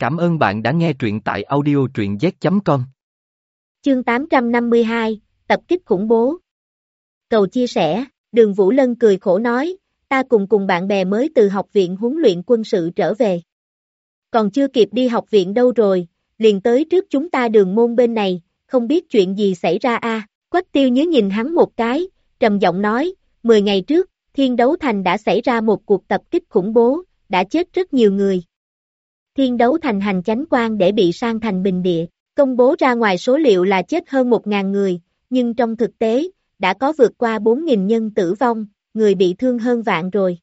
Cảm ơn bạn đã nghe truyện tại audio truyện z.com. Chương 852, tập kích khủng bố. Cầu chia sẻ, Đường Vũ Lân cười khổ nói, ta cùng bạn bè mới từ học viện huấn luyện quân sự trở về. Còn chưa kịp đi học viện đâu rồi, liền tới trước chúng ta Đường môn bên này, không biết chuyện gì xảy ra a. Quách Tiêu Nhứ nhìn hắn một cái, trầm giọng nói, 10 ngày trước, Thiên Đấu Thành đã xảy ra một cuộc tập kích khủng bố, đã chết rất nhiều người. Thiên Đấu Thành hành chánh quan để bị san thành bình địa, công bố ra ngoài số liệu là chết hơn 1.000 người, nhưng trong thực tế, đã có vượt qua 4.000 nhân tử vong, người bị thương hơn vạn rồi.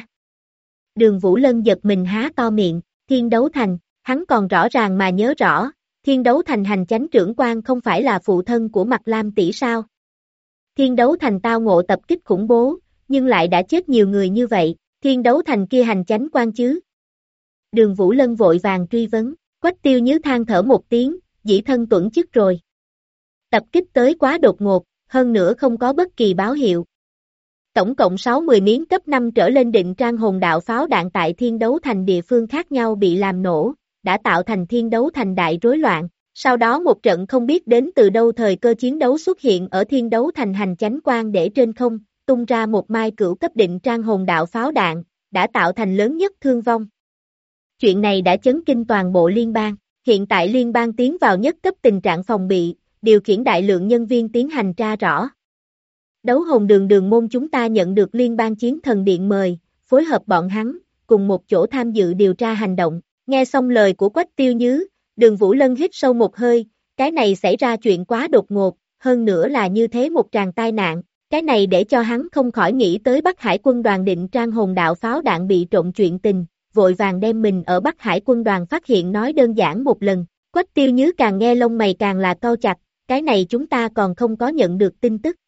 Đường Vũ Lân giật mình há to miệng, Thiên Đấu Thành, hắn còn rõ ràng mà nhớ rõ, Thiên Đấu Thành hành chánh trưởng quan không phải là phụ thân của Mạc Lam tỷ sao? Thiên Đấu Thành tao ngộ tập kích khủng bố, nhưng lại đã chết nhiều người như vậy, Thiên Đấu Thành kia hành chánh quan chứ? Đường Vũ Lân vội vàng truy vấn, Quách Tiêu Nhứ than thở một tiếng, dĩ thân tuẫn chức rồi. Tập kích tới quá đột ngột, hơn nữa không có bất kỳ báo hiệu. Tổng cộng 60 miếng cấp 5 trở lên định trang hồn đạo pháo đạn tại Thiên Đấu Thành địa phương khác nhau bị làm nổ, đã tạo thành Thiên Đấu Thành đại rối loạn. Sau đó một trận không biết đến từ đâu thời cơ chiến đấu xuất hiện ở Thiên Đấu Thành hành chánh quan để trên không, tung ra một mai cửu cấp định trang hồn đạo pháo đạn, đã tạo thành lớn nhất thương vong. Chuyện này đã chấn kinh toàn bộ liên bang, hiện tại liên bang tiến vào nhất cấp tình trạng phòng bị, điều khiển đại lượng nhân viên tiến hành tra rõ. Đấu hồn đường môn chúng ta nhận được liên bang chiến thần điện mời, phối hợp bọn hắn, cùng một chỗ tham dự điều tra hành động. Nghe xong lời của Quách Tiêu Nhứ, Đường Vũ Lân hít sâu một hơi, cái này xảy ra chuyện quá đột ngột, hơn nữa là như thế một tràng tai nạn, cái này để cho hắn không khỏi nghĩ tới Bắc Hải quân đoàn định trang hồn đạo pháo đạn bị trộn chuyện tình, vội vàng đem mình ở Bắc Hải quân đoàn phát hiện nói đơn giản một lần. Quách Tiêu Nhứ càng nghe lông mày càng là cau chặt, cái này chúng ta còn không có nhận được tin tức.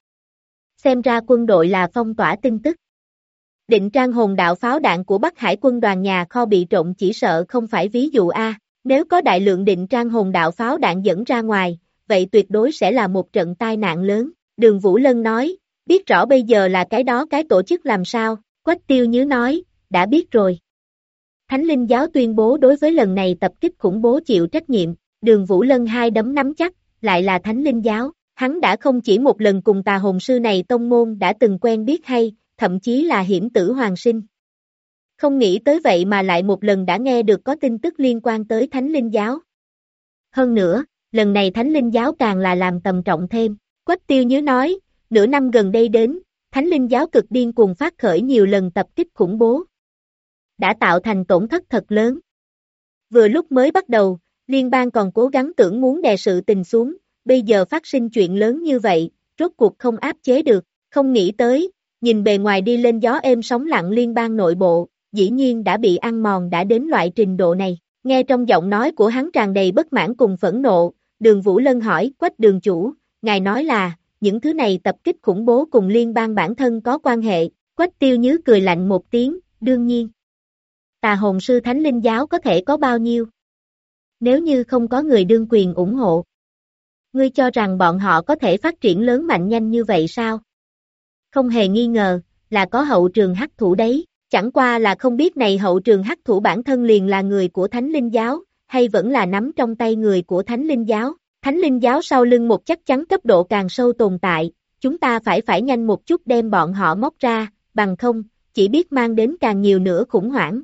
Xem ra quân đội là phong tỏa tin tức. Định trang hồn đạo pháo đạn của Bắc Hải quân đoàn nhà kho bị trộn chỉ sợ không phải ví dụ a. Nếu có đại lượng định trang hồn đạo pháo đạn dẫn ra ngoài, vậy tuyệt đối sẽ là một trận tai nạn lớn. Đường Vũ Lân nói, biết rõ bây giờ là cái đó cái tổ chức làm sao, Quách Tiêu Nhứ nói, đã biết rồi. Thánh Linh Giáo tuyên bố đối với lần này tập kích khủng bố chịu trách nhiệm, Đường Vũ Lân hai đấm nắm chắc, lại là Thánh Linh Giáo, hắn đã không chỉ một lần cùng tà hồn sư này tông môn đã từng quen biết hay, thậm chí là hiểm tử hoàng sinh. Không nghĩ tới vậy mà lại một lần đã nghe được có tin tức liên quan tới Thánh Linh Giáo. Hơn nữa, lần này Thánh Linh Giáo càng là làm tầm trọng thêm, Quách Tiêu Nhứ nói, nửa năm gần đây đến, Thánh Linh Giáo cực điên cuồng phát khởi nhiều lần tập kích khủng bố, đã tạo thành tổn thất thật lớn. Vừa lúc mới bắt đầu, liên bang còn cố gắng tưởng muốn đè sự tình xuống, bây giờ phát sinh chuyện lớn như vậy, rốt cuộc không áp chế được, không nghĩ tới, nhìn bề ngoài đi lên gió êm sóng lặng liên bang nội bộ, dĩ nhiên đã bị ăn mòn đã đến loại trình độ này. Nghe trong giọng nói của hắn tràn đầy bất mãn cùng phẫn nộ, Đường Vũ Lân hỏi, Quách đường chủ, ngài nói là, những thứ này tập kích khủng bố cùng liên bang bản thân có quan hệ, Quách Tiêu Nhứ cười lạnh một tiếng, đương nhiên. Tà hồn sư Thánh Linh Giáo có thể có bao nhiêu? Nếu như không có người đương quyền ủng hộ, ngươi cho rằng bọn họ có thể phát triển lớn mạnh nhanh như vậy sao? Không hề nghi ngờ, là có hậu trường hắc thủ đấy, chẳng qua là không biết này hậu trường hắc thủ bản thân liền là người của Thánh Linh Giáo, hay vẫn là nắm trong tay người của Thánh Linh Giáo. Thánh Linh Giáo sau lưng một chắc chắn cấp độ càng sâu tồn tại, chúng ta phải nhanh một chút đem bọn họ móc ra, bằng không, chỉ biết mang đến càng nhiều nữa khủng hoảng.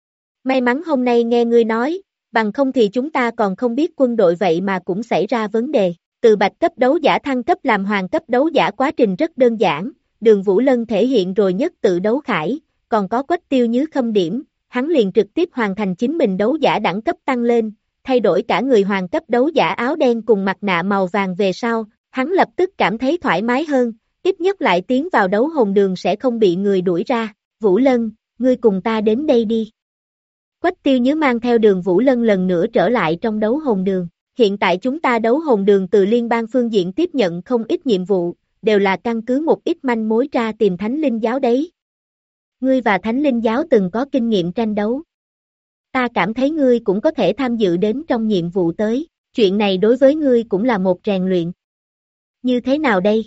May mắn hôm nay nghe ngươi nói, bằng không thì chúng ta còn không biết quân đội vậy mà cũng xảy ra vấn đề. Từ bạch cấp đấu giả thăng cấp làm hoàng cấp đấu giả quá trình rất đơn giản, Đường Vũ Lân thể hiện rồi nhất tự đấu khải, còn có Quách Tiêu Nhứ khâm điểm, hắn liền trực tiếp hoàn thành chính mình đấu giả đẳng cấp tăng lên, thay đổi cả người hoàng cấp đấu giả áo đen cùng mặt nạ màu vàng về sau, hắn lập tức cảm thấy thoải mái hơn, ít nhất lại tiến vào đấu hồn đường sẽ không bị người đuổi ra. Vũ Lân, ngươi cùng ta đến đây đi. Quách Tiêu Nhứ mang theo Đường Vũ Lân lần nữa trở lại trong đấu hồn đường. Hiện tại chúng ta đấu hồn đường từ liên bang phương diện tiếp nhận không ít nhiệm vụ, đều là căn cứ một ít manh mối ra tìm Thánh Linh Giáo đấy. Ngươi và Thánh Linh Giáo từng có kinh nghiệm tranh đấu. Ta cảm thấy ngươi cũng có thể tham dự đến trong nhiệm vụ tới, chuyện này đối với ngươi cũng là một rèn luyện. Như thế nào đây?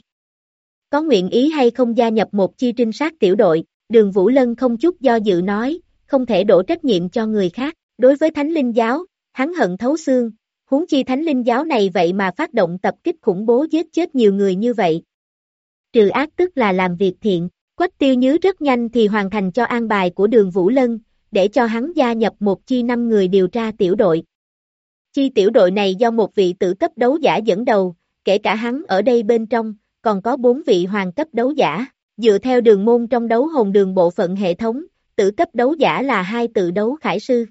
Có nguyện ý hay không gia nhập một chi trinh sát tiểu đội? Đường Vũ Lân không chút do dự nói, không thể đổ trách nhiệm cho người khác. Đối với Thánh Linh Giáo, hắn hận thấu xương, huống chi thánh linh giáo này vậy mà phát động tập kích khủng bố giết chết nhiều người như vậy. Trừ ác tức là làm việc thiện, Quách Tiêu Nhứ rất nhanh thì hoàn thành cho an bài của Đường Vũ Lân, để cho hắn gia nhập một chi 5 người điều tra tiểu đội. Chi tiểu đội này do một vị tử cấp đấu giả dẫn đầu, kể cả hắn ở đây bên trong, còn có 4 vị hoàng cấp đấu giả. Dựa theo đường môn trong đấu hồn đường bộ phận hệ thống, tử cấp đấu giả là 2 tự đấu khải sư.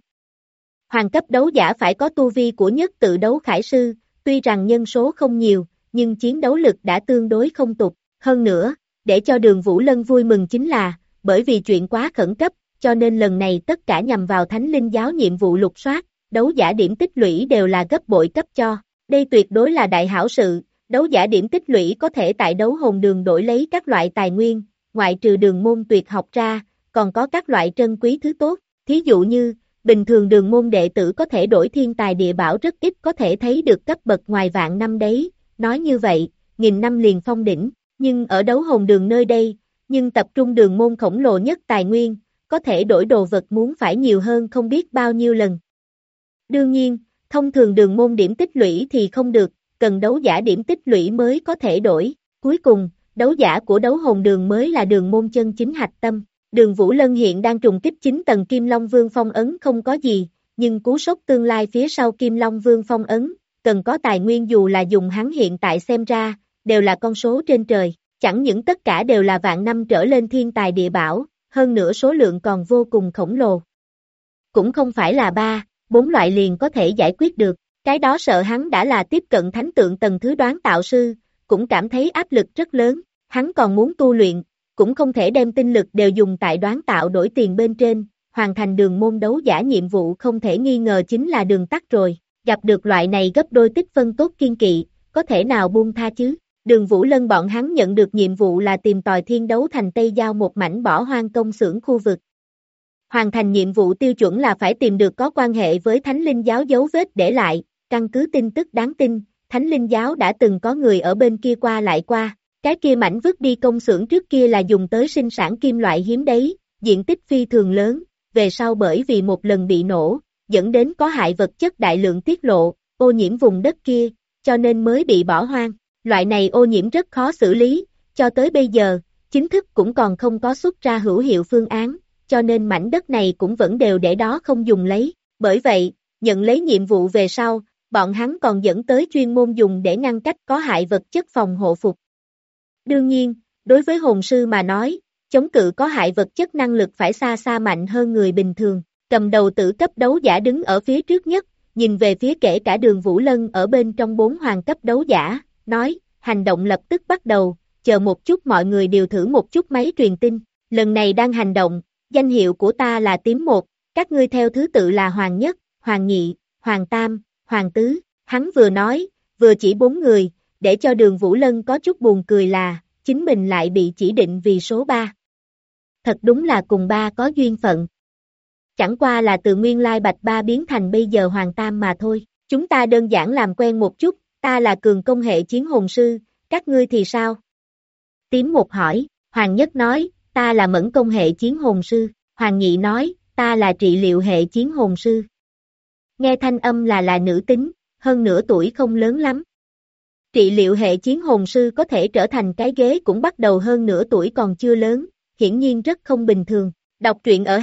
Hoàng cấp đấu giả phải có tu vi của nhất tự đấu khải sư, tuy rằng nhân số không nhiều, nhưng chiến đấu lực đã tương đối không tục. Hơn nữa, để cho Đường Vũ Lân vui mừng chính là, bởi vì chuyện quá khẩn cấp, cho nên lần này tất cả nhằm vào Thánh Linh giáo nhiệm vụ lục soát, đấu giả điểm tích lũy đều là gấp bội cấp cho. Đây tuyệt đối là đại hảo sự, đấu giả điểm tích lũy có thể tại đấu hồn đường đổi lấy các loại tài nguyên, ngoại trừ đường môn tuyệt học ra, còn có các loại trân quý thứ tốt, thí dụ như, bình thường đường môn đệ tử có thể đổi thiên tài địa bảo rất ít có thể thấy được cấp bậc ngoài vạn năm đấy, nói như vậy, 1000 năm liền phong đỉnh, nhưng ở đấu hồn đường nơi đây, nhưng tập trung đường môn khổng lồ nhất tài nguyên, có thể đổi đồ vật muốn phải nhiều hơn không biết bao nhiêu lần. Đương nhiên, thông thường đường môn điểm tích lũy thì không được, cần đấu giả điểm tích lũy mới có thể đổi. Cuối cùng, đấu giả của đấu hồn đường mới là đường môn chân chính hạch tâm. Đường Vũ Lân hiện đang trùng kích 9 tầng Kim Long Vương phong ấn không có gì, nhưng cú sốc tương lai phía sau Kim Long Vương phong ấn, cần có tài nguyên dù là dùng hắn hiện tại xem ra, đều là con số trên trời, chẳng những tất cả đều là vạn năm trở lên thiên tài địa bảo, hơn nữa số lượng còn vô cùng khổng lồ. Cũng không phải là 3, 4 loại liền có thể giải quyết được, cái đó sợ hắn đã là tiếp cận thánh tượng tầng thứ đoán tạo sư, cũng cảm thấy áp lực rất lớn, hắn còn muốn tu luyện, cũng không thể đem tinh lực đều dùng tại đoán tạo đổi tiền bên trên, hoàn thành đường môn đấu giả nhiệm vụ không thể nghi ngờ chính là đường tắt rồi, gặp được loại này gấp đôi tích phân tốt kiên kỵ, có thể nào buông tha chứ? Đường Vũ Lân bọn hắn nhận được nhiệm vụ là tìm tòi thiên đấu thành Tây Giao một mảnh bỏ hoang công xưởng khu vực. Hoàn thành nhiệm vụ tiêu chuẩn là phải tìm được có quan hệ với Thánh Linh giáo dấu vết để lại, căn cứ tin tức đáng tin, Thánh Linh giáo đã từng có người ở bên kia qua lại qua, cái kia mảnh vứt đi công xưởng trước kia là dùng tới sinh sản kim loại hiếm đấy, diện tích phi thường lớn, về sau bởi vì một lần bị nổ, dẫn đến có hại vật chất đại lượng tiết lộ, ô nhiễm vùng đất kia, cho nên mới bị bỏ hoang. Loại này ô nhiễm rất khó xử lý, cho tới bây giờ, chính thức cũng còn không có xuất ra hữu hiệu phương án, cho nên mảnh đất này cũng vẫn đều để đó không dùng lấy. Bởi vậy, nhận lấy nhiệm vụ về sau, bọn hắn còn dẫn tới chuyên môn dùng để ngăn cách có hại vật chất phòng hộ phục. Đương nhiên, đối với hồn sư mà nói, chống cự có hại vật chất năng lực phải xa xa mạnh hơn người bình thường. Cầm đầu tử cấp đấu giả đứng ở phía trước nhất, nhìn về phía kể cả Đường Vũ Lân ở bên trong 4 hoàng cấp đấu giả, nói, hành động lập tức bắt đầu, chờ một chút mọi người đều thử một chút máy truyền tin, lần này đang hành động, danh hiệu của ta là Tím 1, các ngươi theo thứ tự là Hoàng Nhất, Hoàng Nhị, Hoàng Tam, Hoàng Tứ, hắn vừa nói, vừa chỉ 4 người, để cho Đường Vũ Lân có chút buồn cười là, chính mình lại bị chỉ định vì số 3. Thật đúng là cùng ba có duyên phận. Chẳng qua là từ nguyên lai Bạch Ba biến thành bây giờ Hoàng Tam mà thôi, chúng ta đơn giản làm quen một chút, ta là cường công hệ chiến hồn sư, các ngươi thì sao? Tím 1 hỏi, Hoàng Nhất nói, ta là mẫn công hệ chiến hồn sư, Hoàng Nhị nói, ta là trị liệu hệ chiến hồn sư. Nghe thanh âm là nữ tính, hơn nửa tuổi không lớn lắm. Trị liệu hệ chiến hồn sư có thể trở thành cái ghế cũng bắt đầu hơn nửa tuổi còn chưa lớn, hiển nhiên rất không bình thường. Đọc truyện ở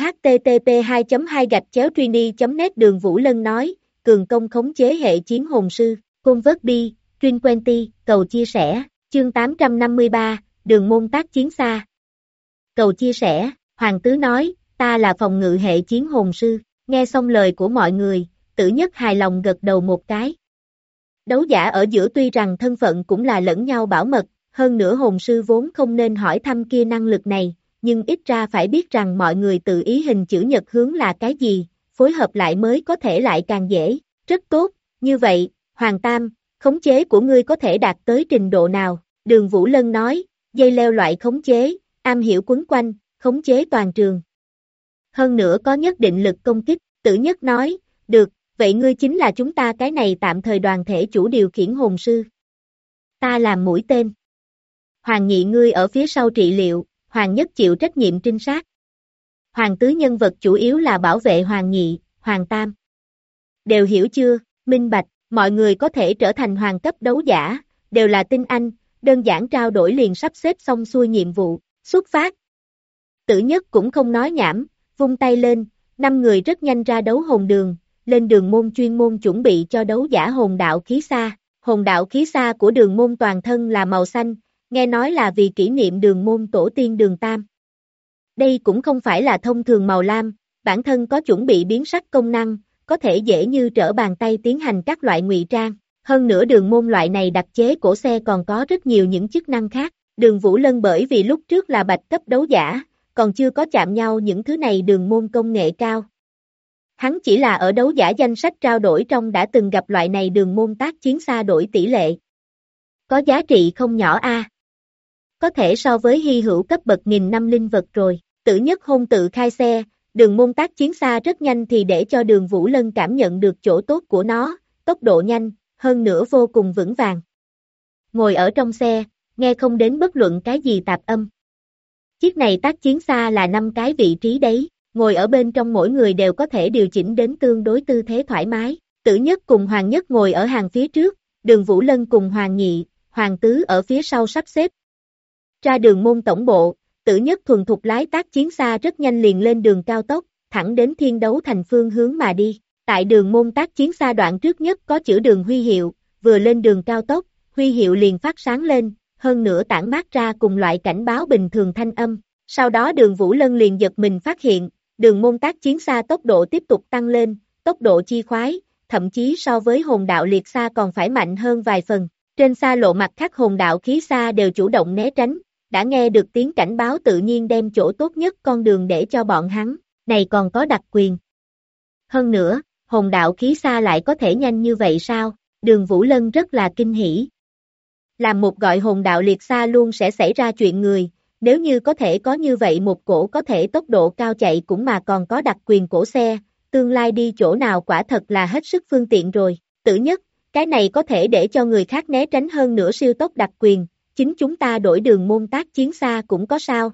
http://2.2-trini.net Đường Vũ Lân nói, cường công khống chế hệ chiến hồn sư, Convert Bi, Truyền Quenty, cầu chia sẻ, chương 853, đường môn tác chiến xa. Cầu chia sẻ, Hoàng Tứ nói, ta là phòng ngự hệ chiến hồn sư, nghe xong lời của mọi người, Tử Nhất hài lòng gật đầu một cái. Đấu giả ở giữa tuy rằng thân phận cũng là lẫn nhau bảo mật, hơn nữa hồn sư vốn không nên hỏi thăm kia năng lực này, nhưng ít ra phải biết rằng mọi người tự ý hình chữ nhật hướng là cái gì, phối hợp lại mới có thể lại càng dễ, rất tốt, như vậy, Hoàng Tam, khống chế của ngươi có thể đạt tới trình độ nào, Đường Vũ Lân nói, dây leo loại khống chế, am hiểu quấn quanh, khống chế toàn trường. Hơn nữa có nhất định lực công kích, Tử Nhất nói, được, vậy ngươi chính là chúng ta cái này tạm thời đoàn thể chủ điều khiển hồn sư. Ta làm mũi tên. Hoàng Nhị ngươi ở phía sau trị liệu, Hoàng Nhất chịu trách nhiệm trinh sát. Hoàng Tứ nhân vật chủ yếu là bảo vệ Hoàng Nhị, Hoàng Tam. đều hiểu chưa, minh bạch, mọi người có thể trở thành hoàng cấp đấu giả, đều là tinh anh, đơn giản trao đổi liền sắp xếp xong xuôi nhiệm vụ, xuất phát. Tử Nhất cũng không nói nhảm, vung tay lên, 5 người rất nhanh ra đấu hồn đường, lên đường môn chuyên môn chuẩn bị cho đấu giả hồn đạo khí xa. Hồn đạo khí xa của đường môn toàn thân là màu xanh, nghe nói là vì kỷ niệm đường môn tổ tiên đường Tam. Đây cũng không phải là thông thường màu lam, bản thân có chuẩn bị biến sắc công năng, có thể dễ như trở bàn tay tiến hành các loại ngụy trang. Hơn nữa đường môn loại này đặc chế cổ xe còn có rất nhiều những chức năng khác. Đường Vũ Lân bởi vì lúc trước là bạch cấp đấu giả, còn chưa có chạm nhau những thứ này đường môn công nghệ cao. Hắn chỉ là ở đấu giả danh sách trao đổi trong đã từng gặp loại này đường môn tác chiến xa đổi tỷ lệ. Có giá trị không nhỏ a. Có thể so với hy hữu cấp bậc nghìn năm linh vật rồi. Tử Nhất hôn tự khai xe, đường môn tác chiến xa rất nhanh thì để cho đường Vũ Lân cảm nhận được chỗ tốt của nó, tốc độ nhanh, hơn nữa vô cùng vững vàng. Ngồi ở trong xe, nghe không đến bất luận cái gì tạp âm. Chiếc này tác chiến xa là 5 cái vị trí đấy, ngồi ở bên trong mỗi người đều có thể điều chỉnh đến tương đối tư thế thoải mái. Tử Nhất cùng Hoàng Nhất ngồi ở hàng phía trước, đường Vũ Lân cùng Hoàng Nhị, Hoàng Tứ ở phía sau sắp xếp. Ra đường môn tổng bộ, Tử Nhất thuần thục lái tác chiến xa rất nhanh liền lên đường cao tốc, thẳng đến Thiên Đấu Thành phương hướng mà đi. Tại đường môn tác chiến xa đoạn trước nhất có chữ đường huy hiệu, vừa lên đường cao tốc, huy hiệu liền phát sáng lên, hơn nữa tản mát ra cùng loại cảnh báo bình thường thanh âm. Sau đó đường Vũ Lân liền giật mình phát hiện, đường môn tác chiến xa tốc độ tiếp tục tăng lên, tốc độ chi khoái, thậm chí so với hồn đạo liệt xa còn phải mạnh hơn vài phần. Trên xa lộ mặt khác hồn đạo khí xa đều chủ động né tránh, đã nghe được tiếng cảnh báo tự nhiên đem chỗ tốt nhất con đường để cho bọn hắn, này còn có đặc quyền. Hơn nữa, hồn đạo khí xa lại có thể nhanh như vậy sao? Đường Vũ Lân rất là kinh hỉ. Làm một gọi hồn đạo liệt xa luôn sẽ xảy ra chuyện người, nếu như có thể có như vậy một cổ có thể tốc độ cao chạy cũng mà còn có đặc quyền cổ xe, tương lai đi chỗ nào quả thật là hết sức phương tiện rồi. Tử Nhất, cái này có thể để cho người khác né tránh hơn nữa siêu tốc đặc quyền, chính chúng ta đổi đường môn tác chiến xa cũng có sao?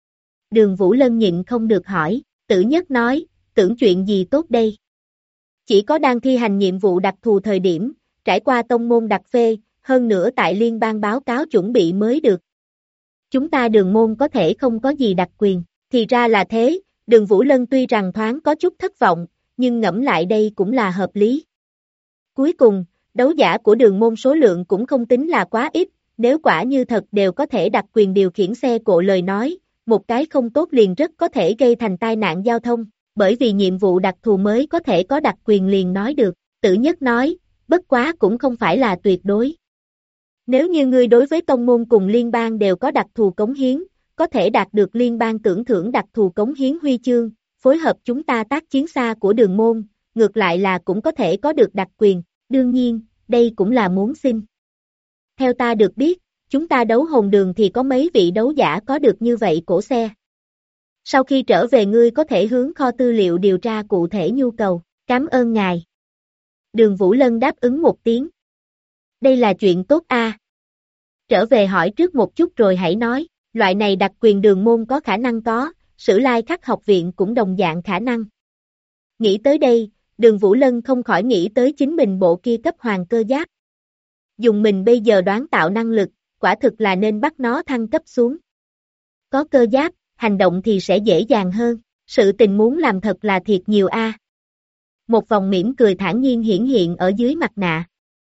Đường Vũ Lân nhịn không được hỏi, Tử Nhất nói, tưởng chuyện gì tốt đây? Chỉ có đang thi hành nhiệm vụ đặc thù thời điểm, trải qua tông môn đặc phê, hơn nữa tại liên bang báo cáo chuẩn bị mới được. Chúng ta đường môn có thể không có gì đặc quyền, thì ra là thế, đường Vũ Lân tuy rằng thoáng có chút thất vọng, nhưng ngẫm lại đây cũng là hợp lý. Cuối cùng, đấu giả của đường môn số lượng cũng không tính là quá ít, nếu quả như thật đều có thể đặc quyền điều khiển xe cộ lời nói, một cái không tốt liền rất có thể gây thành tai nạn giao thông, bởi vì nhiệm vụ đặc thù mới có thể có đặc quyền liền nói được. Tử Nhất nói, bất quá cũng không phải là tuyệt đối. Nếu như ngươi đối với tông môn cùng liên bang đều có đặc thù cống hiến, có thể đạt được liên bang tưởng thưởng đặc thù cống hiến huy chương, phối hợp chúng ta tác chiến xa của đường môn, ngược lại là cũng có thể có được đặc quyền, đương nhiên, đây cũng là muốn xin. Theo ta được biết, chúng ta đấu hồn đường thì có mấy vị đấu giả có được như vậy cổ xe. Sau khi trở về ngươi có thể hướng kho tư liệu điều tra cụ thể nhu cầu, cảm ơn ngài. Đường Vũ Lân đáp ứng một tiếng. Đây là chuyện tốt a. Trở về hỏi trước một chút rồi hãy nói, loại này đặc quyền đường môn có khả năng có, Sử Lai Khắc học viện cũng đồng dạng khả năng. Nghĩ tới đây, đường Vũ Lân không khỏi nghĩ tới chính mình bộ kia cấp hoàng cơ giáp. Dùng mình bây giờ đoán tạo năng lực, quả thực là nên bắt nó thăng cấp xuống. Có cơ giáp, hành động thì sẽ dễ dàng hơn, sự tình muốn làm thật là thiệt nhiều a. Một vòng mỉm cười thản nhiên hiển hiện ở dưới mặt nạ.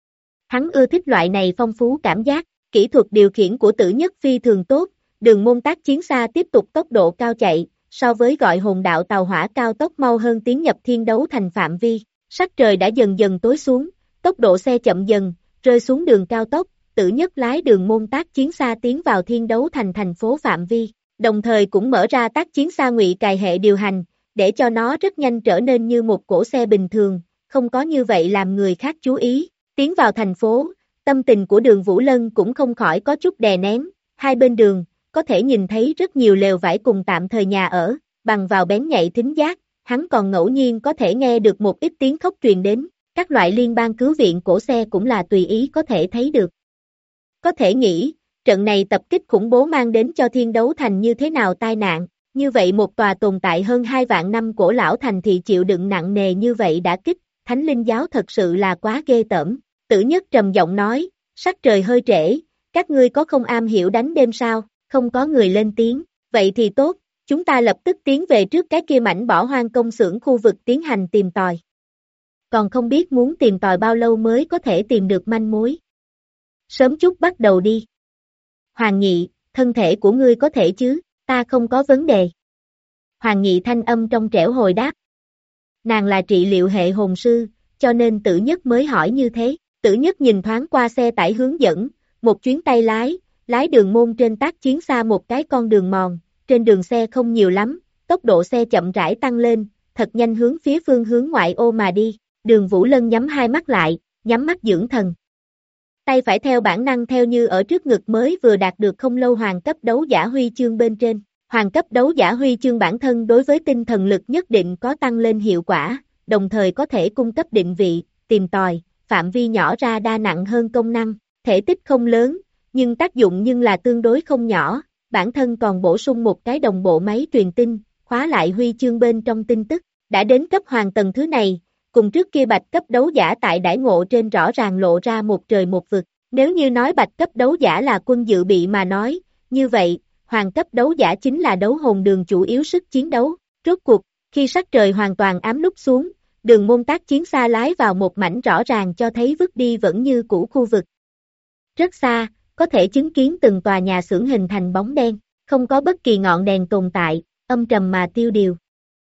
Hắn ưa thích loại này phong phú cảm giác, kỹ thuật điều khiển của Tử Nhất phi thường tốt, đường môn tác chiến xa tiếp tục tốc độ cao chạy, so với gọi hồn đạo tàu hỏa cao tốc mau hơn tiến nhập Thiên Đấu Thành phạm vi, sắc trời đã dần dần tối xuống, tốc độ xe chậm dần, rơi xuống đường cao tốc, Tử Nhất lái đường môn tác chiến xa tiến vào Thiên Đấu Thành thành phố phạm vi, đồng thời cũng mở ra tác chiến xa ngụy cài hệ điều hành, để cho nó rất nhanh trở nên như một cỗ xe bình thường, không có như vậy làm người khác chú ý. Tiến vào thành phố, tâm tình của đường Vũ Lân cũng không khỏi có chút đè nén, hai bên đường, có thể nhìn thấy rất nhiều lều vải cùng tạm thời nhà ở, bằng vào bén nhạy thính giác, hắn còn ngẫu nhiên có thể nghe được một ít tiếng khóc truyền đến, các loại liên bang cứu viện cổ xe cũng là tùy ý có thể thấy được. Có thể nghĩ, trận này tập kích khủng bố mang đến cho Thiên Đấu Thành như thế nào tai nạn, như vậy một tòa tồn tại hơn 2 vạn năm cổ lão thành thị chịu đựng nặng nề như vậy đã kích, Thánh linh giáo thật sự là quá ghê tởm. Tử Nhất trầm giọng nói, sắc trời hơi trễ, các ngươi có không am hiểu đánh đêm sao? Không có người lên tiếng, vậy thì tốt, chúng ta lập tức tiến về trước cái kia mảnh bỏ hoang công xưởng khu vực tiến hành tìm tòi. Còn không biết muốn tìm tòi bao lâu mới có thể tìm được manh mối. Sớm chút bắt đầu đi. Hoàng Nhị, thân thể của ngươi có thể chứ, ta không có vấn đề. Hoàng Nhị thanh âm trong trẻo hồi đáp. Nàng là trị liệu hệ hồn sư, cho nên Tử Nhất mới hỏi như thế. Tử Nhất nhìn thoáng qua xe tải hướng dẫn, một chuyến tay lái đường môn trên tác chiến xa một cái con đường mòn, trên đường xe không nhiều lắm, tốc độ xe chậm rãi tăng lên, thật nhanh hướng phía phương hướng ngoại ô mà đi. Đường Vũ Lân nhắm hai mắt lại, nhắm mắt dưỡng thần. Tay phải theo bản năng theo như ở trước ngực mới vừa đạt được không lâu hoàng cấp đấu giả huy chương bên trên. Hoàng cấp đấu giả huy chương bản thân đối với tinh thần lực nhất định có tăng lên hiệu quả, đồng thời có thể cung cấp định vị, tìm tòi, phạm vi nhỏ ra đa nặng hơn công năng, thể tích không lớn, nhưng tác dụng nhưng là tương đối không nhỏ, bản thân còn bổ sung một cái đồng bộ máy truyền tin, khóa lại huy chương bên trong tin tức, đã đến cấp hoàng tầng thứ này, cùng trước kia bạch cấp đấu giả tại đãi ngộ trên rõ ràng lộ ra một trời một vực, nếu như nói bạch cấp đấu giả là quân dự bị mà nói, như vậy, hoàng cấp đấu giả chính là đấu hồn đường chủ yếu sức chiến đấu, rốt cuộc, khi sắc trời hoàn toàn ám lúc xuống, đường môn tác chiến xa lái vào một mảnh rõ ràng cho thấy vứt đi vẫn như cũ khu vực. Rất xa, có thể chứng kiến từng tòa nhà xưởng hình thành bóng đen, không có bất kỳ ngọn đèn tồn tại, âm trầm mà tiêu điều.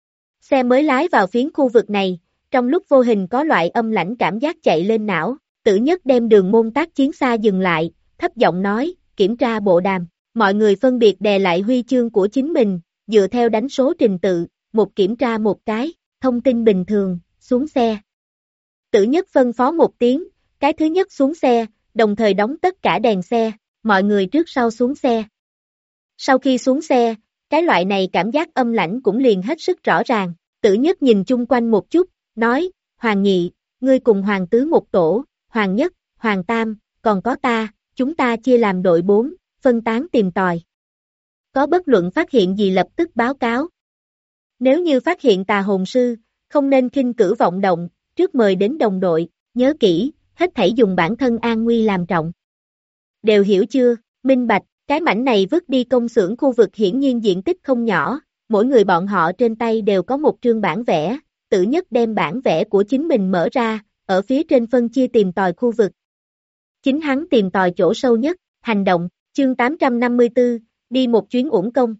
Xe mới lái vào phiến khu vực này, trong lúc vô hình có loại âm lãnh cảm giác chạy lên não, Tử Nhất đem đường môn tác chiến xa dừng lại, thấp giọng nói, kiểm tra bộ đàm, mọi người phân biệt đè lại huy chương của chính mình, dựa theo đánh số trình tự, một kiểm tra một cái, thông tin bình thường, xuống xe. Tử Nhất phân phó một tiếng, cái thứ nhất xuống xe, đồng thời đóng tất cả đèn xe, mọi người trước sau xuống xe. Sau khi xuống xe, cái loại này cảm giác âm lãnh cũng liền hết sức rõ ràng, Tử Nhất nhìn chung quanh một chút, nói, Hoàng Nhị, ngươi cùng Hoàng Tứ một tổ, Hoàng Nhất, Hoàng Tam, còn có ta, chúng ta chia làm đội 4, phân tán tìm tòi. Có bất luận phát hiện gì lập tức báo cáo. Nếu như phát hiện tà hồn sư, không nên khinh cử vọng động, trước mời đến đồng đội, nhớ kỹ, hết thảy dùng bản thân an nguy làm trọng. Đều hiểu chưa, minh bạch, cái mảnh này vứt đi công xưởng khu vực hiển nhiên diện tích không nhỏ, mỗi người bọn họ trên tay đều có một trương bản vẽ, Tử Nhất đem bản vẽ của chính mình mở ra, ở phía trên phân chia tìm tòi khu vực. Chính hắn tìm tòi chỗ sâu nhất, hành động, chương 854, đi một chuyến uổng công.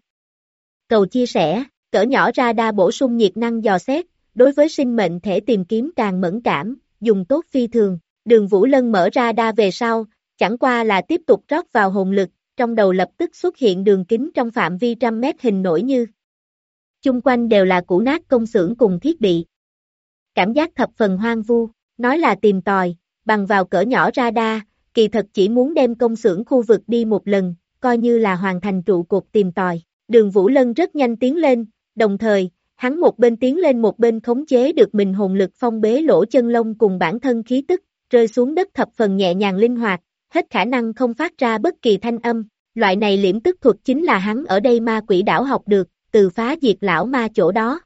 Cầu chia sẻ, cỡ nhỏ radar bổ sung nhiệt năng dò xét, đối với sinh mệnh thể tìm kiếm càng mẫn cảm, dùng tốt phi thường, đường Vũ Lân mở radar về sau, chẳng qua là tiếp tục rót vào hồn lực, trong đầu lập tức xuất hiện đường kính trong phạm vi trăm mét hình nổi như. Chung quanh đều là cũ nát công xưởng cùng thiết bị. Cảm giác thập phần hoang vu, nói là tìm tòi, bằng vào cỡ nhỏ radar, kỳ thật chỉ muốn đem công xưởng khu vực đi một lần, coi như là hoàn thành trụ cột tìm tòi. Đường Vũ Lân rất nhanh tiến lên, đồng thời, hắn một bên tiến lên một bên khống chế được mình hồn lực phong bế lỗ chân lông cùng bản thân khí tức, rơi xuống đất thập phần nhẹ nhàng linh hoạt, hết khả năng không phát ra bất kỳ thanh âm. Loại này liễm tức thuật chính là hắn ở đây ma quỷ đảo học được, từ phá diệt lão ma chỗ đó.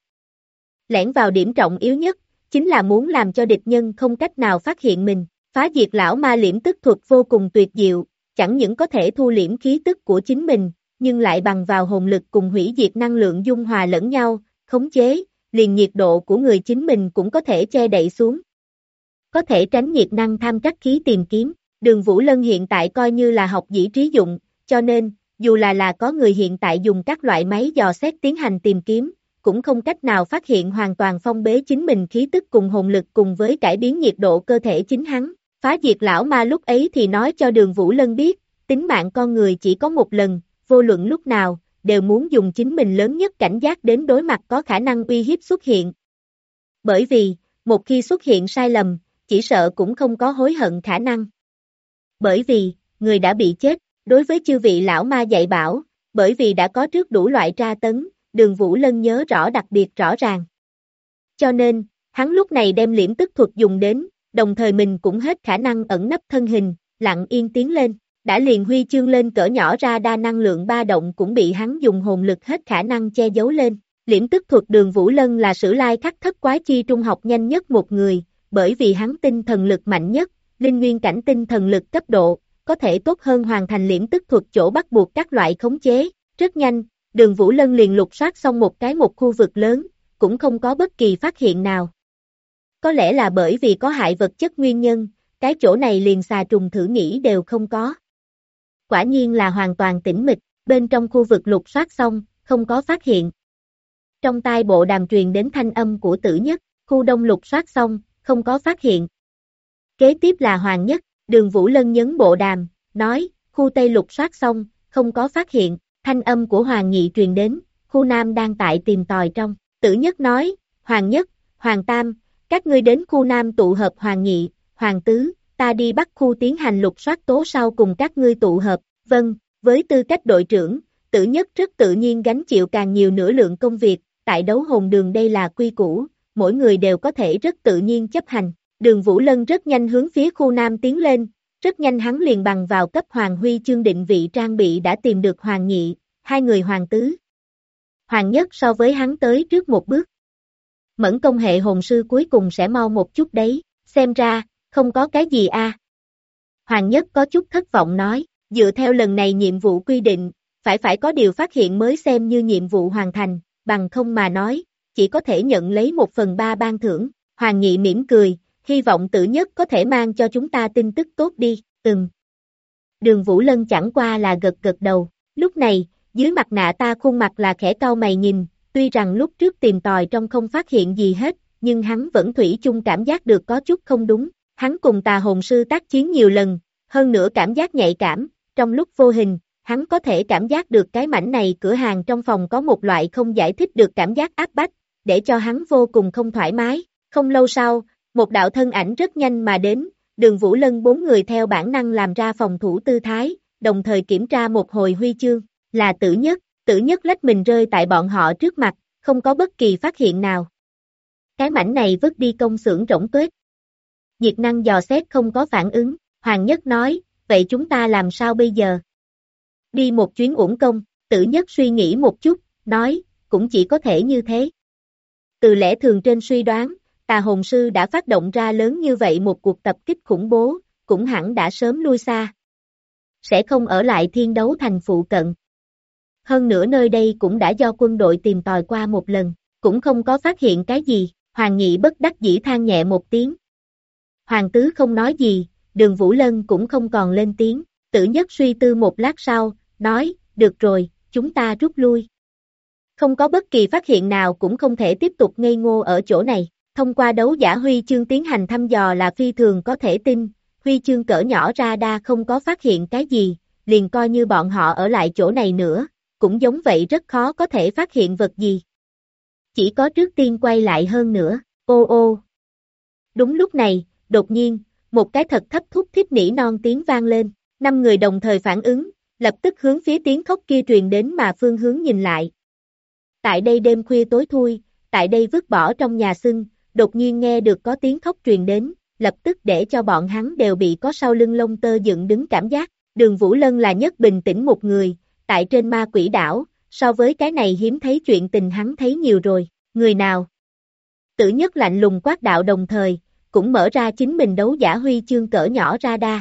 Lẻn vào điểm trọng yếu nhất, chính là muốn làm cho địch nhân không cách nào phát hiện mình. Phá diệt lão ma liễm tức thuật vô cùng tuyệt diệu, chẳng những có thể thu liễm khí tức của chính mình, nhưng lại bằng vào hồn lực cùng hủy diệt năng lượng dung hòa lẫn nhau, khống chế, liền nhiệt độ của người chính mình cũng có thể che đậy xuống. Có thể tránh nhiệt năng tham trắc khí tìm kiếm, đường Vũ Lân hiện tại coi như là học dĩ trí dụng, cho nên, dù là có người hiện tại dùng các loại máy dò xét tiến hành tìm kiếm, cũng không cách nào phát hiện hoàn toàn phong bế chính mình khí tức cùng hồn lực cùng với cải biến nhiệt độ cơ thể chính hắn. Phá diệt lão ma lúc ấy thì nói cho đường Vũ Lân biết, tính mạng con người chỉ có một lần, vô luận lúc nào, đều muốn dùng chính mình lớn nhất cảnh giác đến đối mặt có khả năng uy hiếp xuất hiện. Bởi vì, một khi xuất hiện sai lầm, chỉ sợ cũng không có hối hận khả năng. Bởi vì, người đã bị chết, đối với chư vị lão ma dạy bảo, bởi vì đã có trước đủ loại tra tấn, đường Vũ Lân nhớ rõ đặc biệt rõ ràng. Cho nên, hắn lúc này đem liễm tức thuật dùng đến, đồng thời mình cũng hết khả năng ẩn nấp thân hình, lặng yên tiến lên, đã liền huy chương lên cỡ nhỏ ra đa năng lượng ba động cũng bị hắn dùng hồn lực hết khả năng che giấu lên. Liễm tức thuật đường Vũ Lân là sử lai khắc thất quái chi trung học nhanh nhất một người, bởi vì hắn tinh thần lực mạnh nhất, linh nguyên cảnh tinh thần lực cấp độ, có thể tốt hơn hoàn thành liễm tức thuật chỗ bắt buộc các loại khống chế. Rất nhanh, Đường Vũ Lân liền lục soát xong một khu vực lớn, cũng không có bất kỳ phát hiện nào. Có lẽ là bởi vì có hại vật chất nguyên nhân, cái chỗ này liền xà trùng thử nghĩ đều không có. Quả nhiên là hoàn toàn tĩnh mịch, bên trong khu vực lục soát xong, không có phát hiện. Trong tai bộ đàm truyền đến thanh âm của Tử Nhất, khu đông lục soát xong, không có phát hiện. Kế tiếp là Hoàng Nhất, Đường Vũ Lân nhấn bộ đàm, nói, khu tây lục soát xong, không có phát hiện, thanh âm của Hoàng Nhị truyền đến, khu nam đang tại tìm tòi trong. Tử Nhất nói, Hoàng Nhất, Hoàng Tam, các ngươi đến khu nam tụ hợp Hoàng Nhị, Hoàng Tứ, ta đi bắt khu tiến hành lục soát tố sau cùng các ngươi tụ hợp. Vâng, với tư cách đội trưởng, Tử Nhất rất tự nhiên gánh chịu càng nhiều nửa lượng công việc, tại đấu hồn đường đây là quy củ, mỗi người đều có thể rất tự nhiên chấp hành. Đường Vũ Lân rất nhanh hướng phía khu nam tiến lên, rất nhanh hắn liền bằng vào cấp Hoàng Huy chương định vị trang bị đã tìm được Hoàng Nhị, hai người Hoàng Tứ. Hoàng Nhất so với hắn tới trước một bước. Mẫn công hệ hồn sư cuối cùng sẽ mau một chút đấy, xem ra, không có cái gì a. Hoàng Nhất có chút thất vọng nói, dựa theo lần này nhiệm vụ quy định, phải có điều phát hiện mới xem như nhiệm vụ hoàn thành, bằng không mà nói, chỉ có thể nhận lấy 1/3 ban thưởng. Hoàng Nhị mỉm cười, hy vọng Tử Nhất có thể mang cho chúng ta tin tức tốt đi, Đường Vũ Lân chẳng qua là gật gật đầu, lúc này, dưới mặt nạ ta khuôn mặt là khẽ cau mày nhìn, tuy rằng lúc trước tìm tòi trong không phát hiện gì hết, nhưng hắn vẫn thủy chung cảm giác được có chút không đúng, hắn cùng tà hồn sư tác chiến nhiều lần, hơn nữa cảm giác nhạy cảm, trong lúc vô hình, hắn có thể cảm giác được cái mảnh này cửa hàng trong phòng có một loại không giải thích được cảm giác áp bách, để cho hắn vô cùng không thoải mái. Không lâu sau, một đạo thân ảnh rất nhanh mà đến, Đường Vũ Lân 4 người theo bản năng làm ra phòng thủ tư thái, đồng thời kiểm tra một hồi huy chương, là Tử Nhất lách mình rơi tại bọn họ trước mặt, không có bất kỳ phát hiện nào. Cái mảnh này vứt đi công xưởng rỗng tuếch. Nhiệt năng dò xét không có phản ứng, Hoàng Nhất nói, vậy chúng ta làm sao bây giờ? Đi một chuyến uổng công, Tử Nhất suy nghĩ một chút, nói, cũng chỉ có thể như thế. Từ lẽ thường trên suy đoán, tà hồn sư đã phát động ra lớn như vậy một cuộc tập kích khủng bố, cũng hẳn đã sớm lui xa. Sẽ không ở lại Thiên Đấu Thành phụ cận. Hơn nữa nơi đây cũng đã do quân đội tìm tòi qua một lần, cũng không có phát hiện cái gì, Hoàng Nhị bất đắc dĩ than nhẹ một tiếng. Hoàng Tứ không nói gì, Đường Vũ Lân cũng không còn lên tiếng, Tử Nhất suy tư một lát sau, nói, được rồi, chúng ta rút lui. Không có bất kỳ phát hiện nào cũng không thể tiếp tục ngây ngô ở chỗ này, thông qua đấu giả huy chương tiến hành thăm dò là phi thường có thể tin, huy chương cỡ nhỏ radar không có phát hiện cái gì, liền coi như bọn họ ở lại chỗ này nữa, cũng giống vậy rất khó có thể phát hiện vật gì. Chỉ có trước tiên quay lại hơn nữa, ô ô. Đúng lúc này, đột nhiên, một cái thật thấp thúc thiết nỉ non tiếng vang lên, 5 người đồng thời phản ứng, lập tức hướng phía tiếng khóc kia truyền đến mà phương hướng nhìn lại. Tại đây đêm khuya tối thui, tại đây vứt bỏ trong nhà xưng, đột nhiên nghe được có tiếng khóc truyền đến, lập tức để cho bọn hắn đều bị có sau lưng lông tơ dựng đứng cảm giác. Đường Vũ Lân là nhất bình tĩnh một người, tại trên ma quỷ đảo, so với cái này hiếm thấy chuyện tình hắn thấy nhiều rồi, người nào? Tử Nhất lạnh lùng quát đạo đồng thời, cũng mở ra chính mình đấu giả huy chương cỡ nhỏ radar.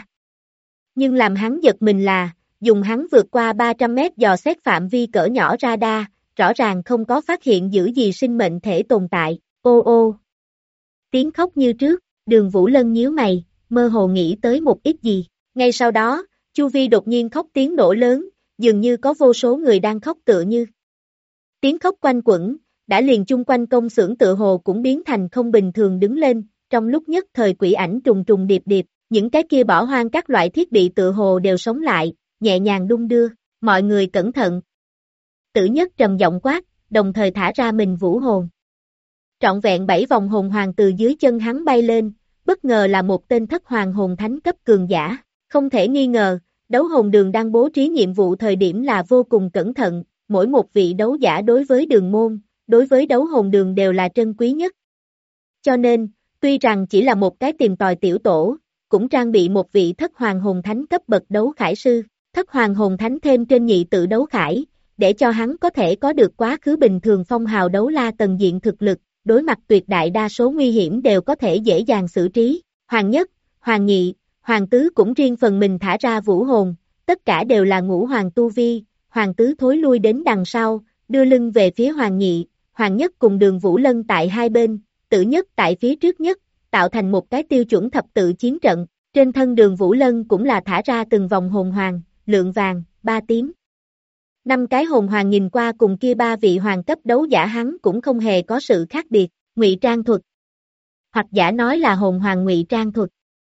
Nhưng làm hắn giật mình là, dùng hắn vượt qua 300 mét dò xét phạm vi cỡ nhỏ radar, rõ ràng không có phát hiện giữ gì sinh mệnh thể tồn tại, ô ô. Tiếng khóc như trước, Đường Vũ Lân nhíu mày, mơ hồ nghĩ tới một ít gì, ngay sau đó, chu vi đột nhiên khóc tiếng nổ lớn, dường như có vô số người đang khóc tựa như. Tiếng khóc quanh quẩn, đã liền chung quanh công xưởng tựa hồ cũng biến thành không bình thường đứng lên, trong lúc nhất thời quỷ ảnh trùng trùng điệp điệp, những cái kia bỏ hoang các loại thiết bị tựa hồ đều sống lại, nhẹ nhàng đung đưa, mọi người cẩn thận. Tử Nhất trầm giọng quát, đồng thời thả ra mình vũ hồn. Trọn vẹn 7 vòng hồn hoàng từ dưới chân hắn bay lên, bất ngờ là một tên thất hoàng hồn thánh cấp cường giả, không thể nghi ngờ, đấu hồn đường đang bố trí nhiệm vụ thời điểm là vô cùng cẩn thận, mỗi một vị đấu giả đối với đường môn, đối với đấu hồn đường đều là trân quý nhất. Cho nên, tuy rằng chỉ là một cái tìm tòi tiểu tổ, cũng trang bị một vị thất hoàng hồn thánh cấp bậc đấu khải sư, thất hoàng hồn thánh thêm trên nhị tự đấu khải, để cho hắn có thể có được quá khứ bình thường phong hào đấu la tầng diện thực lực, đối mặt tuyệt đại đa số nguy hiểm đều có thể dễ dàng xử trí. Hoàng nhất, hoàng nhị, hoàng tứ cũng riêng phần mình thả ra vũ hồn, tất cả đều là ngũ hoàng tu vi. Hoàng tứ thối lui đến đằng sau, đưa lưng về phía hoàng nhị, hoàng nhất cùng Đường Vũ Lân tại hai bên, Tử Nhất tại phía trước nhất, tạo thành một cái tiêu chuẩn thập tự chiến trận. Trên thân Đường Vũ Lân cũng là thả ra từng vòng hồn hoàng, lượng vàng, 3 tím. 5 cái hồn hoàng nhìn qua cùng kia 3 vị hoàng cấp đấu giả hắn cũng không hề có sự khác biệt. Ngụy trang thuật, hoặc giả nói là hồn hoàng ngụy trang thuật.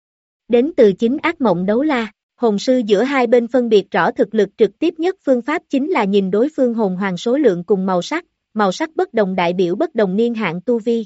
Đến từ chính ác mộng đấu la, hồn sư giữa hai bên phân biệt rõ thực lực trực tiếp nhất phương pháp chính là nhìn đối phương hồn hoàng số lượng cùng màu sắc bất đồng đại biểu bất đồng niên hạn tu vi.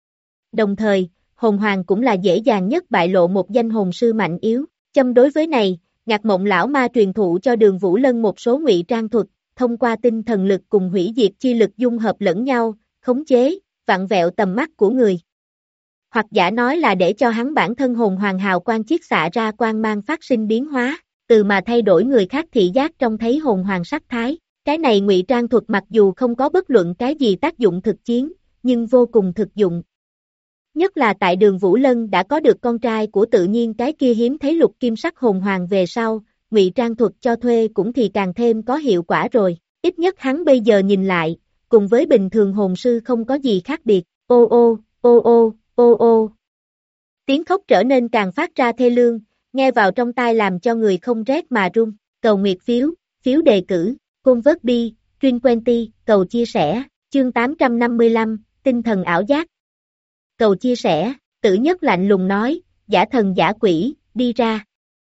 Đồng thời, hồn hoàng cũng là dễ dàng nhất bại lộ một danh hồn sư mạnh yếu. Châm đối với này, Ngạc Mộng lão ma truyền thụ cho Đường Vũ Lân một số ngụy trang thuật, thông qua tinh thần lực cùng hủy diệt chi lực dung hợp lẫn nhau, khống chế, vặn vẹo tầm mắt của người. Hoặc giả nói là để cho hắn bản thân hồn hoàng hào quang chiết xạ ra quang mang phát sinh biến hóa, từ mà thay đổi người khác thị giác trông thấy hồn hoàng sắc thái. Cái này ngụy trang thuật mặc dù không có bất luận cái gì tác dụng thực chiến, nhưng vô cùng thực dụng. Nhất là tại Đường Vũ Lân đã có được con trai của tự nhiên cái kia hiếm thấy lục kim sắc hồn hoàng về sau, ngụy trang thuật cho thuê cũng thì càng thêm có hiệu quả rồi. Ít nhất hắn bây giờ nhìn lại, cùng với bình thường hồn sư không có gì khác biệt. Ô ô, ô ô, ô ô. Tiếng khóc trở nên càng phát ra thê lương, nghe vào trong tai làm cho người không rét mà run. Cầu nguyệt phiếu, phiếu đề cử, convert bi, truyền quenty, cầu chia sẻ, chương 855, tinh thần ảo giác. Cầu chia sẻ, Tử Nhất lạnh lùng nói, giả thần giả quỷ, đi ra.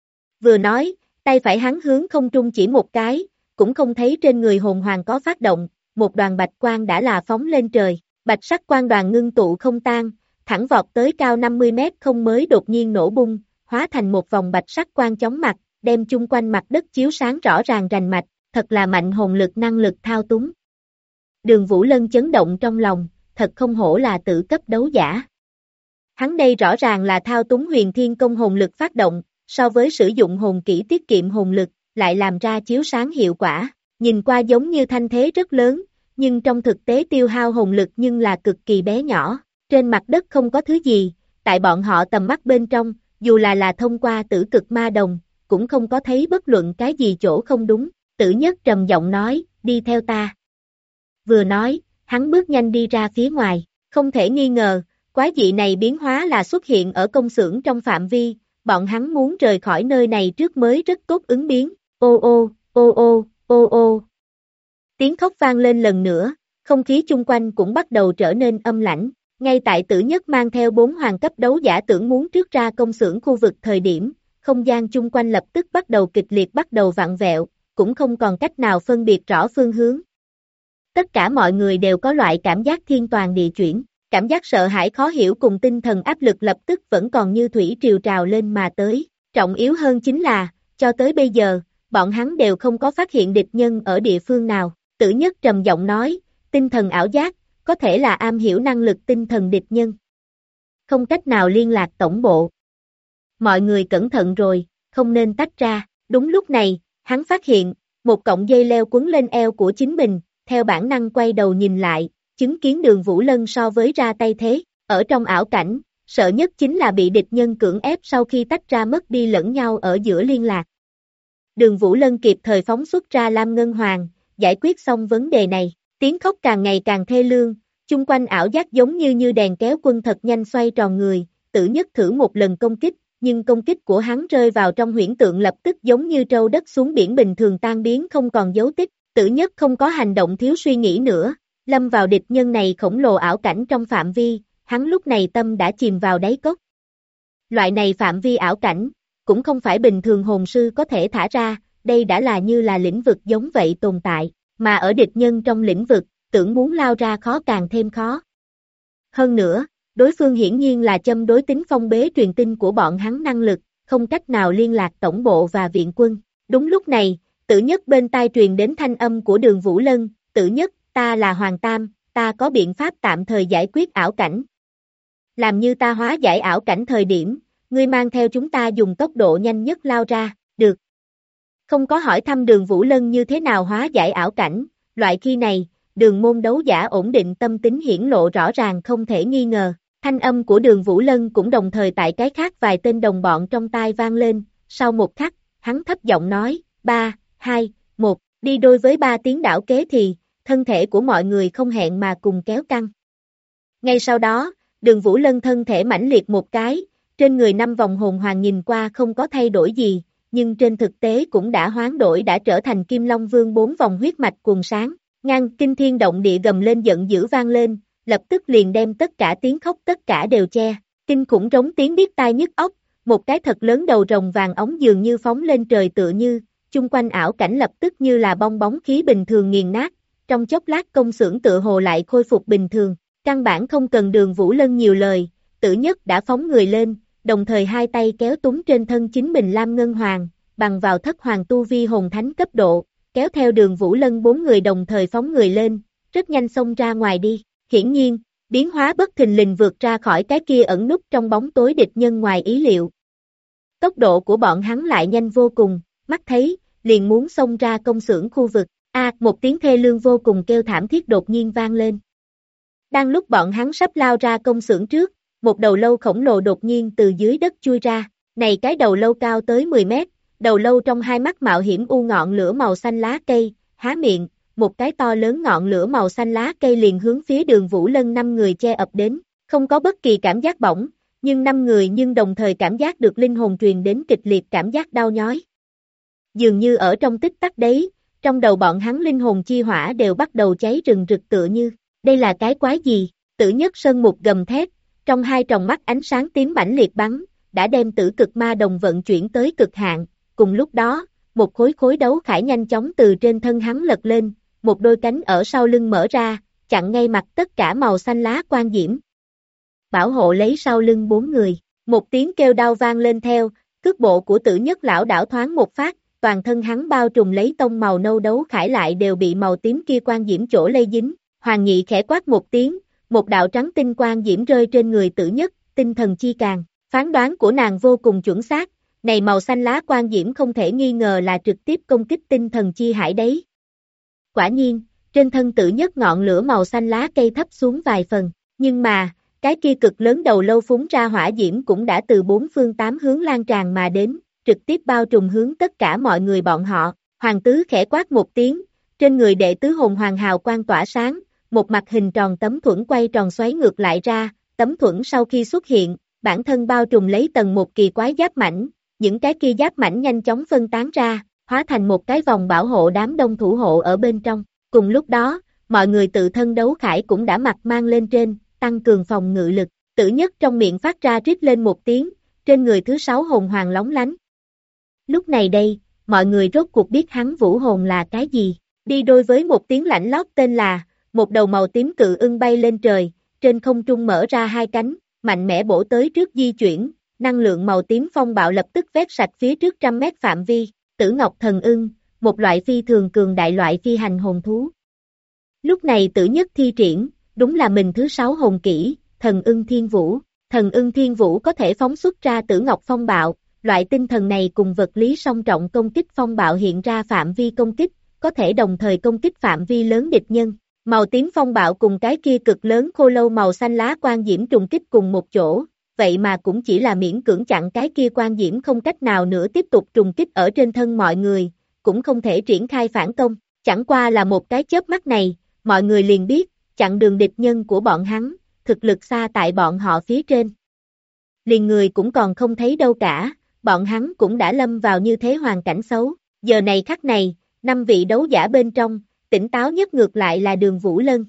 Vừa nói, tay phải hắn hướng không trung chỉ một cái, cũng không thấy trên người hồn hoàng có phát động, một đoàn bạch quang đã là phóng lên trời, bạch sắc quang đoàn ngưng tụ không tan, thẳng vọt tới cao 50 mét không mới đột nhiên nổ bung, hóa thành một vòng bạch sắc quang chóng mặt, đem chung quanh mặt đất chiếu sáng rõ ràng rành mạch, thật là mạnh hồn lực năng lực thao túng. Đường Vũ Lân chấn động trong lòng, thật không hổ là tử cấp đấu giả. Hắn đây rõ ràng là thao túng huyền thiên công hồn lực phát động, so với sử dụng hồn kỹ tiết kiệm hồn lực, lại làm ra chiếu sáng hiệu quả, nhìn qua giống như thanh thế rất lớn, nhưng trong thực tế tiêu hao hồn lực nhưng là cực kỳ bé nhỏ, trên mặt đất không có thứ gì, tại bọn họ tầm mắt bên trong, dù là thông qua tử cực ma đồng, cũng không có thấy bất luận cái gì chỗ không đúng. Tử Nhất trầm giọng nói, đi theo ta. Vừa nói, hắn bước nhanh đi ra phía ngoài, không thể nghi ngờ, quái dị này biến hóa là xuất hiện ở công xưởng trong phạm vi, bọn hắn muốn rời khỏi nơi này trước mới rất tốt ứng biến. Ô ô, ô ô, ô ô. Tiếng khóc vang lên lần nữa, không khí chung quanh cũng bắt đầu trở nên âm lãnh. Ngay tại Tử Nhất mang theo 4 hoàng cấp đấu giả tưởng muốn trước ra công xưởng khu vực thời điểm, không gian chung quanh lập tức bắt đầu kịch liệt bắt đầu vặn vẹo, cũng không còn cách nào phân biệt rõ phương hướng. Tất cả mọi người đều có loại cảm giác thiên toàn địa chuyển, cảm giác sợ hãi khó hiểu cùng tinh thần áp lực lập tức vẫn còn như thủy triều trào lên mà tới. Trọng yếu hơn chính là, cho tới bây giờ, bọn hắn đều không có phát hiện địch nhân ở địa phương nào. Tử Nhất trầm giọng nói, tinh thần ảo giác, có thể là am hiểu năng lực tinh thần địch nhân. Không cách nào liên lạc tổng bộ. Mọi người cẩn thận rồi, không nên tách ra. Đúng lúc này, hắn phát hiện, một cọng dây leo quấn lên eo của chính mình, theo bản năng quay đầu nhìn lại, chứng kiến Đường Vũ Lân so với ra tay thế. Ở trong ảo cảnh, sợ nhất chính là bị địch nhân cưỡng ép sau khi tách ra mất đi lẫn nhau ở giữa liên lạc. Đường Vũ Lân kịp thời phóng xuất ra Lam Ngân Hoàng, giải quyết xong vấn đề này. Tiếng khóc càng ngày càng thê lương, chung quanh ảo giác giống như đèn kéo quân thật nhanh xoay tròn người. Tử Nhất thử một lần công kích, nhưng công kích của hắn rơi vào trong huyễn tượng lập tức giống như trâu đất xuống biển bình thường tan biến không còn dấu tích. Tử Nhất không có hành động thiếu suy nghĩ nữa, lâm vào địch nhân này khổng lồ ảo cảnh trong phạm vi, hắn lúc này tâm đã chìm vào đáy cốc. Loại này phạm vi ảo cảnh, cũng không phải bình thường hồn sư có thể thả ra, đây đã là như là lĩnh vực giống vậy tồn tại, mà ở địch nhân trong lĩnh vực, tưởng muốn lao ra khó càng thêm khó. Hơn nữa, đối phương hiển nhiên là châm đối tính phong bế truyền tin của bọn hắn năng lực, không cách nào liên lạc tổng bộ và viện quân. Đúng lúc này, Tử Nhất bên tai truyền đến thanh âm của Đường Vũ Lân, Tử Nhất, ta là Hoàng Tam, ta có biện pháp tạm thời giải quyết ảo cảnh. Làm như ta hóa giải ảo cảnh thời điểm, ngươi mang theo chúng ta dùng tốc độ nhanh nhất lao ra, được. Không có hỏi thăm Đường Vũ Lân như thế nào hóa giải ảo cảnh, loại khi này, Đường môn đấu giả ổn định tâm tính hiển lộ rõ ràng không thể nghi ngờ. Thanh âm của Đường Vũ Lân cũng đồng thời tại cái khác vài tên đồng bọn trong tai vang lên, sau một khắc, hắn thấp giọng nói, 3, 2, 1, đi đôi với 3 tiếng đảo kế thì, thân thể của mọi người không hẹn mà cùng kéo căng. Ngay sau đó, Đường Vũ Lân thân thể mãnh liệt một cái, trên người 5 vòng hồn hoàng nhìn qua không có thay đổi gì, nhưng trên thực tế cũng đã hoán đổi đã trở thành Kim Long Vương 4 vòng huyết mạch cuồng sáng, ngang kinh thiên động địa gầm lên giận dữ vang lên, lập tức liền đem tất cả tiếng khóc tất cả đều che, kinh khủng trống tiếng điếc tai nhức óc, một cái thật lớn đầu rồng vàng ống dường như phóng lên trời tựa như, chung quanh ảo cảnh lập tức như là bong bóng khí bình thường nghiền nát, trong chốc lát công xưởng tựa hồ lại khôi phục bình thường, căn bản không cần Đường Vũ Lân nhiều lời, Tử Nhất đã phóng người lên, đồng thời hai tay kéo túm trên thân chính mình Lam Ngân Hoàng, bằng vào thất hoàng tu vi hồn thánh cấp độ, kéo theo Đường Vũ Lân 4 người đồng thời phóng người lên, rất nhanh xông ra ngoài đi. Hiển nhiên, biến hóa bất thình lình vượt ra khỏi cái kia ẩn núp trong bóng tối địch nhân ngoài ý liệu. Tốc độ của bọn hắn lại nhanh vô cùng, mắt thấy, liền muốn xông ra công xưởng khu vực. Một tiếng thê lương vô cùng kêu thảm thiết đột nhiên vang lên. Đang lúc bọn hắn sắp lao ra công xưởng trước, một đầu lâu khổng lồ đột nhiên từ dưới đất chui ra. Này cái đầu lâu cao tới 10 mét, đầu lâu trong hai mắt mạo hiểm u ngọn lửa màu xanh lá cây, há miệng, một cái to lớn ngọn lửa màu xanh lá cây liền hướng phía Đường Vũ Lân 5 người che ập đến, không có bất kỳ cảm giác bỏng, nhưng 5 người nhưng đồng thời cảm giác được linh hồn truyền đến kịch liệt cảm giác đau nhói. Dường như ở trong tích tắc đấy, trong đầu bọn hắn linh hồn chi hỏa đều bắt đầu cháy rừng rực tựa như, đây là cái quái gì? Tử Nhất Sơn Mục gầm thét, trong hai tròng mắt ánh sáng tím mãnh liệt bắn, đã đem tử cực ma đồng vận chuyển tới cực hạn, cùng lúc đó, một khối đấu khải nhanh chóng từ trên thân hắn lật lên, một đôi cánh ở sau lưng mở ra, chặn ngay mặt tất cả màu xanh lá quang diễm. Bảo hộ lấy sau lưng 4 người, một tiếng kêu đau vang lên theo, cước bộ của Tử Nhất lão đảo thoáng một phát, toàn thân hắn bao trùm lấy tông màu nâu đấu khải lại đều bị màu tím kia quang diễm chỗ lây dính. Hoàng Nhị khẽ quát một tiếng, một đạo trắng tinh quang diễm rơi trên người Tử Nhất, tinh thần chi càng, phán đoán của nàng vô cùng chuẩn xác, này màu xanh lá quang diễm không thể nghi ngờ là trực tiếp công kích tinh thần chi hải đấy. Quả nhiên, trên thân Tử Nhất ngọn lửa màu xanh lá cây thấp xuống vài phần, nhưng mà, cái kia cực lớn đầu lâu phúng ra hỏa diễm cũng đã từ 4 phương 8 hướng lan tràn mà đến, trực tiếp bao trùm hướng tất cả mọi người bọn họ. Hoàng tứ khẽ quát một tiếng, trên người đệ tứ hồn hoàng hào quang tỏa sáng, một mặt hình tròn tấm thuẫn quay tròn xoáy ngược lại ra, tấm thuẫn sau khi xuất hiện, bản thân bao trùm lấy tầng một kỳ quái giáp mảnh, những cái kia giáp mảnh nhanh chóng phân tán ra, hóa thành một cái vòng bảo hộ đám đông thủ hộ ở bên trong. Cùng lúc đó, mọi người tự thân đấu khải cũng đã mặc mang lên trên, tăng cường phòng ngự lực. Tử Nhất trong miệng phát ra rít lên một tiếng, trên người thứ 6 hồn hoàng lóng lánh. Lúc này đây, mọi người rốt cuộc biết hắn vũ hồn là cái gì, đi đôi với một tiếng lạnh lót tên là, một đầu màu tím cự ưng bay lên trời, trên không trung mở ra hai cánh, mạnh mẽ bổ tới trước di chuyển, năng lượng màu tím phong bạo lập tức vét sạch phía trước 100 mét phạm vi, Tử Ngọc Thần Ưng, một loại phi thường cường đại loại phi hành hồn thú. Lúc này Tử Nhất thi triển, đúng là mình thứ 6 hồn kỹ, Thần Ưng Thiên Vũ. Thần Ưng Thiên Vũ có thể phóng xuất ra Tử Ngọc phong bạo, loại tinh thần này cùng vật lý song trọng công kích phong bạo hiện ra phạm vi công kích, có thể đồng thời công kích phạm vi lớn địch nhân. Màu tím phong bạo cùng cái kia cực lớn khô lâu màu xanh lá quang diễm trùng kích cùng một chỗ, vậy mà cũng chỉ là miễn cưỡng chặn cái kia quang diễm không cách nào nữa tiếp tục trùng kích ở trên thân mọi người, cũng không thể triển khai phản công, chẳng qua là một cái chớp mắt này, mọi người liền biết, chặn đường địch nhân của bọn hắn, thực lực xa tại bọn họ phía trên. Liền người cũng còn không thấy đâu cả, bọn hắn cũng đã lâm vào như thế hoàn cảnh xấu, giờ này khắc này, 5 vị đấu giả bên trong, tỉnh táo nhất ngược lại là Đường Vũ Lân.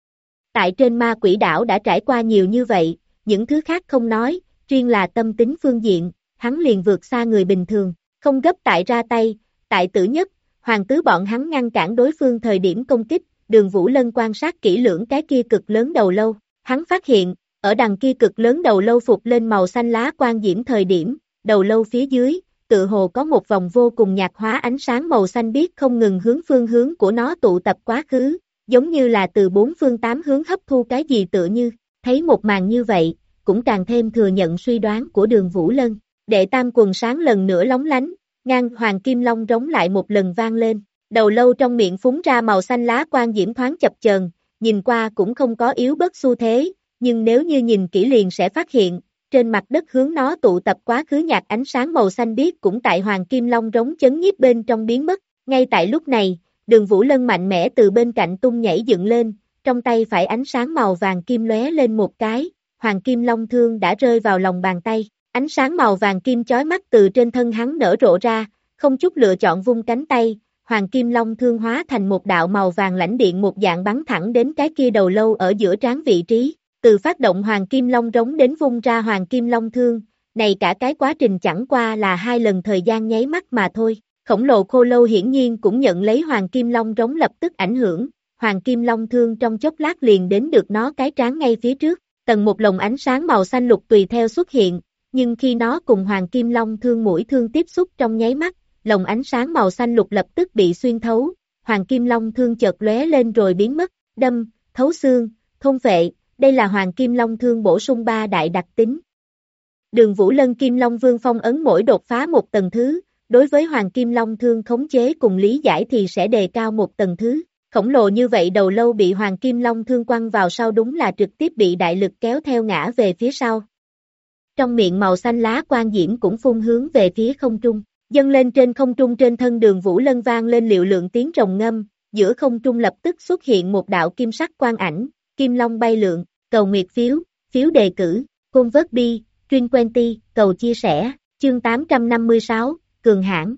Tại trên ma quỷ đảo đã trải qua nhiều như vậy, những thứ khác không nói, riêng là tâm tính phương diện, hắn liền vượt xa người bình thường, không gấp tại ra tay, tại Tử Nhất, Hoàng tứ bọn hắn ngăn cản đối phương thời điểm công kích, Đường Vũ Lân quan sát kỹ lưỡng cái kia cực lớn đầu lâu, hắn phát hiện, ở đằng kia cực lớn đầu lâu phục lên màu xanh lá quang diễm thời điểm, đầu lâu phía dưới, tự hồ có một vòng vô cùng nhạt hóa ánh sáng màu xanh biếc không ngừng hướng phương hướng của nó tụ tập quá khứ, giống như là từ 4 phương 8 hướng hấp thu cái gì tựa như, thấy một màn như vậy, cũng càng thêm thừa nhận suy đoán của Đường Vũ Lân. Đệ tam quần sáng lần nữa lóng lánh, ngang hoàng kim long rống lại một lần vang lên, Đầu lâu trong miệng phúng ra màu xanh lá quang diễm thoáng chập chờn, nhìn qua cũng không có yếu bớt xu thế, nhưng nếu như nhìn kỹ liền sẽ phát hiện, trên mặt đất hướng nó tụ tập quá khứ nhạt ánh sáng màu xanh biếc cũng tại Hoàng Kim Long rống chấn nhiếp bên trong biến mất. Ngay tại lúc này, Đường Vũ Lân mạnh mẽ từ bên cạnh tung nhảy dựng lên, trong tay phải ánh sáng màu vàng kim lóe lên một cái, Hoàng Kim Long thương đã rơi vào lòng bàn tay, ánh sáng màu vàng kim chói mắt từ trên thân hắn nở rộ ra, không chút lựa chọn vung cánh tay, Hoàng Kim Long thương hóa thành một đạo màu vàng lãnh điện một dạng bắn thẳng đến cái kia đầu lâu ở giữa trán vị trí, từ phát động Hoàng Kim Long rống đến vung ra Hoàng Kim Long thương, này cả cái quá trình chẳng qua là 2 lần thời gian nháy mắt mà thôi. Khổng lồ khô lâu hiển nhiên cũng nhận lấy Hoàng Kim Long rống lập tức ảnh hưởng, Hoàng Kim Long thương trong chốc lát liền đến được nó cái trán ngay phía trước, tầng một lồng ánh sáng màu xanh lục tùy theo xuất hiện, nhưng khi nó cùng Hoàng Kim Long thương mũi thương tiếp xúc trong nháy mắt, lồng ánh sáng màu xanh lục lập tức bị xuyên thấu, Hoàng Kim Long thương chợt lóe lên rồi biến mất, đâm, thấu xương, thôn phệ, đây là Hoàng Kim Long thương bổ sung 3 đại đặc tính. Đường Vũ Lân Kim Long Vương phong ấn mỗi đột phá một tầng thứ, đối với Hoàng Kim Long thương khống chế cùng lý giải thì sẽ đề cao một tầng thứ. Khổng lồ như vậy đầu lâu bị Hoàng Kim Long thương quăng vào sau đúng là trực tiếp bị đại lực kéo theo ngã về phía sau. Trong miệng màu xanh lá quang diễm cũng phun hướng về phía không trung, dâng lên trên không trung trên thân Đường Vũ Lân vang lên liệu lượng tiếng rồng ngâm, giữa không trung lập tức xuất hiện một đạo kim sắc quang ảnh, kim long bay lượn, cầu nguyệt phiếu, phiếu đề cử, convert bi, truyền quenty, cầu chia sẻ, chương 856, cường hãn.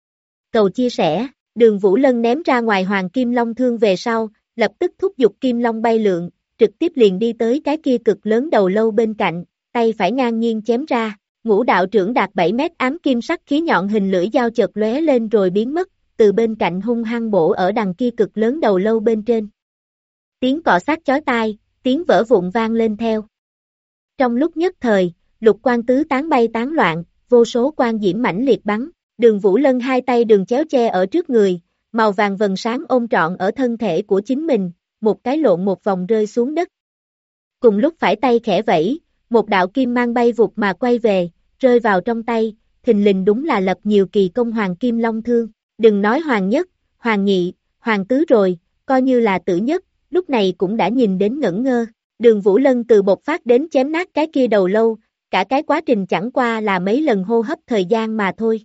Cầu chia sẻ, Đường Vũ Lân ném ra ngoài Hoàng Kim Long thương về sau, lập tức thúc giục kim long bay lượn, trực tiếp liền đi tới cái kia cực lớn đầu lâu bên cạnh, tay phải ngang nhiên chém ra, Ngũ đạo trưởng đạt 7 mét ám kim sắc khí nhọn hình lưỡi dao chợt lóe lên rồi biến mất, từ bên cạnh hung hăng bổ ở đằng kia cực lớn đầu lâu bên trên. Tiếng cọ sát chói tai, tiếng vỡ vụn vang lên theo. Trong lúc nhất thời, lục quang tứ tán bay tán loạn, vô số quang diễm mãnh liệt bắn, Đường Vũ Lân hai tay đường chéo che ở trước người, màu vàng vầng sáng ôm trọn ở thân thể của chính mình, một cái lộn một vòng rơi xuống đất. Cùng lúc phải tay khẽ vẫy, một đạo kim mang bay vụt mà quay về, rơi vào trong tay, thình lình đúng là lập nhiều kỳ công Hoàng Kim Long thương, đừng nói Hoàng Nhất, Hoàng Nhị, Hoàng Tứ rồi, coi như là Tử Nhất, lúc này cũng đã nhìn đến ngẩn ngơ, Đường Vũ Lân từ bộc phát đến chém nát cái kia đầu lâu, cả cái quá trình chẳng qua là mấy lần hô hấp thời gian mà thôi.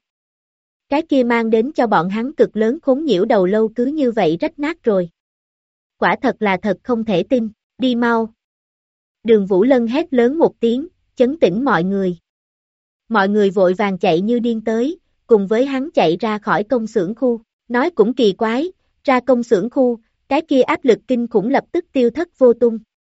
Cái kia mang đến cho bọn hắn cực lớn khốn nhiễu đầu lâu cứ như vậy rách nát rồi. Quả thật là thật không thể tin, đi mau. Đường Vũ Lân hét lớn một tiếng, chấn tĩnh mọi người. Mọi người vội vàng chạy như điên tới, cùng với hắn chạy ra khỏi công xưởng khu, nói cũng kỳ quái, ra công xưởng khu, cái kia áp lực kinh khủng lập tức tiêu thất vô tung.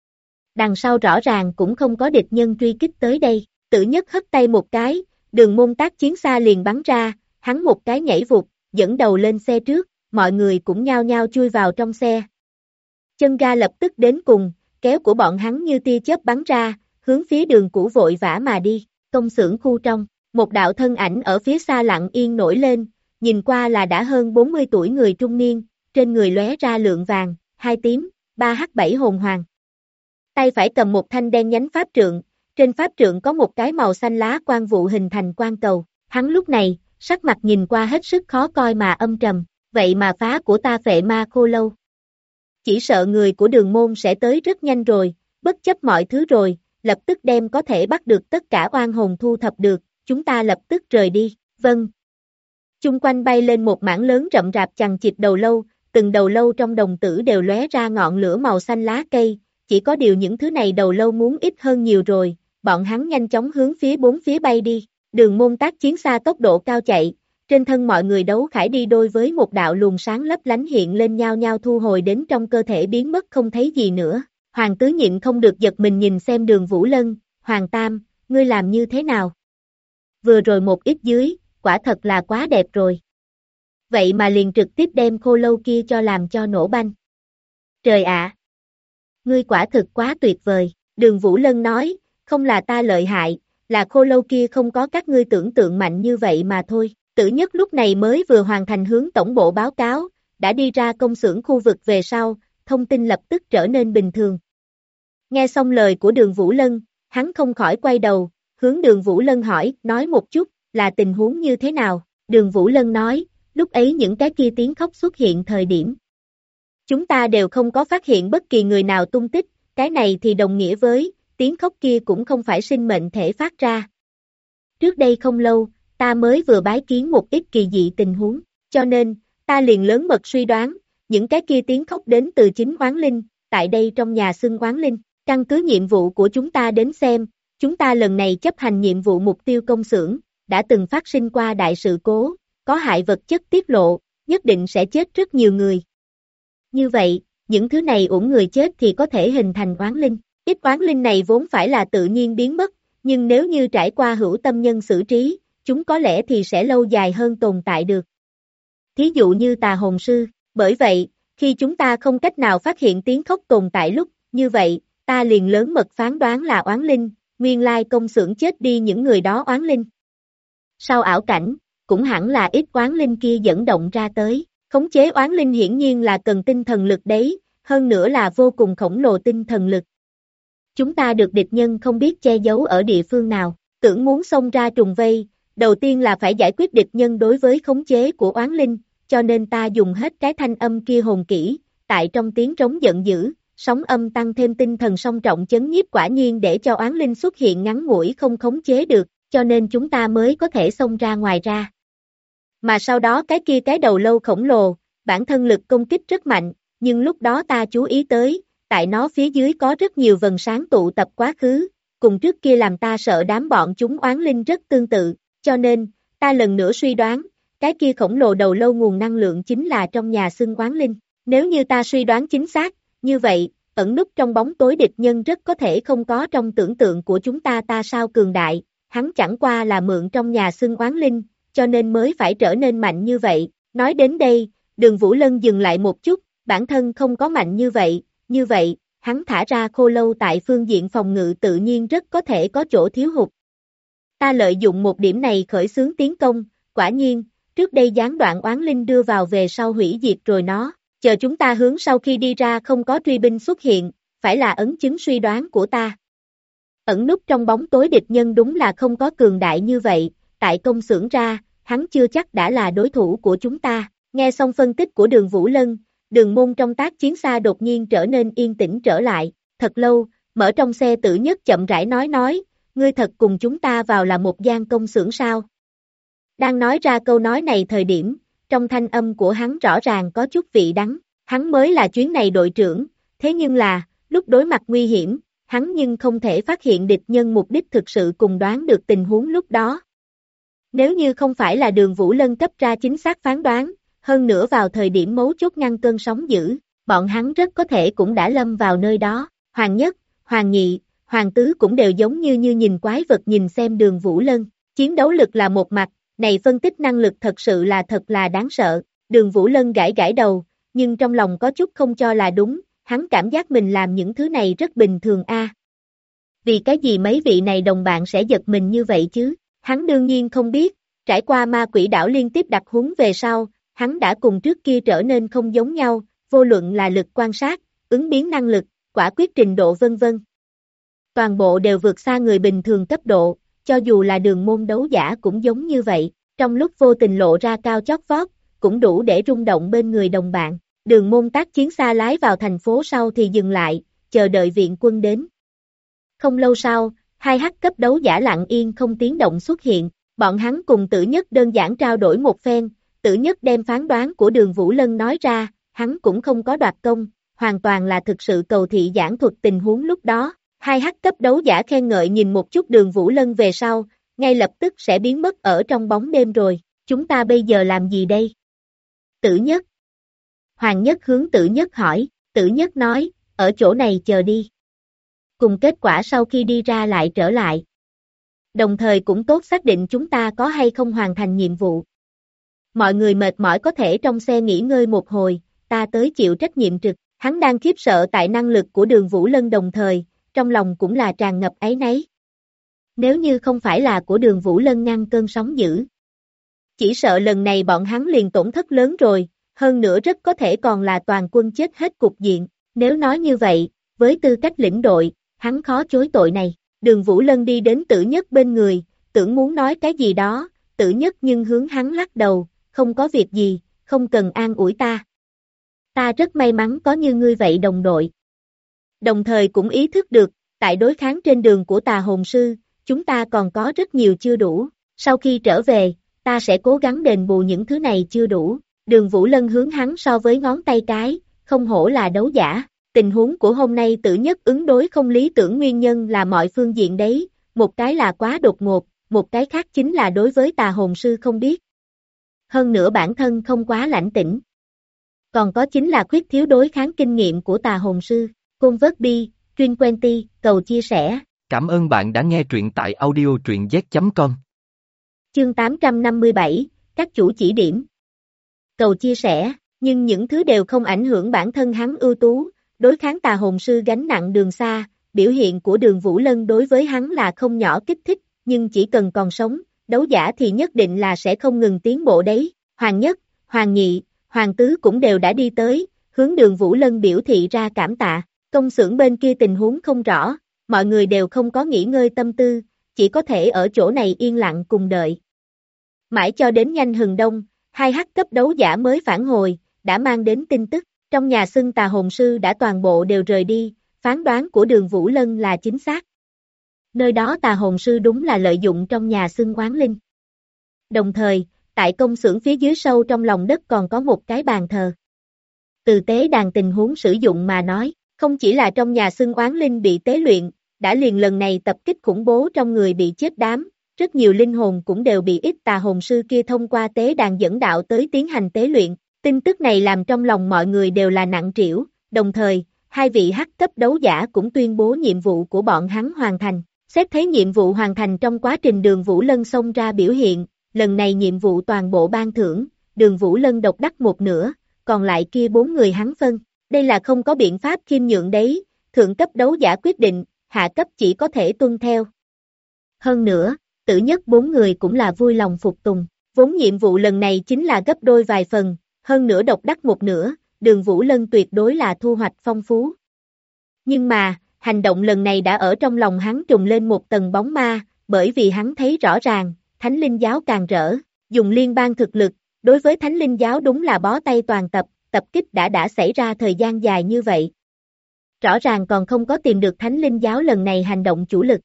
Đằng sau rõ ràng cũng không có địch nhân truy kích tới đây, Tử Nhất hất tay một cái, Đường Môn tác chiến xa liền bắn ra, hắn một cái nhảy vụt, dẫn đầu lên xe trước, mọi người cũng nhao nhao chui vào trong xe. Chân ga lập tức đến cùng, kéo của bọn hắn như tia chớp bắn ra, hướng phía đường cũ vội vã mà đi, công xưởng khu trong, một đạo thân ảnh ở phía xa lặng yên nổi lên, nhìn qua là đã hơn 40 tuổi người trung niên, trên người lóe ra lượng vàng, 2 tím, 3H7 hồn hoàng. Tay phải cầm một thanh đen nhánh pháp trượng, trên pháp trượng có một cái màu xanh lá quang vụ hình thành quang cầu, hắn lúc này, sắc mặt nhìn qua hết sức khó coi mà âm trầm, vậy mà phá của ta Phệ Ma Khô Lâu. Chỉ sợ người của Đường Môn sẽ tới rất nhanh rồi, bất chấp mọi thứ rồi, lập tức đem có thể bắt được tất cả oan hồn thu thập được, chúng ta lập tức rời đi, vâng. Chung quanh bay lên một mảng lớn rậm rạp chằng chịt đầu lâu, từng đầu lâu trong đồng tử đều lóe ra ngọn lửa màu xanh lá cây, chỉ có điều những thứ này đầu lâu muốn ít hơn nhiều rồi, bọn hắn nhanh chóng hướng phía bốn phía bay đi. Đường Môn tác chiến xa tốc độ cao chạy, trên thân mọi người đấu khải đi đôi với một đạo luồng sáng lấp lánh hiện lên nhau nhau thu hồi đến trong cơ thể biến mất không thấy gì nữa. Hoàng Tứ nhịn không được giật mình nhìn xem Đường Vũ Lân, Hoàng Tam, ngươi làm như thế nào? Vừa rồi một ít dưới, quả thật là quá đẹp rồi. Vậy mà liền trực tiếp đem khô lâu kia cho làm cho nổ banh. Trời ạ! Ngươi quả thực quá tuyệt vời, Đường Vũ Lân nói, không là ta lợi hại, là khô lâu kia không có các ngươi tưởng tượng mạnh như vậy mà thôi. Tử Nhất lúc này mới vừa hoàn thành hướng tổng bộ báo cáo, đã đi ra công xưởng khu vực về sau, thông tin lập tức trở nên bình thường. Nghe xong lời của Đường Vũ Lân, hắn không khỏi quay đầu, hướng Đường Vũ Lân hỏi, nói một chút, là tình huống như thế nào? Đường Vũ Lân nói, lúc ấy những cái kia tiếng khóc xuất hiện thời điểm. Chúng ta đều không có phát hiện bất kỳ người nào tung tích, cái này thì đồng nghĩa với, tiếng khóc kia cũng không phải sinh mệnh thể phát ra. Trước đây không lâu, ta mới vừa bái kiến một ít kỳ dị tình huống, cho nên, ta liền lớn mật suy đoán, những cái kia tiếng khóc đến từ chính oán linh, tại đây trong nhà xưng oán linh, căn cứ nhiệm vụ của chúng ta đến xem, chúng ta lần này chấp hành nhiệm vụ mục tiêu công xưởng, đã từng phát sinh qua đại sự cố, có hại vật chất tiết lộ, nhất định sẽ chết rất nhiều người. Như vậy, những thứ này uổng người chết thì có thể hình thành oán linh, ít oán linh này vốn phải là tự nhiên biến mất, nhưng nếu như trải qua hữu tâm nhân xử trí, chúng có lẽ thì sẽ lâu dài hơn tồn tại được. Thí dụ như tà hồn sư, bởi vậy, khi chúng ta không cách nào phát hiện tiếng khóc tồn tại lúc, như vậy, ta liền lớn mật phán đoán là oán linh, nguyên lai công xưởng chết đi những người đó oán linh. Sau ảo cảnh, cũng hẳn là ít oán linh kia dẫn động ra tới, khống chế oán linh hiển nhiên là cần tinh thần lực đấy, hơn nữa là vô cùng khổng lồ tinh thần lực. Chúng ta được địch nhân không biết che giấu ở địa phương nào, tưởng muốn xông ra trùng vây, đầu tiên là phải giải quyết địch nhân đối với khống chế của oán linh, cho nên ta dùng hết cái thanh âm kia hồn kỹ, tại trong tiếng trống giận dữ, sóng âm tăng thêm tinh thần song trọng chấn nhiếp quả nhiên để cho oán linh xuất hiện ngắn ngủi không khống chế được, cho nên chúng ta mới có thể xông ra ngoài ra. Mà sau đó cái kia cái đầu lâu khổng lồ, bản thân lực công kích rất mạnh, nhưng lúc đó ta chú ý tới, tại nó phía dưới có rất nhiều vầng sáng tụ tập quá khứ, cùng trước kia làm ta sợ đám bọn chúng oán linh rất tương tự, cho nên, ta lần nữa suy đoán, cái kia khổng lồ đầu lâu nguồn năng lượng chính là trong nhà xưng oán linh. Nếu như ta suy đoán chính xác, như vậy, ẩn núp trong bóng tối địch nhân rất có thể không có trong tưởng tượng của chúng ta sao cường đại, hắn chẳng qua là mượn trong nhà xưng oán linh, cho nên mới phải trở nên mạnh như vậy. Nói đến đây, Đường Vũ Lân dừng lại một chút, bản thân không có mạnh như vậy, hắn thả ra khô lâu tại phương diện phòng ngự tự nhiên rất có thể có chỗ thiếu hụt. Ta lợi dụng một điểm này khởi xướng tiến công, quả nhiên, trước đây gián đoạn oán linh đưa vào về sau hủy diệt rồi nó, chờ chúng ta hướng sau khi đi ra không có truy binh xuất hiện, phải là ấn chứng suy đoán của ta. Ẩn núp trong bóng tối địch nhân đúng là không có cường đại như vậy, tại công xưởng ra, hắn chưa chắc đã là đối thủ của chúng ta. Nghe xong phân tích của Đường Vũ Lân, Đường Môn trong tác chiến xa đột nhiên trở nên yên tĩnh trở lại, thật lâu, mở trong xe Tử Nhất chậm rãi nói, ngươi thật cùng chúng ta vào là một gian công xưởng sao? Đang nói ra câu nói này thời điểm, trong thanh âm của hắn rõ ràng có chút vị đắng, hắn mới là chuyến này đội trưởng, thế nhưng là, lúc đối mặt nguy hiểm, hắn nhưng không thể phát hiện địch nhân mục đích thực sự cùng đoán được tình huống lúc đó. Nếu như không phải là Đường Vũ Lân cấp ra chính xác phán đoán, hơn nữa vào thời điểm mấu chốt ngăn cơn sóng dữ, bọn hắn rất có thể cũng đã lâm vào nơi đó. Hoàng Nhất, Hoàng Nhị, Hoàng Tứ cũng đều giống như nhìn quái vật nhìn xem Đường Vũ Lân. Chiến đấu lực là một mặt, này phân tích năng lực thật sự là thật là đáng sợ. Đường Vũ Lân gãi gãi đầu, nhưng trong lòng có chút không cho là đúng, hắn cảm giác mình làm những thứ này rất bình thường a. Vì cái gì mấy vị này đồng bạn sẽ giật mình như vậy chứ? Hắn đương nhiên không biết, trải qua ma quỷ đảo liên tiếp đặc huấn về sau, hắn đã cùng trước kia trở nên không giống nhau, vô luận là lực quan sát, ứng biến năng lực, quả quyết trình độ vân vân. Toàn bộ đều vượt xa người bình thường cấp độ, cho dù là Đường Môn đấu giả cũng giống như vậy, trong lúc vô tình lộ ra cao chót vót, cũng đủ để rung động bên người đồng bạn. Đường Môn tác chiến xa lái vào thành phố sau thì dừng lại, chờ đợi viện quân đến. Không lâu sau, hai hắc cấp đấu giả lặng yên không tiếng động xuất hiện, bọn hắn cùng Tử Nhất đơn giản trao đổi một phen, Tử Nhất đem phán đoán của Đường Vũ Lân nói ra, hắn cũng không có đoạt công, hoàn toàn là thực sự cầu thị giảng thuật tình huống lúc đó. Hai hắc cấp đấu giả khen ngợi nhìn một chút Đường Vũ Lân về sau, ngay lập tức sẽ biến mất ở trong bóng đêm rồi, chúng ta bây giờ làm gì đây? Tử Nhất. Hoàng Nhất hướng Tử Nhất hỏi, Tử Nhất nói, ở chỗ này chờ đi. Cùng kết quả sau khi đi ra lại trở lại. Đồng thời cũng tốt xác định chúng ta có hay không hoàn thành nhiệm vụ. Mọi người mệt mỏi có thể trong xe nghỉ ngơi một hồi, ta tới chịu trách nhiệm trực. Hắn đang khiếp sợ tại năng lực của Đường Vũ Lân đồng thời, trong lòng cũng là tràn ngập áy náy. Nếu như không phải là của Đường Vũ Lân ngăn cơn sóng dữ, chỉ sợ lần này bọn hắn liền tổn thất lớn rồi, hơn nữa rất có thể còn là toàn quân chết hết cục diện. Nếu nói như vậy, với tư cách lĩnh đội, hắn khó chối tội này. Đường Vũ Lân đi đến Tử Nhất bên người, tưởng muốn nói cái gì đó, Tử Nhất nhưng hướng hắn lắc đầu, không có việc gì, không cần an ủi ta. Ta rất may mắn có như ngươi vậy đồng đội. Đồng thời cũng ý thức được, tại đối kháng trên đường của tà hồn sư, chúng ta còn có rất nhiều chưa đủ. Sau khi trở về, ta sẽ cố gắng đền bù những thứ này chưa đủ. Đường Vũ Lân hướng hắn so với ngón tay cái, không hổ là đấu giả. Tình huống của hôm nay Tử Nhất ứng đối không lý tưởng nguyên nhân là mọi phương diện đấy, một cái là quá đột ngột, một cái khác chính là đối với tà hồn sư không biết. Hơn nữa bản thân không quá lãnh tĩnh. Còn có chính là khuyết thiếu đối kháng kinh nghiệm của tà hồn sư. Convertby, Truyền Quenty, cầu chia sẻ. Cảm ơn bạn đã nghe truyện tại audio truyện z.com. Chương 857, các chủ chỉ điểm. Cầu chia sẻ, nhưng những thứ đều không ảnh hưởng bản thân hắn ưu tú, đối kháng tà hồn sư gánh nặng đường xa, biểu hiện của Đường Vũ Lân đối với hắn là không nhỏ kích thích, nhưng chỉ cần còn sống, đấu giả thì nhất định là sẽ không ngừng tiến bộ đấy. Hoàng Nhất, Hoàng Nhị, Hoàng Tứ cũng đều đã đi tới, hướng Đường Vũ Lân biểu thị ra cảm tạ. Công xưởng bên kia tình huống không rõ, mọi người đều không có nghỉ ngơi tâm tư, chỉ có thể ở chỗ này yên lặng cùng đợi. Mãi cho đến nhanh hừng đông, 2 hắc cấp đấu giả mới phản hồi, đã mang đến tin tức, trong nhà xưng tà hồn sư đã toàn bộ đều rời đi, phán đoán của Đường Vũ Lân là chính xác. Nơi đó tà hồn sư đúng là lợi dụng trong nhà xưng oán linh. Đồng thời, tại công xưởng phía dưới sâu trong lòng đất còn có một cái bàn thờ. Từ tế đàn tình huống sử dụng mà nói, không chỉ là trong nhà xưng oán linh bị tế luyện, đã liền lần này tập kích khủng bố trong người bị chết đám, rất nhiều linh hồn cũng đều bị ít tà hồn sư kia thông qua tế đàn dẫn đạo tới tiến hành tế luyện. Tin tức này làm trong lòng mọi người đều là nặng trĩu, đồng thời, 2 vị hắc cấp đấu giả cũng tuyên bố nhiệm vụ của bọn hắn hoàn thành. Xét thấy nhiệm vụ hoàn thành trong quá trình Đường Vũ Lân xông ra biểu hiện, lần này nhiệm vụ toàn bộ ban thưởng, Đường Vũ Lân độc đắc một nửa, còn lại kia 4 người hắn phân. Đây là không có biện pháp khiêm nhượng đấy, thượng cấp đấu giả quyết định, hạ cấp chỉ có thể tuân theo. Hơn nữa, Tử Nhất 4 người cũng là vui lòng phục tùng, vốn nhiệm vụ lần này chính là gấp đôi vài phần, hơn nữa độc đắc một nửa, Đường Vũ Lân tuyệt đối là thu hoạch phong phú. Nhưng mà, hành động lần này đã ở trong lòng hắn trùng lên một tầng bóng ma, bởi vì hắn thấy rõ ràng, Thánh Linh Giáo càng rỡ, dùng liên bang thực lực, đối với Thánh Linh Giáo đúng là bó tay toàn tập kích đã xảy ra thời gian dài như vậy. Rõ ràng còn không có tìm được Thánh Linh Giáo lần này hành động chủ lực.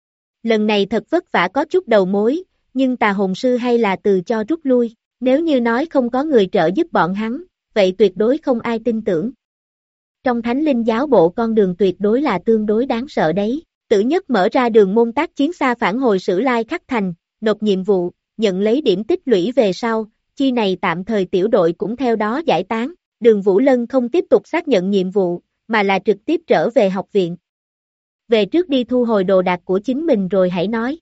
Lần này thật vất vả có chút đầu mối, nhưng tà hồn sư hay là từ cho rút lui, nếu như nói không có người trợ giúp bọn hắn, vậy tuyệt đối không ai tin tưởng. Trong Thánh Linh Giáo bộ con đường tuyệt đối là tương đối đáng sợ đấy. Tử Nhất mở ra đường môn tác chiến xa phản hồi Sử Lai Khắc Thành, nộp nhiệm vụ, nhận lấy điểm tích lũy về sau, chi này tạm thời tiểu đội cũng theo đó giải tán. Đường Vũ Lân không tiếp tục xác nhận nhiệm vụ, mà là trực tiếp trở về học viện. Về trước đi thu hồi đồ đạc của chính mình rồi hãy nói.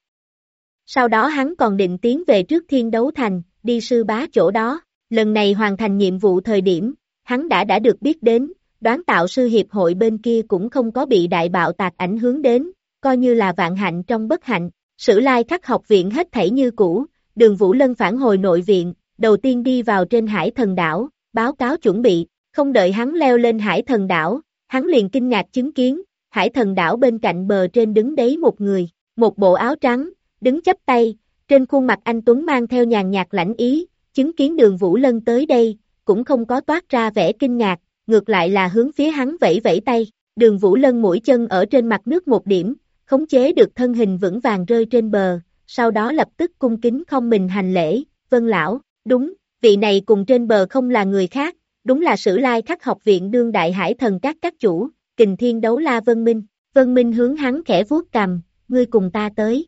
Sau đó hắn còn định tiến về trước Thiên Đấu Thành, đi sư bá chỗ đó. Lần này hoàn thành nhiệm vụ thời điểm, hắn đã được biết đến, đoán tạo sư hiệp hội bên kia cũng không có bị đại bạo tạc ảnh hưởng đến, coi như là vạn hạnh trong bất hạnh. Sử Lai Khắc học viện hết thảy như cũ, Đường Vũ Lân phản hồi nội viện, đầu tiên đi vào trên Hải Thần đảo, báo cáo chuẩn bị, không đợi hắn leo lên Hải Thần đảo, hắn liền kinh ngạc chứng kiến, Hải Thần đảo bên cạnh bờ trên đứng đấy một người, một bộ áo trắng, đứng chắp tay, trên khuôn mặt anh tuấn mang theo nhàn nhạt lãnh ý, chứng kiến Đường Vũ Lân tới đây, cũng không có toát ra vẻ kinh ngạc, ngược lại là hướng phía hắn vẫy vẫy tay. Đường Vũ Lân mũi chân ở trên mặt nước một điểm, khống chế được thân hình vững vàng rơi trên bờ, sau đó lập tức cung kính không mình hành lễ. Vân lão, đúng, vị này cùng trên bờ không là người khác, đúng là Sử Lai Khắc học viện đương đại Hải Thần các chủ, Kình Thiên Đấu La Vân Minh. Vân Minh hướng hắn khẽ vuốt cằm, ngươi cùng ta tới.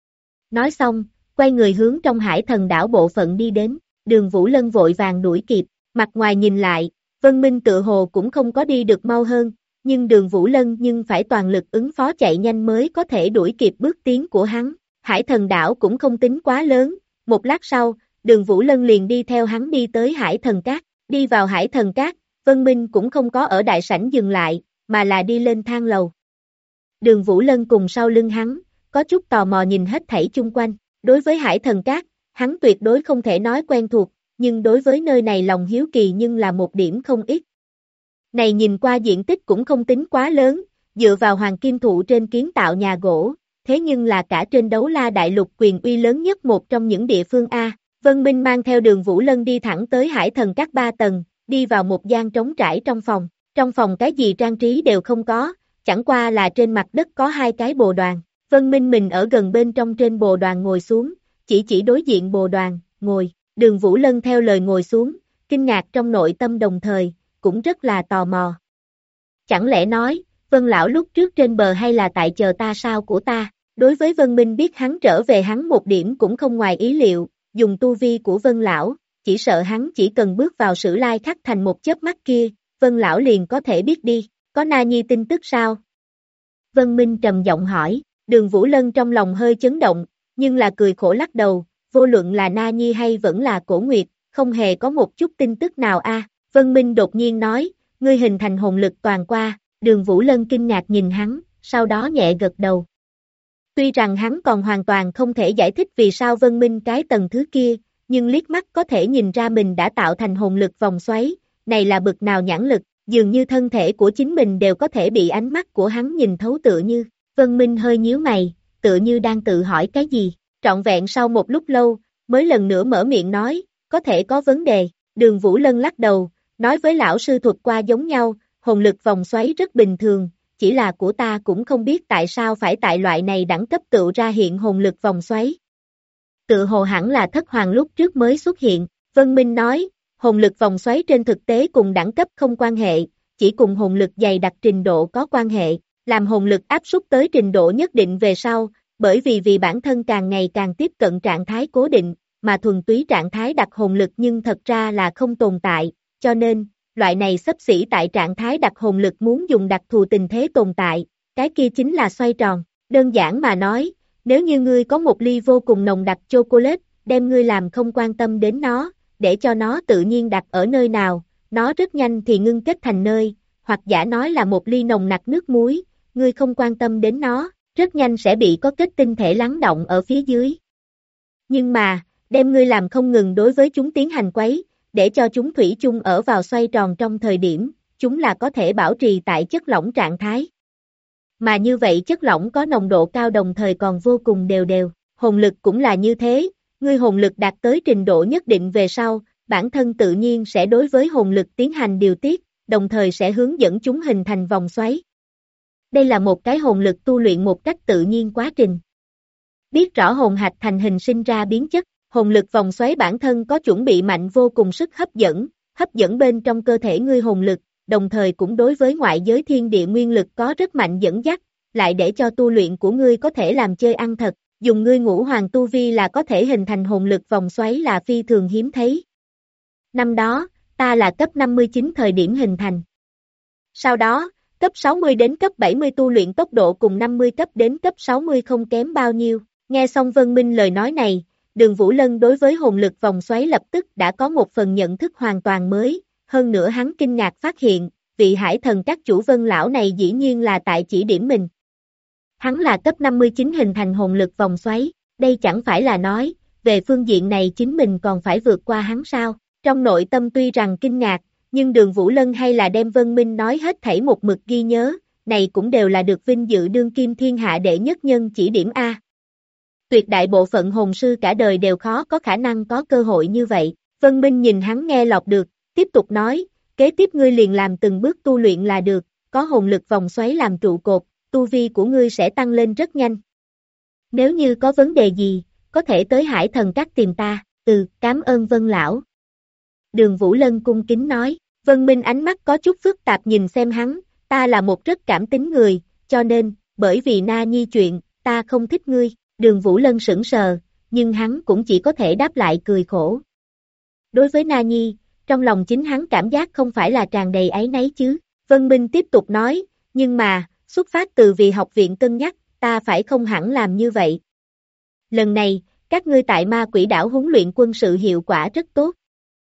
Nói xong, quay người hướng trong Hải Thần đảo bộ phận đi đến, Đường Vũ Lân vội vàng đuổi kịp, mặt ngoài nhìn lại, Vân Minh tự hồ cũng không có đi được mau hơn, nhưng Đường Vũ Lân nhưng phải toàn lực ứng phó chạy nhanh mới có thể đuổi kịp bước tiến của hắn. Hải Thần đảo cũng không tính quá lớn, một lát sau, Đường Vũ Lân liền đi theo hắn đi tới Hải Thần Các, đi vào Hải Thần Các, Vân Minh cũng không có ở đại sảnh dừng lại, mà là đi lên thang lầu. Đường Vũ Lân cùng sau lưng hắn, có chút tò mò nhìn hết thảy chung quanh, đối với Hải Thần Các, hắn tuyệt đối không thể nói quen thuộc, nhưng đối với nơi này lòng hiếu kỳ nhưng là một điểm không ít. Này nhìn qua diện tích cũng không tính quá lớn, dựa vào hoàng kim thụ trên kiến tạo nhà gỗ, thế nhưng là cả trên Đấu La Đại Lục quyền uy lớn nhất một trong những địa phương A. Vân Minh mang theo Đường Vũ Lân đi thẳng tới Hải Thần Các 3 tầng, đi vào một gian trống trải trong phòng. Trong phòng cái gì trang trí đều không có, chẳng qua là trên mặt đất có 2 cái bồ đoàn. Vân Minh mình ở gần bên trong trên bồ đoàn ngồi xuống, chỉ đối diện bồ đoàn, ngồi. Đường Vũ Lân theo lời ngồi xuống, kinh ngạc trong nội tâm đồng thời, cũng rất là tò mò. Chẳng lẽ nói, Vân lão lúc trước trên bờ hay là tại chờ ta sao của ta? Đối với Vân Minh biết hắn trở về hắn một điểm cũng không ngoài ý liệu, dùng tu vi của Vân lão, chỉ sợ hắn chỉ cần bước vào Sử Lai Khắc thành một chớp mắt kia, Vân lão liền có thể biết đi, có Na Nhi tin tức sao? Vân Minh trầm giọng hỏi, Đường Vũ Lân trong lòng hơi chấn động, nhưng là cười khổ lắc đầu, vô luận là Na Nhi hay vẫn là Cổ Nguyệt, không hề có một chút tin tức nào a. Vân Minh đột nhiên nói, ngươi hình thành hồn lực toàn qua, Đường Vũ Lân kinh ngạc nhìn hắn, sau đó nhẹ gật đầu. Tuy rằng hắn còn hoàn toàn không thể giải thích vì sao Vân Minh cái tầng thứ kia, nhưng liếc mắt có thể nhìn ra mình đã tạo thành hồn lực vòng xoáy, này là bực nào nhãn lực, dường như thân thể của chính mình đều có thể bị ánh mắt của hắn nhìn thấu tựa như. Vân Minh hơi nhíu mày, tựa như đang tự hỏi cái gì, trọn vẹn sau một lúc lâu, mới lần nữa mở miệng nói, có thể có vấn đề. Đường Vũ Lân lắc đầu, nói với lão sư thuật qua giống nhau, hồn lực vòng xoáy rất bình thường, chỉ là của ta cũng không biết tại sao phải tại loại này đẳng cấp tự ra hiện hồn lực vòng xoáy. Tự hồ hẳn là Thất Hoàng lúc trước mới xuất hiện, Vân Minh nói, hồn lực vòng xoáy trên thực tế cùng đẳng cấp không quan hệ, chỉ cùng hồn lực dày đặc trình độ có quan hệ, làm hồn lực áp suất tới trình độ nhất định về sau, bởi vì bản thân càng ngày càng tiếp cận trạng thái cố định, mà thuần túy trạng thái đặc hồn lực nhưng thật ra là không tồn tại, cho nên, loại này xấp xỉ tại trạng thái đặc hồn lực muốn dùng đặc thù tình thế tồn tại, cái kia chính là xoay tròn. Đơn giản mà nói, nếu như ngươi có một ly vô cùng nồng đặc chocolate, đem ngươi làm không quan tâm đến nó, để cho nó tự nhiên đặt ở nơi nào, nó rất nhanh thì ngưng kết thành nơi, hoặc giả nói là một ly nồng nặc nước muối, ngươi không quan tâm đến nó, rất nhanh sẽ bị có kết tinh thể lắng động ở phía dưới. Nhưng mà, đem ngươi làm không ngừng đối với chúng tiến hành quấy, để cho chúng thủy chung ở vào xoay tròn trong thời điểm, chúng là có thể bảo trì tại chất lỏng trạng thái. Mà như vậy chất lỏng có nồng độ cao đồng thời còn vô cùng đều đều, hồn lực cũng là như thế, ngươi hồn lực đạt tới trình độ nhất định về sau, bản thân tự nhiên sẽ đối với hồn lực tiến hành điều tiết, đồng thời sẽ hướng dẫn chúng hình thành vòng xoáy. Đây là một cái hồn lực tu luyện một cách tự nhiên quá trình. Biết rõ hồn hạch thành hình sinh ra biến chất, hồn lực vòng xoáy bản thân có chuẩn bị mạnh vô cùng sức hấp dẫn bên trong cơ thể ngươi hồn lực, đồng thời cũng đối với ngoại giới thiên địa nguyên lực có rất mạnh dẫn dắt, lại để cho tu luyện của ngươi có thể làm chơi ăn thật, dùng ngươi ngũ hoàng tu vi là có thể hình thành hồn lực vòng xoáy là phi thường hiếm thấy. Năm đó, ta là cấp 59 thời điểm hình thành. Sau đó, cấp 60 đến cấp 70 tu luyện tốc độ cùng 50 cấp đến cấp 60 không kém bao nhiêu. Nghe xong Vân Minh lời nói này, Đường Vũ Lân đối với hồn lực vòng xoáy lập tức đã có một phần nhận thức hoàn toàn mới, hơn nữa hắn kinh ngạc phát hiện, vị Hải Thần Các chủ Vân lão này dĩ nhiên là tại chỉ điểm mình. Hắn là cấp 59 hình thành hồn lực vòng xoáy, đây chẳng phải là nói, về phương diện này chính mình còn phải vượt qua hắn sao? Trong nội tâm tuy rằng kinh ngạc, nhưng Đường Vũ Lân hay là đem Vân Minh nói hết thảy một mực ghi nhớ, này cũng đều là được vinh dự đương kim thiên hạ đệ nhất nhân chỉ điểm A. Tuyệt đại bộ phận hồn sư cả đời đều khó có khả năng có cơ hội như vậy, Vân Minh nhìn hắn nghe lọt được, tiếp tục nói, kế tiếp ngươi liền làm từng bước tu luyện là được, có hồn lực vòng xoáy làm trụ cột, tu vi của ngươi sẽ tăng lên rất nhanh. Nếu như có vấn đề gì, có thể tới Hải Thần Các tìm ta, cảm ơn Vân lão. Đường Vũ Lân cung kính nói, Vân Minh ánh mắt có chút phức tạp nhìn xem hắn, ta là một rất cảm tính người, cho nên, bởi vì Na Nhi chuyện, ta không thích ngươi. Đường Vũ Lân sững sờ, nhưng hắn cũng chỉ có thể đáp lại cười khổ. Đối với Na Nhi, trong lòng chính hắn cảm giác không phải là tràn đầy áy náy chứ. Vân Minh tiếp tục nói, nhưng mà, xuất phát từ vì học viện cân nhắc, ta phải không hẳn làm như vậy. Lần này, các ngươi tại Ma Quỷ đảo huấn luyện quân sự hiệu quả rất tốt.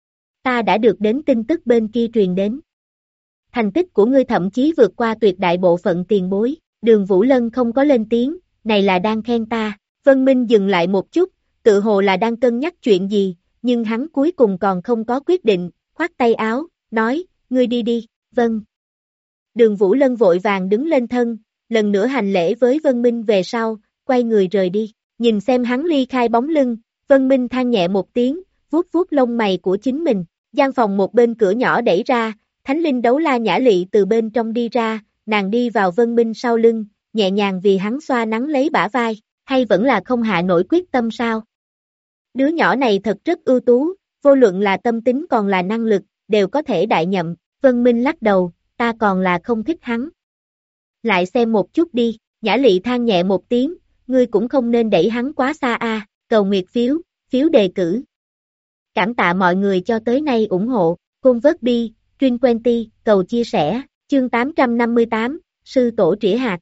Ta đã được đến tin tức bên kia truyền đến. Thành tích của ngươi thậm chí vượt qua tuyệt đại bộ phận tiền bối. Đường Vũ Lân không có lên tiếng, này là đang khen ta. Vân Minh dừng lại một chút, tự hồ là đang cân nhắc chuyện gì, nhưng hắn cuối cùng còn không có quyết định, khoát tay áo, nói, ngươi đi đi, vâng. Đường Vũ Lân vội vàng đứng lên thân, lần nữa hành lễ với Vân Minh về sau, quay người rời đi, nhìn xem hắn ly khai bóng lưng, Vân Minh than nhẹ một tiếng, vuốt vuốt lông mày của chính mình. Gian phòng một bên cửa nhỏ đẩy ra, Thánh linh đấu la Nhã Lị từ bên trong đi ra, nàng đi vào Vân Minh sau lưng, nhẹ nhàng vì hắn xoa nắng lấy bả vai, hay vẫn là không hạ nổi quyết tâm sao? Đứa nhỏ này thật rất ưu tú, vô luận là tâm tính còn là năng lực, đều có thể đại nhậm. Vân Minh lắc đầu, ta còn là không thích hắn. Lại xem một chút đi, Nhã Lị than nhẹ một tiếng, ngươi cũng không nên đẩy hắn quá xa a. Cầu nguyệt phiếu, phiếu đề cử. Cảm tạ mọi người cho tới nay ủng hộ, Convertby, Trinquenty, cầu chia sẻ, chương 858, sư tổ trĩa hạt.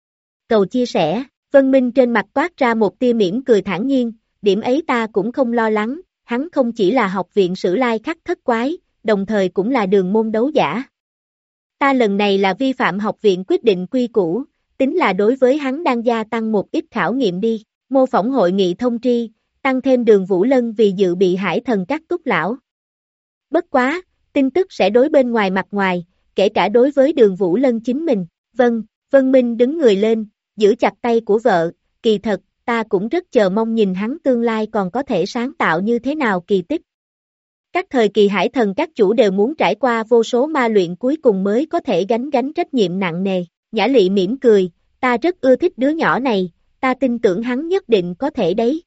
Cầu chia sẻ, Vân Minh trên mặt toát ra một tia mỉm cười thản nhiên, điểm ấy ta cũng không lo lắng, hắn không chỉ là học viện Sử Lai Khắc thất quái, đồng thời cũng là đường môn đấu giả. Ta lần này là vi phạm học viện quyết định quy củ, tính là đối với hắn đang gia tăng một ít khảo nghiệm đi, mô phỏng hội nghị thông tri, tăng thêm Đường Vũ Lân vì dự bị Hải Thần Các túc lão. Bất quá, tin tức sẽ đối bên ngoài mặt ngoài, kể cả đối với Đường Vũ Lân chính mình. Vâng, Vân Minh đứng người lên, giữ chặt tay của vợ, kỳ thật, ta cũng rất chờ mong nhìn hắn tương lai còn có thể sáng tạo như thế nào kỳ tích. Các thời kỳ Hải Thần các chủ đều muốn trải qua vô số ma luyện cuối cùng mới có thể gánh trách nhiệm nặng nề. Nhã Lị mỉm cười, ta rất ưa thích đứa nhỏ này, ta tin tưởng hắn nhất định có thể đấy.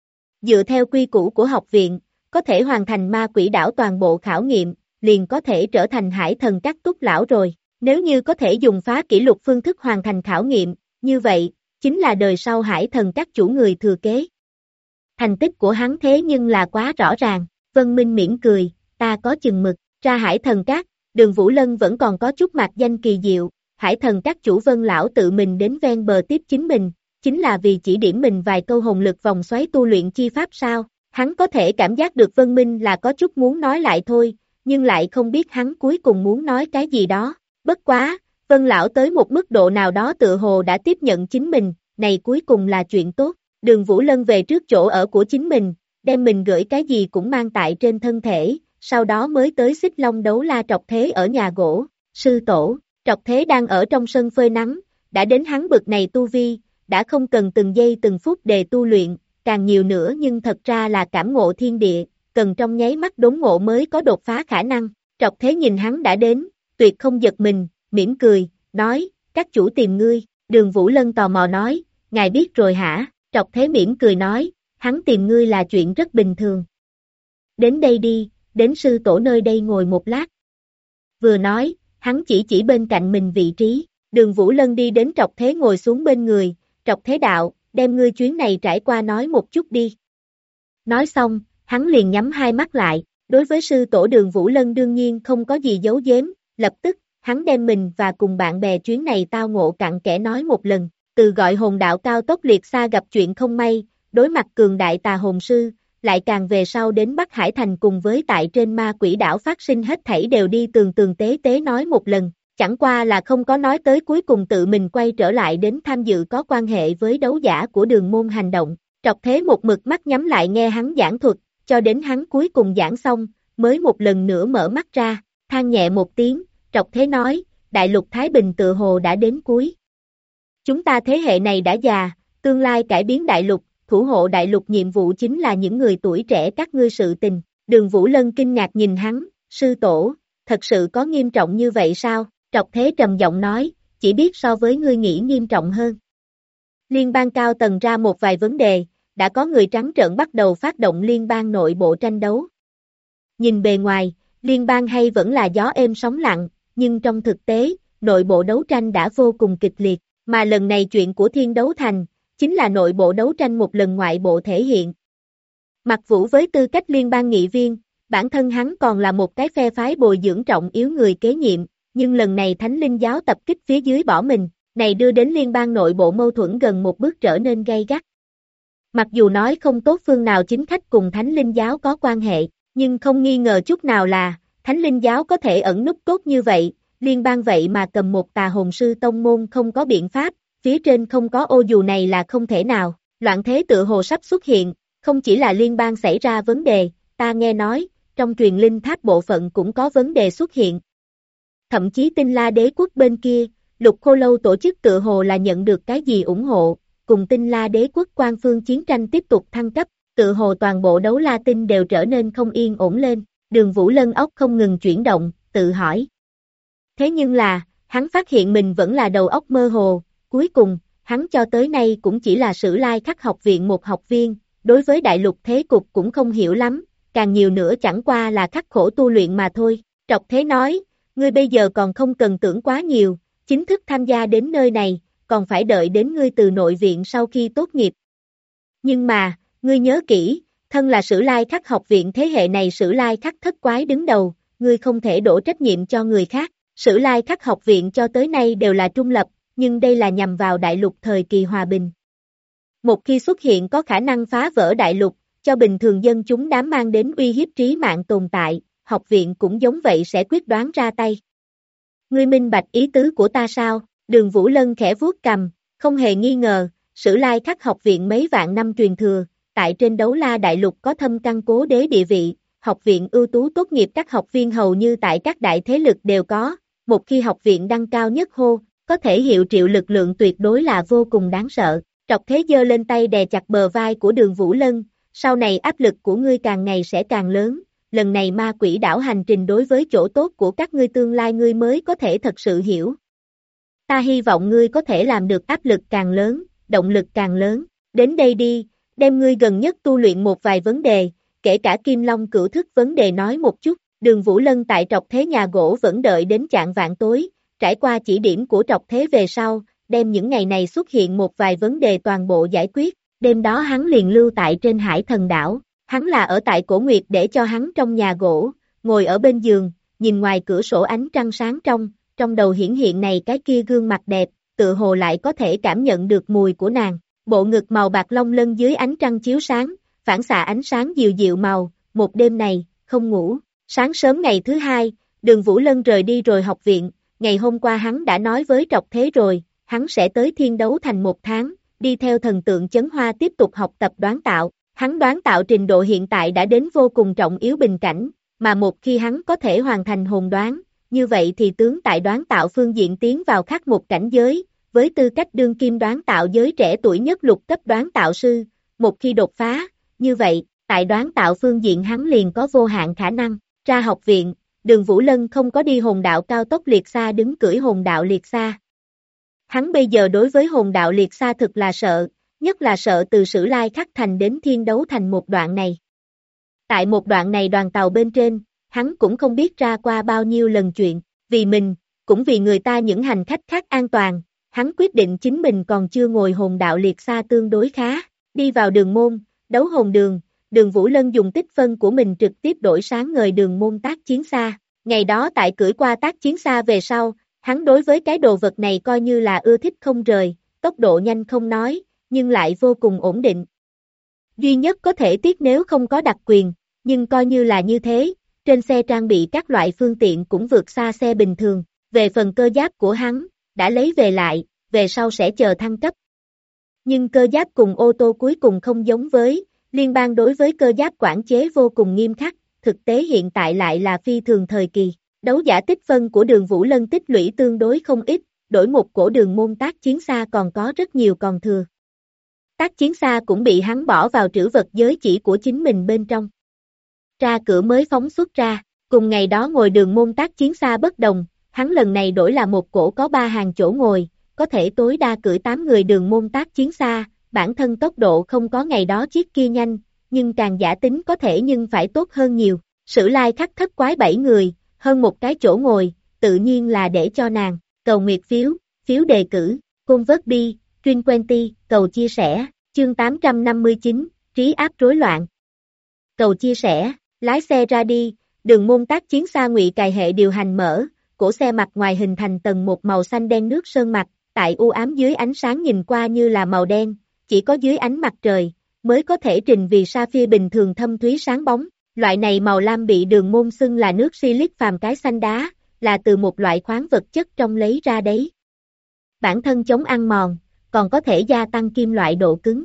Dựa theo quy củ của học viện, có thể hoàn thành ma quỷ đảo toàn bộ khảo nghiệm, liền có thể trở thành Hải Thần các túc lão rồi. Nếu như có thể dùng phá kỷ lục phương thức hoàn thành khảo nghiệm, như vậy, chính là đời sau Hải Thần các chủ người thừa kế. Thành tích của hắn thế nhưng là quá rõ ràng. Vân Minh mỉm cười, ta có chừng mực. Ra Hải Thần các, Đường Vũ Lân vẫn còn có chút mạc danh kỳ diệu. Hải Thần các chủ Vân lão tự mình đến ven bờ tiếp chính mình, chính là vì chỉ điểm mình vài câu hồn lực vòng xoáy tu luyện chi pháp sao? Hắn có thể cảm giác được Vân Minh là có chút muốn nói lại thôi, nhưng lại không biết hắn cuối cùng muốn nói cái gì đó. Bất quá, Vân lão tới một mức độ nào đó tựa hồ đã tiếp nhận chính mình, này cuối cùng là chuyện tốt. Đường Vũ Lân về trước chỗ ở của chính mình, đem mình gửi cái gì cũng mang tại trên thân thể, sau đó mới tới Xích Long đấu la Trọc Thế ở nhà gỗ. Sư tổ, Trọc Thế đang ở trong sân phơi nắng, đã đến hắn bực này tu vi, đã không cần từng giây từng phút để tu luyện, càng nhiều nữa nhưng thật ra là cảm ngộ thiên địa, cần trong nháy mắt đốn ngộ mới có đột phá khả năng. Trọc Thế nhìn hắn đã đến, tuyệt không giật mình, mỉm cười, nói, các chủ tìm ngươi. Đường Vũ Lân tò mò nói, ngài biết rồi hả? Trọc Thế mỉm cười nói, hắn tìm ngươi là chuyện rất bình thường. Đến đây đi, đến sư tổ nơi đây ngồi một lát. Vừa nói, hắn chỉ bên cạnh mình vị trí. Đường Vũ Lân đi đến Trọc Thế ngồi xuống bên người, Trọc Thế đạo, đem ngươi chuyến này trải qua nói một chút đi. Nói xong, hắn liền nhắm hai mắt lại, đối với sư tổ Đường Vũ Lân đương nhiên không có gì giấu giếm, lập tức, hắn đem mình và cùng bạn bè chuyến này tao ngộ cặn kẽ nói một lần, từ gọi hồn đạo cao tốc liệt xa gặp chuyện không may, đối mặt cường đại tà hồn sư, lại càng về sau đến Bắc Hải Thành cùng với tại trên ma quỷ đảo phát sinh hết thảy đều đi tường tế tế nói một lần, chẳng qua là không có nói tới cuối cùng tự mình quay trở lại đến tham dự có quan hệ với đấu giả của Đường môn hành động. Trọc Thế một mực mắt nhắm lại nghe hắn giảng thuật, cho đến hắn cuối cùng giảng xong, mới một lần nữa mở mắt ra, than nhẹ một tiếng, Trọc Thế nói, đại lục Thái Bình tựa hồ đã đến cuối. Chúng ta thế hệ này đã già, tương lai cải biến đại lục, thủ hộ đại lục nhiệm vụ chính là những người tuổi trẻ các ngươi sự tình. Đường Vũ Lân kinh ngạc nhìn hắn, sư tổ, thật sự có nghiêm trọng như vậy sao? Trọc Thế trầm giọng nói, chỉ biết so với ngươi nghĩ nghiêm trọng hơn. Liên bang cao tầng ra một vài vấn đề, đã có người trắng trợn bắt đầu phát động liên bang nội bộ tranh đấu. Nhìn bề ngoài, liên bang hay vẫn là gió êm sóng lặng, nhưng trong thực tế, nội bộ đấu tranh đã vô cùng kịch liệt, mà lần này chuyện của Thiên Đấu Thành, chính là nội bộ đấu tranh một lần ngoại bộ thể hiện. Mặc Vũ với tư cách liên bang nghị viên, bản thân hắn còn là một cái phe phái bồi dưỡng trọng yếu người kế nhiệm, nhưng lần này Thánh Linh giáo tập kích phía dưới bỏ mình, này đưa đến liên bang nội bộ mâu thuẫn gần một bước trở nên gay gắt. Mặc dù nói không tốt phương nào chính khách cùng Thánh Linh giáo có quan hệ, nhưng không nghi ngờ chút nào là, Thánh Linh giáo có thể ẩn núp tốt như vậy, liên bang vậy mà cầm một tà hồn sư tông môn không có biện pháp, phía trên không có ô dù này là không thể nào, loạn thế tựa hồ sắp xuất hiện, không chỉ là liên bang xảy ra vấn đề, ta nghe nói, trong truyền linh tháp bộ phận cũng có vấn đề xuất hiện. Thậm chí Tinh La đế quốc bên kia, Lục Khô Lâu tổ chức tựa hồ là nhận được cái gì ủng hộ, cùng Tinh La đế quốc quan phương chiến tranh tiếp tục thăng cấp, tự hồ toàn bộ đấu la tinh đều trở nên không yên ổn lên, Đường Vũ Lân óc không ngừng chuyển động, tự hỏi. Thế nhưng là, hắn phát hiện mình vẫn là đầu óc mơ hồ, cuối cùng, hắn cho tới nay cũng chỉ là Sử Lai Khắc học viện một học viên, đối với đại lục thế cục cũng không hiểu lắm, càng nhiều nữa chẳng qua là khắc khổ tu luyện mà thôi. Trọc Thế nói, ngươi bây giờ còn không cần tưởng quá nhiều, chính thức tham gia đến nơi này, còn phải đợi đến ngươi từ nội viện sau khi tốt nghiệp. Nhưng mà, ngươi nhớ kỹ, thân là Sử Lai Khắc học viện thế hệ này Sử Lai Khắc thất quái đứng đầu, ngươi không thể đổ trách nhiệm cho người khác. Sử Lai Khắc học viện cho tới nay đều là trung lập, nhưng đây là nhằm vào đại lục thời kỳ hòa bình. Một khi xuất hiện có khả năng phá vỡ đại lục, cho bình thường dân chúng đám mang đến uy hiếp trí mạng tồn tại, học viện cũng giống vậy sẽ quyết đoán ra tay. Ngươi minh bạch ý tứ của ta sao? Đường Vũ Lân khẽ vuốt cằm, không hề nghi ngờ, Sử Lai Khắc học viện mấy vạn năm truyền thừa, tại trên đấu la đại lục có thâm căn cố đế địa vị, học viện ưu tú tốt nghiệp các học viên hầu như tại các đại thế lực đều có, một khi học viện đăng cao nhất hô, có thể hiệu triệu lực lượng tuyệt đối là vô cùng đáng sợ. Trọc Thế giơ lên tay đè chặt bờ vai của Đường Vũ Lân, sau này áp lực của ngươi càng ngày sẽ càng lớn, lần này ma quỷ đảo hành trình đối với chỗ tốt của các ngươi tương lai ngươi mới có thể thật sự hiểu. Ta hy vọng ngươi có thể làm được áp lực càng lớn, động lực càng lớn, đến đây đi, đem ngươi gần nhất tu luyện một vài vấn đề, kể cả Kim Long cửu thức vấn đề nói một chút. Đường Vũ Lân tại Trọc Thế nhà gỗ vẫn đợi đến chạng vạng tối, trải qua chỉ điểm của Trọc Thế về sau, đem những ngày này xuất hiện một vài vấn đề toàn bộ giải quyết, đêm đó hắn liền lưu tại trên Hải Thần đảo, hắn là ở tại Cổ Nguyệt để cho hắn trong nhà gỗ, ngồi ở bên giường, nhìn ngoài cửa sổ ánh trăng sáng trong đầu hiển hiện này cái kia gương mặt đẹp, tự hồ lại có thể cảm nhận được mùi của nàng, bộ ngực màu bạc long lân dưới ánh trăng chiếu sáng, phản xạ ánh sáng dịu dịu màu, một đêm này, không ngủ. Sáng sớm ngày thứ hai, Đường Vũ Lân rời đi rồi học viện, ngày hôm qua hắn đã nói với Trọc Thế rồi, hắn sẽ tới Thiên Đấu Thành một tháng, đi theo thần tượng Chấn Hoa tiếp tục học tập đoán tạo, hắn đoán tạo trình độ hiện tại đã đến vô cùng trọng yếu bình cảnh, mà một khi hắn có thể hoàn thành hồn đoán, như vậy thì tướng tại đoán tạo phương diện tiến vào khác một cảnh giới, với tư cách đương kim đoán tạo giới trẻ tuổi nhất lục cấp đoán tạo sư, một khi đột phá, như vậy, tại đoán tạo phương diện hắn liền có vô hạn khả năng. Ra học viện, Đường Vũ Lân không có đi hồn đạo cao tốc liệt xa đứng cưỡi hồn đạo liệt xa. Hắn bây giờ đối với hồn đạo liệt xa thực là sợ, nhất là sợ từ Sử Lai Khắc thành đến Thiên Đấu Thành một đoạn này. Tại một đoạn này đoàn tàu bên trên, hắn cũng không biết ra qua bao nhiêu lần chuyện, vì mình, cũng vì người ta những hành khách khác an toàn, hắn quyết định chính mình còn chưa ngồi hồn đạo liệt xa tương đối khá, đi vào đường môn, đấu hồn đường. Đường Vũ Lân dùng tích phân của mình trực tiếp đổi sáng ngời đường môn tác chiến xa. Ngày đó tại cưỡi qua tác chiến xa về sau, hắn đối với cái đồ vật này coi như là ưa thích không rời, tốc độ nhanh không nói, nhưng lại vô cùng ổn định. Duy nhất có thể tiếc nếu không có đặc quyền, nhưng coi như là như thế, trên xe trang bị các loại phương tiện cũng vượt xa xe bình thường. Về phần cơ giáp của hắn, đã lấy về lại, về sau sẽ chờ thăng cấp. Nhưng cơ giáp cùng ô tô cuối cùng không giống với, liên bang đối với cơ giáp quản chế vô cùng nghiêm khắc, thực tế hiện tại lại là phi thường thời kỳ. Đấu giả tích phân của Đường Vũ Lân tích lũy tương đối không ít, đổi một cổ đường môn tác chiến xa còn có rất nhiều còn thừa. Tác chiến xa cũng bị hắn bỏ vào trữ vật giới chỉ của chính mình bên trong. Ra cửa mới phóng xuất ra, cùng ngày đó ngồi đường môn tác chiến xa bất đồng, hắn lần này đổi là một cổ có 3 hàng chỗ ngồi, có thể tối đa cưỡi 8 người đường môn tác chiến xa. Bản thân tốc độ không có ngày đó chiếc kia nhanh, nhưng càng giả tính có thể nhưng phải tốt hơn nhiều. Sử Lai Khắc thất quái 7 người, hơn một cái chỗ ngồi, tự nhiên là để cho nàng. Cầu nguyệt phiếu, phiếu đề cử, convert đi, Twin Quenty, cầu chia sẻ, chương 859, trí áp rối loạn. Cầu chia sẻ, lái xe ra đi, đường môn tác chiến xa ngụy cài hệ điều hành mở, cổ xe mặt ngoài hình thành tầng một màu xanh đen nước sơn mặt, tại u ám dưới ánh sáng nhìn qua như là màu đen. Chỉ có dưới ánh mặt trời, mới có thể trình vì sapphire bình thường thâm thúy sáng bóng. Loại này màu lam bị đường môn xưng là nước silic phàm cái xanh đá, là từ một loại khoáng vật chất trong lấy ra đấy. Bản thân chống ăn mòn, còn có thể gia tăng kim loại độ cứng.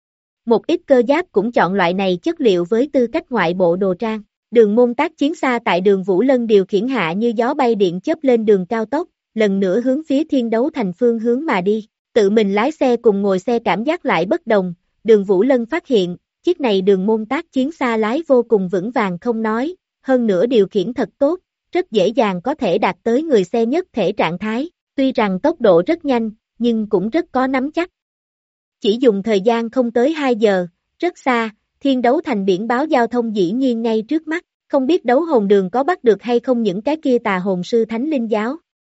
Một ít cơ giáp cũng chọn loại này chất liệu với tư cách ngoại bộ đồ trang. Đường môn tác chiến xa tại Đường Vũ Lân điều khiển hạ như gió bay điện chớp lên đường cao tốc, lần nữa hướng phía Thiên Đấu Thành phương hướng mà đi. Tự mình lái xe cùng ngồi xe cảm giác lại bất đồng, Đường Vũ Lân phát hiện, chiếc này đường môn tác chiến xa lái vô cùng vững vàng không nói, hơn nữa điều khiển thật tốt, rất dễ dàng có thể đạt tới người xe nhất thể trạng thái, tuy rằng tốc độ rất nhanh, nhưng cũng rất có nắm chắc. Chỉ dùng thời gian không tới 2 giờ, rất xa, Thiên Đấu Thành biển báo giao thông dĩ nhiên ngay trước mắt, không biết đấu hồn đường có bắt được hay không những cái kia tà hồn sư thánh linh giáo.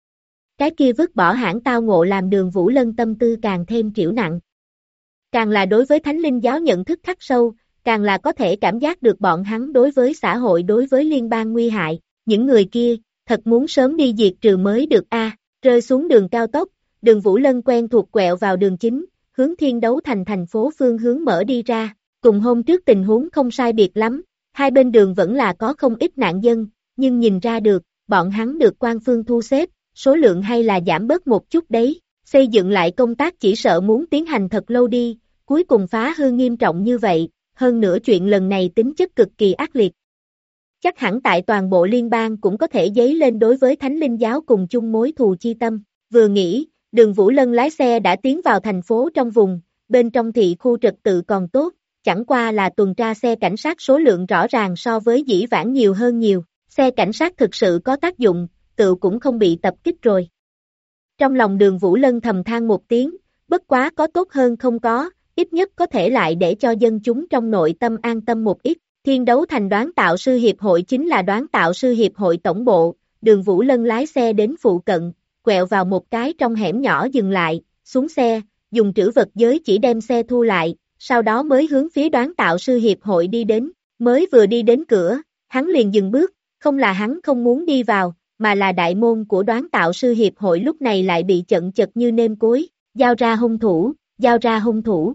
Cái kia vứt bỏ hãng tao ngộ làm Đường Vũ Lân tâm tư càng thêm trĩu nặng. Càng là đối với thánh linh giáo nhận thức khắc sâu, càng là có thể cảm giác được bọn hắn đối với xã hội đối với liên bang nguy hại, những người kia, thật muốn sớm đi diệt trừ mới được rơi xuống đường cao tốc, Đường Vũ Lân quen thuộc quẹo vào đường chính, hướng Thiên Đấu Thành thành phố phương hướng mở đi ra, cùng hôm trước tình huống không sai biệt lắm, hai bên đường vẫn là có không ít nạn dân, nhưng nhìn ra được, bọn hắn được quan phương thu xếp, số lượng hay là giảm bớt một chút đấy, xây dựng lại công tác chỉ sợ muốn tiến hành thật lâu đi, cuối cùng phá hư nghiêm trọng như vậy, hơn nữa chuyện lần này tính chất cực kỳ ác liệt. Chắc hẳn tại toàn bộ liên bang cũng có thể dấy lên đối với Thánh Linh giáo cùng chung mối thù chi tâm, vừa nghĩ, Đường Vũ Lân lái xe đã tiến vào thành phố trong vùng, bên trong thị khu trật tự còn tốt, chẳng qua là tuần tra xe cảnh sát số lượng rõ ràng so với dĩ vãng nhiều hơn nhiều, xe cảnh sát thực sự có tác dụng, tự cũng không bị tập kích rồi. Trong lòng Đường Vũ Lân thầm than một tiếng, bất quá có tốt hơn không có, ít nhất có thể lại để cho dân chúng trong nội tâm an tâm một ít. Thiên Đấu Thành Đoán Tạo Sư Hiệp hội chính là Đoán Tạo Sư Hiệp hội tổng bộ, Đường Vũ Lân lái xe đến phụ cận, quẹo vào một cái trong hẻm nhỏ dừng lại, xuống xe, dùng trữ vật giới chỉ đem xe thu lại, sau đó mới hướng phía Đoán Tạo Sư Hiệp hội đi đến, mới vừa đi đến cửa, hắn liền dừng bước, không là hắn không muốn đi vào, mà là đại môn của Đoán Tạo Sư Hiệp hội lúc này lại bị chật chật như nêm cối, giao ra hung thủ, giao ra hung thủ.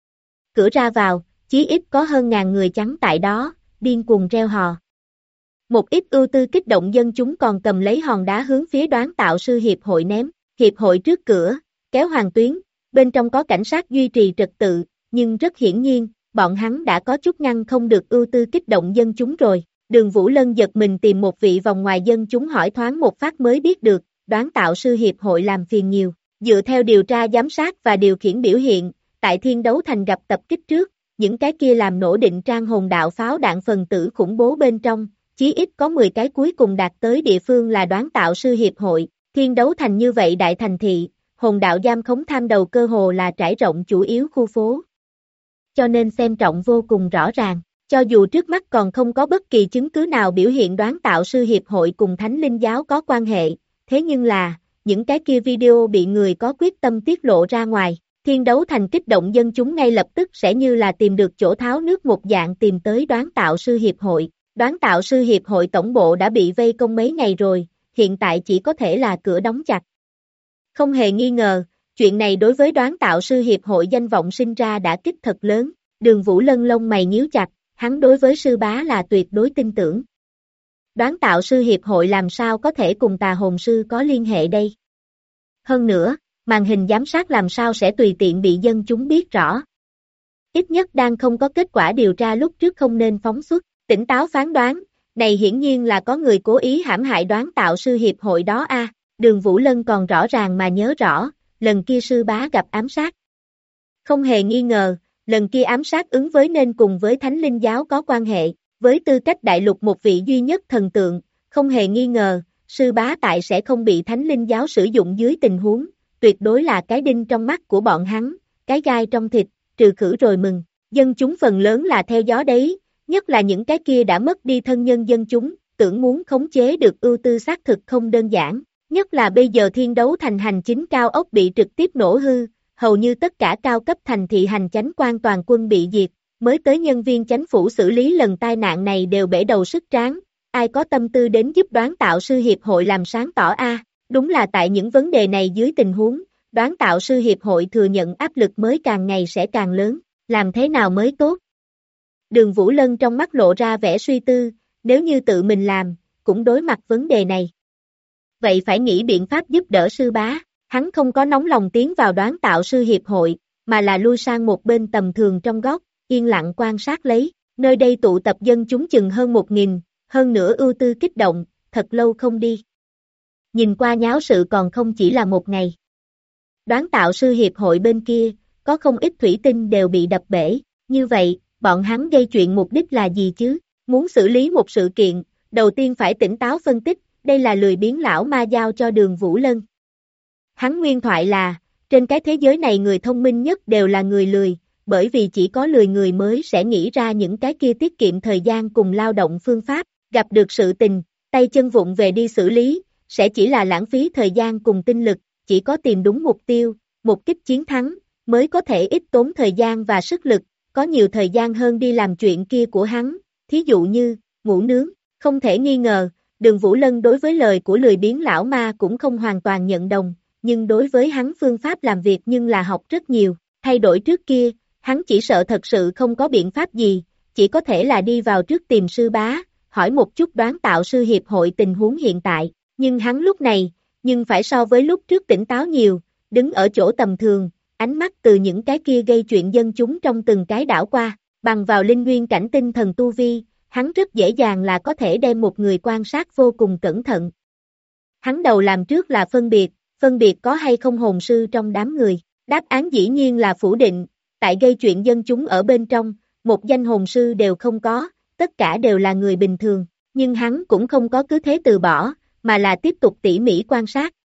Cửa ra vào, chí ít có hơn ngàn người trắng tại đó, điên cuồng reo hò. Một ít ưu tư kích động dân chúng còn cầm lấy hòn đá hướng phía Đoán Tạo Sư Hiệp hội ném, hiệp hội trước cửa, kéo hoàng tuyến, bên trong có cảnh sát duy trì trật tự, nhưng rất hiển nhiên, bọn hắn đã có chút ngăn không được ưu tư kích động dân chúng rồi. Đường Vũ Lân giật mình tìm một vị vòng ngoài dân chúng hỏi thoáng một phát mới biết được, Đoán Tạo Sư Hiệp hội làm phiền nhiều, dựa theo điều tra giám sát và điều khiển biểu hiện, tại Thiên Đấu Thành gặp tập kích trước, những cái kia làm nổ định trang hồn đạo pháo đạn phần tử khủng bố bên trong, chí ít có 10 cái cuối cùng đạt tới địa phương là Đoán Tạo Sư Hiệp hội, Thiên Đấu Thành như vậy đại thành thị, hồn đạo giam khống tham đầu cơ hồ là trải rộng chủ yếu khu phố. Cho nên xem trọng vô cùng rõ ràng, cho dù trước mắt còn không có bất kỳ chứng cứ nào biểu hiện Đoán Tạo Sư Hiệp hội cùng Thánh Linh giáo có quan hệ, thế nhưng là, những cái kia video bị người có quyết tâm tiết lộ ra ngoài. Thiên Đấu Thành kích động dân chúng ngay lập tức sẽ như là tìm được chỗ tháo nước một dạng tìm tới Đoán Tạo Sư Hiệp hội. Đoán Tạo Sư Hiệp hội tổng bộ đã bị vây công mấy ngày rồi, hiện tại chỉ có thể là cửa đóng chặt. Không hề nghi ngờ, chuyện này đối với Đoán Tạo Sư Hiệp hội danh vọng sinh ra đã kích thật lớn, Đường Vũ Lân lông mày nhíu chặt, hắn đối với sư bá là tuyệt đối tin tưởng. Đoán Tạo Sư Hiệp hội làm sao có thể cùng tà hồn sư có liên hệ đây? Hơn nữa, màn hình giám sát làm sao sẽ tùy tiện bị dân chúng biết rõ. Ít nhất đang không có kết quả điều tra lúc trước không nên phóng xuất, tỉnh táo phán đoán, này hiển nhiên là có người cố ý hãm hại Đoán Tạo Sư Hiệp hội đó Đường Vũ Lân còn rõ ràng mà nhớ rõ, lần kia sư bá gặp ám sát. Không hề nghi ngờ, lần kia ám sát ứng với nên cùng với Thánh Linh giáo có quan hệ, với tư cách đại lục một vị duy nhất thần tượng, không hề nghi ngờ, sư bá tại sẽ không bị Thánh Linh giáo sử dụng dưới tình huống, tuyệt đối là cái đinh trong mắt của bọn hắn, cái gai trong thịt, trừ khử rồi mừng, dân chúng phần lớn là theo gió đấy, nhất là những cái kia đã mất đi thân nhân dân chúng, tưởng muốn khống chế được ưu tư xác thực không đơn giản, nhất là bây giờ Thiên Đấu Thành hành chính cao ốc bị trực tiếp nổ hư, hầu như tất cả cao cấp thành thị hành chánh quan toàn quân bị diệt, mới tới nhân viên chánh phủ xử lý lần tai nạn này đều bể đầu sức tráng, ai có tâm tư đến giúp Đoán Tạo Sư Hiệp hội làm sáng tỏ đúng là tại những vấn đề này dưới tình huống, Đoán Tạo Sư Hiệp hội thừa nhận áp lực mới càng ngày sẽ càng lớn, làm thế nào mới tốt? Đường Vũ Lân trong mắt lộ ra vẻ suy tư, nếu như tự mình làm, cũng đối mặt vấn đề này. Vậy phải nghĩ biện pháp giúp đỡ sư bá, hắn không có nóng lòng tiến vào Đoán Tạo Sư Hiệp hội, mà là lui sang một bên tầm thường trong góc, yên lặng quan sát lấy, nơi đây tụ tập dân chúng chừng hơn 1000, hơn nữa ưu tư kích động, thật lâu không đi. Nhìn qua nháo sự còn không chỉ là một ngày. Đoán Tạo Sư Hiệp hội bên kia, có không ít thủy tinh đều bị đập bể, như vậy, bọn hắn gây chuyện mục đích là gì chứ? Muốn xử lý một sự kiện, đầu tiên phải tỉnh táo phân tích, đây là lười biếng lão ma giao cho Đường Vũ Lân. Hắn nguyên thoại là, trên cái thế giới này người thông minh nhất đều là người lười, bởi vì chỉ có lười người mới sẽ nghĩ ra những cái kia tiết kiệm thời gian cùng lao động phương pháp, gặp được sự tình, tay chân vụng về đi xử lý, sẽ chỉ là lãng phí thời gian cùng tinh lực, chỉ có tìm đúng mục tiêu, một kích chiến thắng, mới có thể ít tốn thời gian và sức lực, có nhiều thời gian hơn đi làm chuyện kia của hắn, thí dụ như, ngủ nướng, không thể nghi ngờ, Đường Vũ Lân đối với lời của lười biếng lão ma cũng không hoàn toàn nhận đồng, nhưng đối với hắn phương pháp làm việc nhưng là học rất nhiều, thay đổi trước kia, hắn chỉ sợ thật sự không có biện pháp gì, chỉ có thể là đi vào trước tìm sư bá, hỏi một chút đoán tạo sư hiệp hội tình huống hiện tại, nhưng hắn lúc này, nhưng phải so với lúc trước tỉnh táo nhiều, đứng ở chỗ tầm thường, ánh mắt từ những cái kia gây chuyện dân chúng trong từng cái đảo qua, bằng vào linh nguyên cảnh tinh thần tu vi, hắn rất dễ dàng là có thể đem một người quan sát vô cùng cẩn thận. Hắn đầu làm trước là phân biệt có hay không hồn sư trong đám người, đáp án dĩ nhiên là phủ định, tại gây chuyện dân chúng ở bên trong, một danh hồn sư đều không có, tất cả đều là người bình thường, nhưng hắn cũng không có cứ thế từ bỏ, mà là tiếp tục tỉ mỉ quan sát.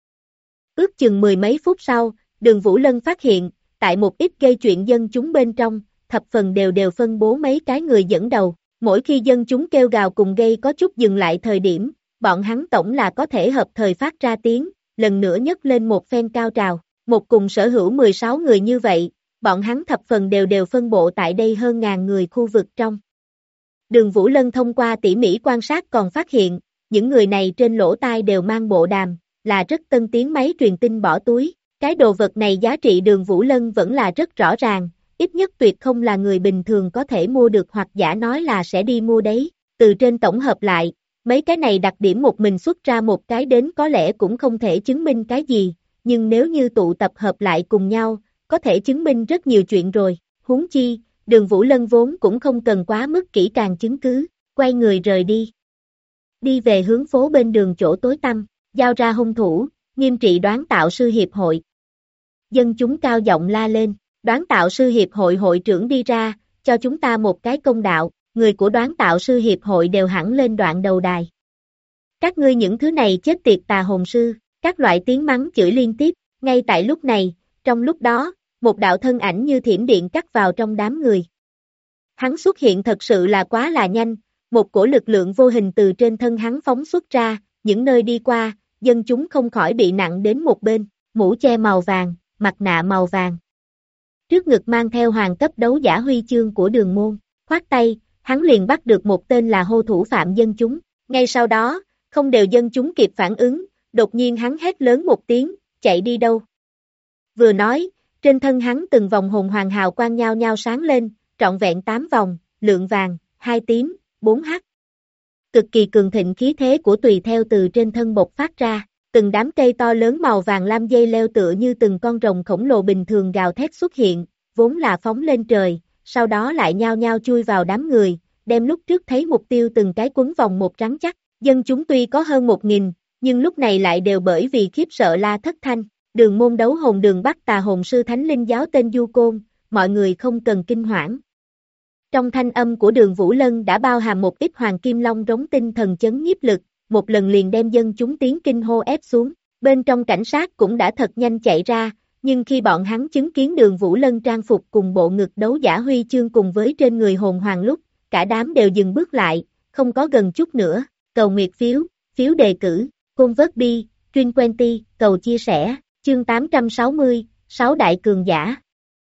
Ước chừng mười mấy phút sau, Đường Vũ Lân phát hiện, tại một ít gây chuyện dân chúng bên trong, thập phần đều phân bố mấy cái người dẫn đầu, mỗi khi dân chúng kêu gào cùng gây có chút dừng lại thời điểm, bọn hắn tổng là có thể hợp thời phát ra tiếng, lần nữa nhấc lên một phen cao trào, một cùng sở hữu 16 người như vậy, bọn hắn thập phần đều phân bộ tại đây hơn ngàn người khu vực trong. Đường Vũ Lân thông qua tỉ mỉ quan sát còn phát hiện, những người này trên lỗ tai đều mang bộ đàm, là rất tân tiến máy truyền tin bỏ túi, cái đồ vật này giá trị Đường Vũ Lân vẫn là rất rõ ràng, ít nhất tuyệt không là người bình thường có thể mua được hoặc giả nói là sẽ đi mua đấy, từ trên tổng hợp lại, mấy cái này đặc điểm một mình xuất ra một cái đến có lẽ cũng không thể chứng minh cái gì, nhưng nếu như tụ tập hợp lại cùng nhau, có thể chứng minh rất nhiều chuyện rồi, huống chi, Đường Vũ Lân vốn cũng không cần quá mức kỹ càng chứng cứ, quay người rời đi. Đi về hướng phố bên đường chỗ tối tăm, giao ra hung thủ, nghiêm trị đoán tạo sư hiệp hội. Dân chúng cao giọng la lên, đoán tạo sư hiệp hội hội trưởng đi ra, cho chúng ta một cái công đạo, người của đoán tạo sư hiệp hội đều hẳn lên đoạn đầu đài. Các ngươi những thứ này chết tiệt tà hồn sư, các loại tiếng mắng chửi liên tiếp, ngay tại lúc này, trong lúc đó, một đạo thân ảnh như thiểm điện cắt vào trong đám người. Hắn xuất hiện thật sự là quá là nhanh, một cổ lực lượng vô hình từ trên thân hắn phóng xuất ra, những nơi đi qua, dân chúng không khỏi bị nặng đến một bên, mũ che màu vàng, mặt nạ màu vàng. Trước ngực mang theo hoàng cấp đấu giả huy chương của Đường môn, khoát tay, hắn liền bắt được một tên là hô thủ phạm dân chúng, ngay sau đó, không đều dân chúng kịp phản ứng, đột nhiên hắn hét lớn một tiếng, chạy đi đâu. Vừa nói, trên thân hắn từng vòng hồn hoàng hào quang nhao nhao sáng lên, trọn vẹn 8 vòng, lượng vàng, 2 tím, 4 hắc. Cực kỳ cường thịnh khí thế của tùy theo từ trên thân bộc phát ra, từng đám cây to lớn màu vàng lam dây leo tựa như từng con rồng khổng lồ bình thường gào thét xuất hiện, vốn là phóng lên trời, sau đó lại nhao nhao chui vào đám người, đem lúc trước thấy mục tiêu từng cái quấn vòng một rắn chắc, dân chúng tuy có hơn 1000, nhưng lúc này lại đều bởi vì khiếp sợ la thất thanh. Đường môn đấu hồn đường bắt tà hồn sư thánh linh giáo tên Du Côn, mọi người không cần kinh hoảng. Trong thanh âm của Đường Vũ Lân đã bao hàm một ít hoàng kim long rống tinh thần chấn nhiếp lực, một lần liền đem dân chúng tiếng kinh hô ép xuống, bên trong cảnh sát cũng đã thật nhanh chạy ra, nhưng khi bọn hắn chứng kiến Đường Vũ Lân trang phục cùng bộ ngực đấu giả huy chương cùng với trên người hồn hoàng lúc, cả đám đều dừng bước lại, không có gần chút nữa, cầu nguyệt phiếu, phiếu đề cử, convert bi, Trin Quenty, cầu chia sẻ. Chương 860, 6 đại cường giả.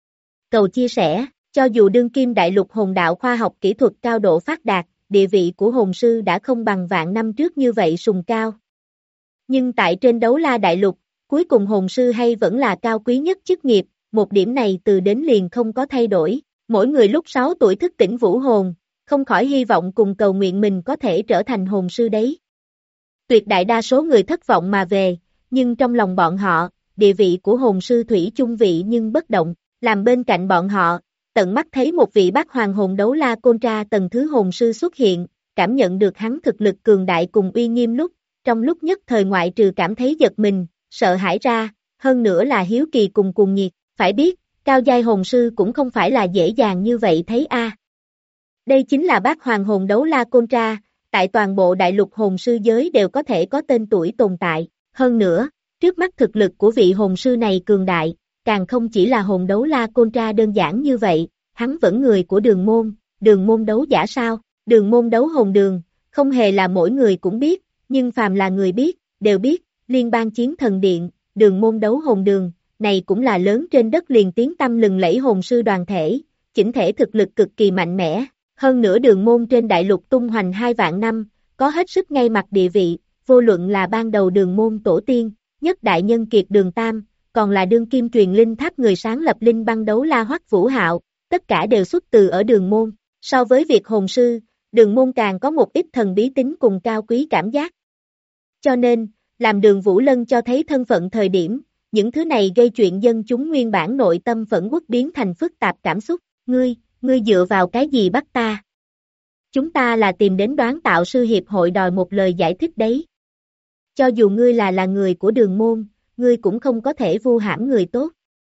Cầu chia sẻ, cho dù đương kim đại lục hồn đạo khoa học kỹ thuật cao độ phát đạt, địa vị của hồn sư đã không bằng vạn năm trước như vậy sùng cao. Nhưng tại trên đấu la đại lục, cuối cùng hồn sư hay vẫn là cao quý nhất chức nghiệp, một điểm này từ đến liền không có thay đổi. Mỗi người lúc 6 tuổi thức tỉnh vũ hồn, không khỏi hy vọng cùng cầu nguyện mình có thể trở thành hồn sư đấy. Tuyệt đại đa số người thất vọng mà về, nhưng trong lòng bọn họ, địa vị của hồn sư thủy chung vị nhưng bất động, làm bên cạnh bọn họ, tận mắt thấy một vị bát hoàng hồn đấu la côn tra tầng thứ hồn sư xuất hiện, cảm nhận được hắn thực lực cường đại cùng uy nghiêm lúc, trong lúc nhất thời ngoại trừ cảm thấy giật mình, sợ hãi ra, hơn nữa là hiếu kỳ cùng cuồng nhiệt, phải biết, cao giai hồn sư cũng không phải là dễ dàng như vậy thấy a. Đây chính là bát hoàng hồn đấu la Côn Tra, tại toàn bộ đại lục hồn sư giới đều có thể có tên tuổi tồn tại. Hơn nữa, trước mắt thực lực của vị hồn sư này cường đại, càng không chỉ là hồn đấu la Côn Tra đơn giản như vậy, hắn vẫn người của đường môn đấu giả sao, đường môn đấu hồn đường, không hề là mỗi người cũng biết, nhưng phàm là người biết, đều biết, liên bang chiến thần điện, đường môn đấu hồn đường, này cũng là lớn trên đất liền tiếng tăm lừng lẫy hồn sư đoàn thể, chỉnh thể thực lực cực kỳ mạnh mẽ, hơn nữa đường môn trên đại lục tung hoành 2 vạn năm, có hết sức ngay mặt địa vị, vô luận là ban đầu đường môn tổ tiên, nhất đại nhân kiệt đường Tam, còn là đương kim truyền linh tháp người sáng lập linh băng đấu la Hoắc Vũ Hạo, tất cả đều xuất từ ở đường môn, so với việc hồn sư, đường môn càng có một ít thần bí tính cùng cao quý cảm giác. Cho nên, làm đường Vũ Lân cho thấy thân phận thời điểm, những thứ này gây chuyện dân chúng nguyên bản nội tâm phẫn uất biến thành phức tạp cảm xúc, ngươi dựa vào cái gì bắt ta? Chúng ta là tìm đến Đoán Tạo Sư Hiệp hội đòi một lời giải thích đấy. Cho dù ngươi là người của đường môn, ngươi cũng không có thể vu hãm người tốt.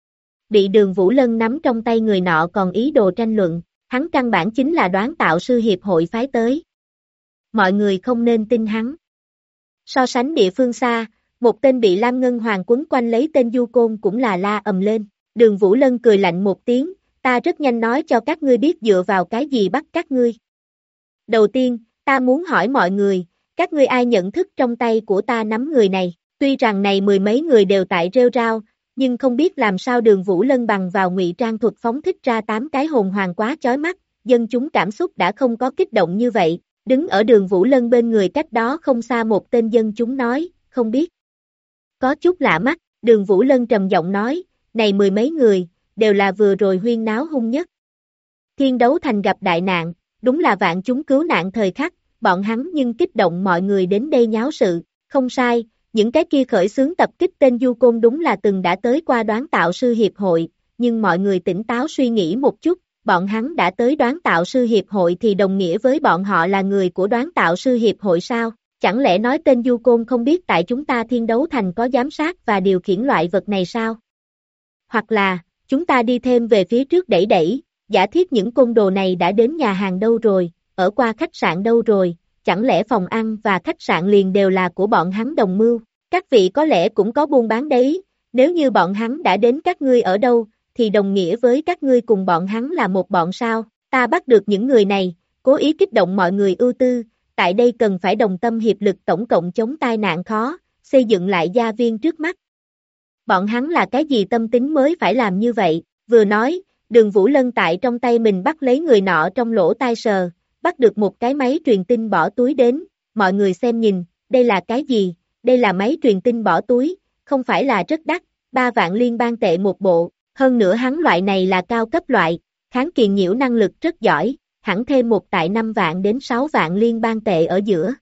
Bị đường Vũ Lân nắm trong tay người nọ còn ý đồ tranh luận, hắn căn bản chính là Đoán Tạo Sư Hiệp hội phái tới. Mọi người không nên tin hắn. So sánh địa phương xa, một tên bị Lam Ngân Hoàng quấn quanh lấy tên Du Côn cũng là la ầm lên. Đường Vũ Lân cười lạnh một tiếng, ta rất nhanh nói cho các ngươi biết dựa vào cái gì bắt các ngươi. Đầu tiên, ta muốn hỏi mọi người, các ngươi ai nhận thức trong tay của ta nắm người này, tuy rằng này mười mấy người đều tại rêu rao, nhưng không biết làm sao đường Vũ Lân bằng vào ngụy trang thuật phóng thích ra 8 cái hồn hoàng quá chói mắt, dân chúng cảm xúc đã không có kích động như vậy, đứng ở đường Vũ Lân bên người cách đó không xa một tên dân chúng nói, không biết. Có chút lạ mắt, đường Vũ Lân trầm giọng nói, này mười mấy người, đều là vừa rồi huyên náo hung nhất. Thiên đấu thành gặp đại nạn, đúng là vạn chúng cứu nạn thời khắc, bọn hắn nhưng kích động mọi người đến đây nháo sự, không sai, những cái kia khởi xướng tập kích tên Du Côn đúng là từng đã tới qua Đoán Tạo Sư Hiệp hội, nhưng mọi người tỉnh táo suy nghĩ một chút, bọn hắn đã tới Đoán Tạo Sư Hiệp hội thì đồng nghĩa với bọn họ là người của Đoán Tạo Sư Hiệp hội sao? Chẳng lẽ nói tên Du Côn không biết tại chúng ta Thiên Đấu Thành có giám sát và điều khiển loại vật này sao? Hoặc là, chúng ta đi thêm về phía trước đẩy, giả thiết những côn đồ này đã đến nhà hàng đâu rồi, ở qua khách sạn đâu rồi, chẳng lẽ phòng ăn và khách sạn liền đều là của bọn hắn đồng mưu? Các vị có lẽ cũng có buôn bán đấy, nếu như bọn hắn đã đến các ngươi ở đâu, thì đồng nghĩa với các ngươi cùng bọn hắn là một bọn sao? Ta bắt được những người này, cố ý kích động mọi người ưu tư, tại đây cần phải đồng tâm hiệp lực tổng cộng chống tai nạn khó, xây dựng lại gia viên trước mắt. Bọn hắn là cái gì tâm tính mới phải làm như vậy? Vừa nói, đường Vũ Lân tại trong tay mình bắt lấy người nọ trong lỗ tai sờ, bắt được một cái máy truyền tin bỏ túi đến, mọi người xem nhìn, đây là cái gì? Đây là máy truyền tin bỏ túi, không phải là rất đắt, 3 vạn liên bang tệ một bộ, hơn nữa hắn loại này là cao cấp loại, kháng kiền nhiễu năng lực rất giỏi, hẳn thêm một tại 5 vạn đến 6 vạn liên bang tệ ở giữa.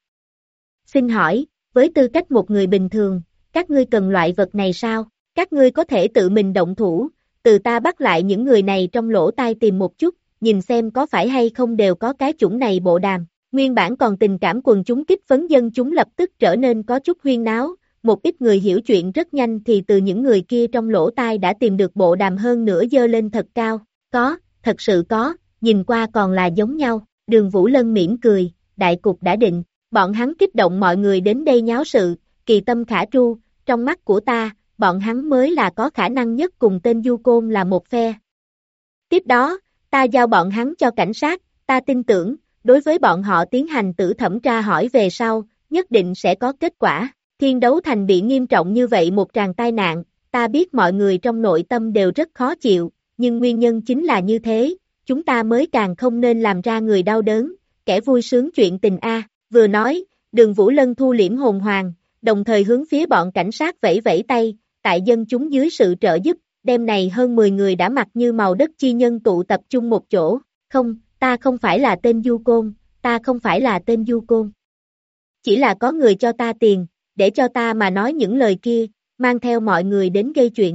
Xin hỏi, với tư cách một người bình thường, các ngươi cần loại vật này sao? Các ngươi có thể tự mình động thủ, từ ta bắt lại những người này trong lỗ tai tìm một chút, nhìn xem có phải hay không đều có cái chủng này bộ đàm. Nguyên bản còn tình cảm quần chúng kích phấn dân chúng lập tức trở nên có chút huyên náo, một ít người hiểu chuyện rất nhanh thì từ những người kia trong lỗ tai đã tìm được bộ đàm hơn nữa dơ lên thật cao. Có, thật sự có, nhìn qua còn là giống nhau. Đường Vũ Lân mỉm cười, đại cục đã định, bọn hắn kích động mọi người đến đây nháo sự, kỳ tâm khả tru, trong mắt của ta, bọn hắn mới là có khả năng nhất cùng tên Du Côn là một phe. Tiếp đó, ta giao bọn hắn cho cảnh sát, ta tin tưởng, đối với bọn họ tiến hành tử thẩm tra hỏi về sau, nhất định sẽ có kết quả. Thiên Đấu Thành bị nghiêm trọng như vậy một tràng tai nạn, ta biết mọi người trong nội tâm đều rất khó chịu, nhưng nguyên nhân chính là như thế, chúng ta mới càng không nên làm ra người đau đớn, kẻ vui sướng chuyện tình a. Vừa nói, đường Vũ Lân thu liễm hồn hoàng, đồng thời hướng phía bọn cảnh sát vẫy vẫy tay, tại dân chúng dưới sự trợ giúp, đêm này hơn 10 người đã mặc như màu đất chi nhân tụ tập trung một chỗ, không, ta không phải là tên Du Côn, ta không phải là tên Du Côn. Chỉ là có người cho ta tiền, để cho ta mà nói những lời kia, mang theo mọi người đến gây chuyện.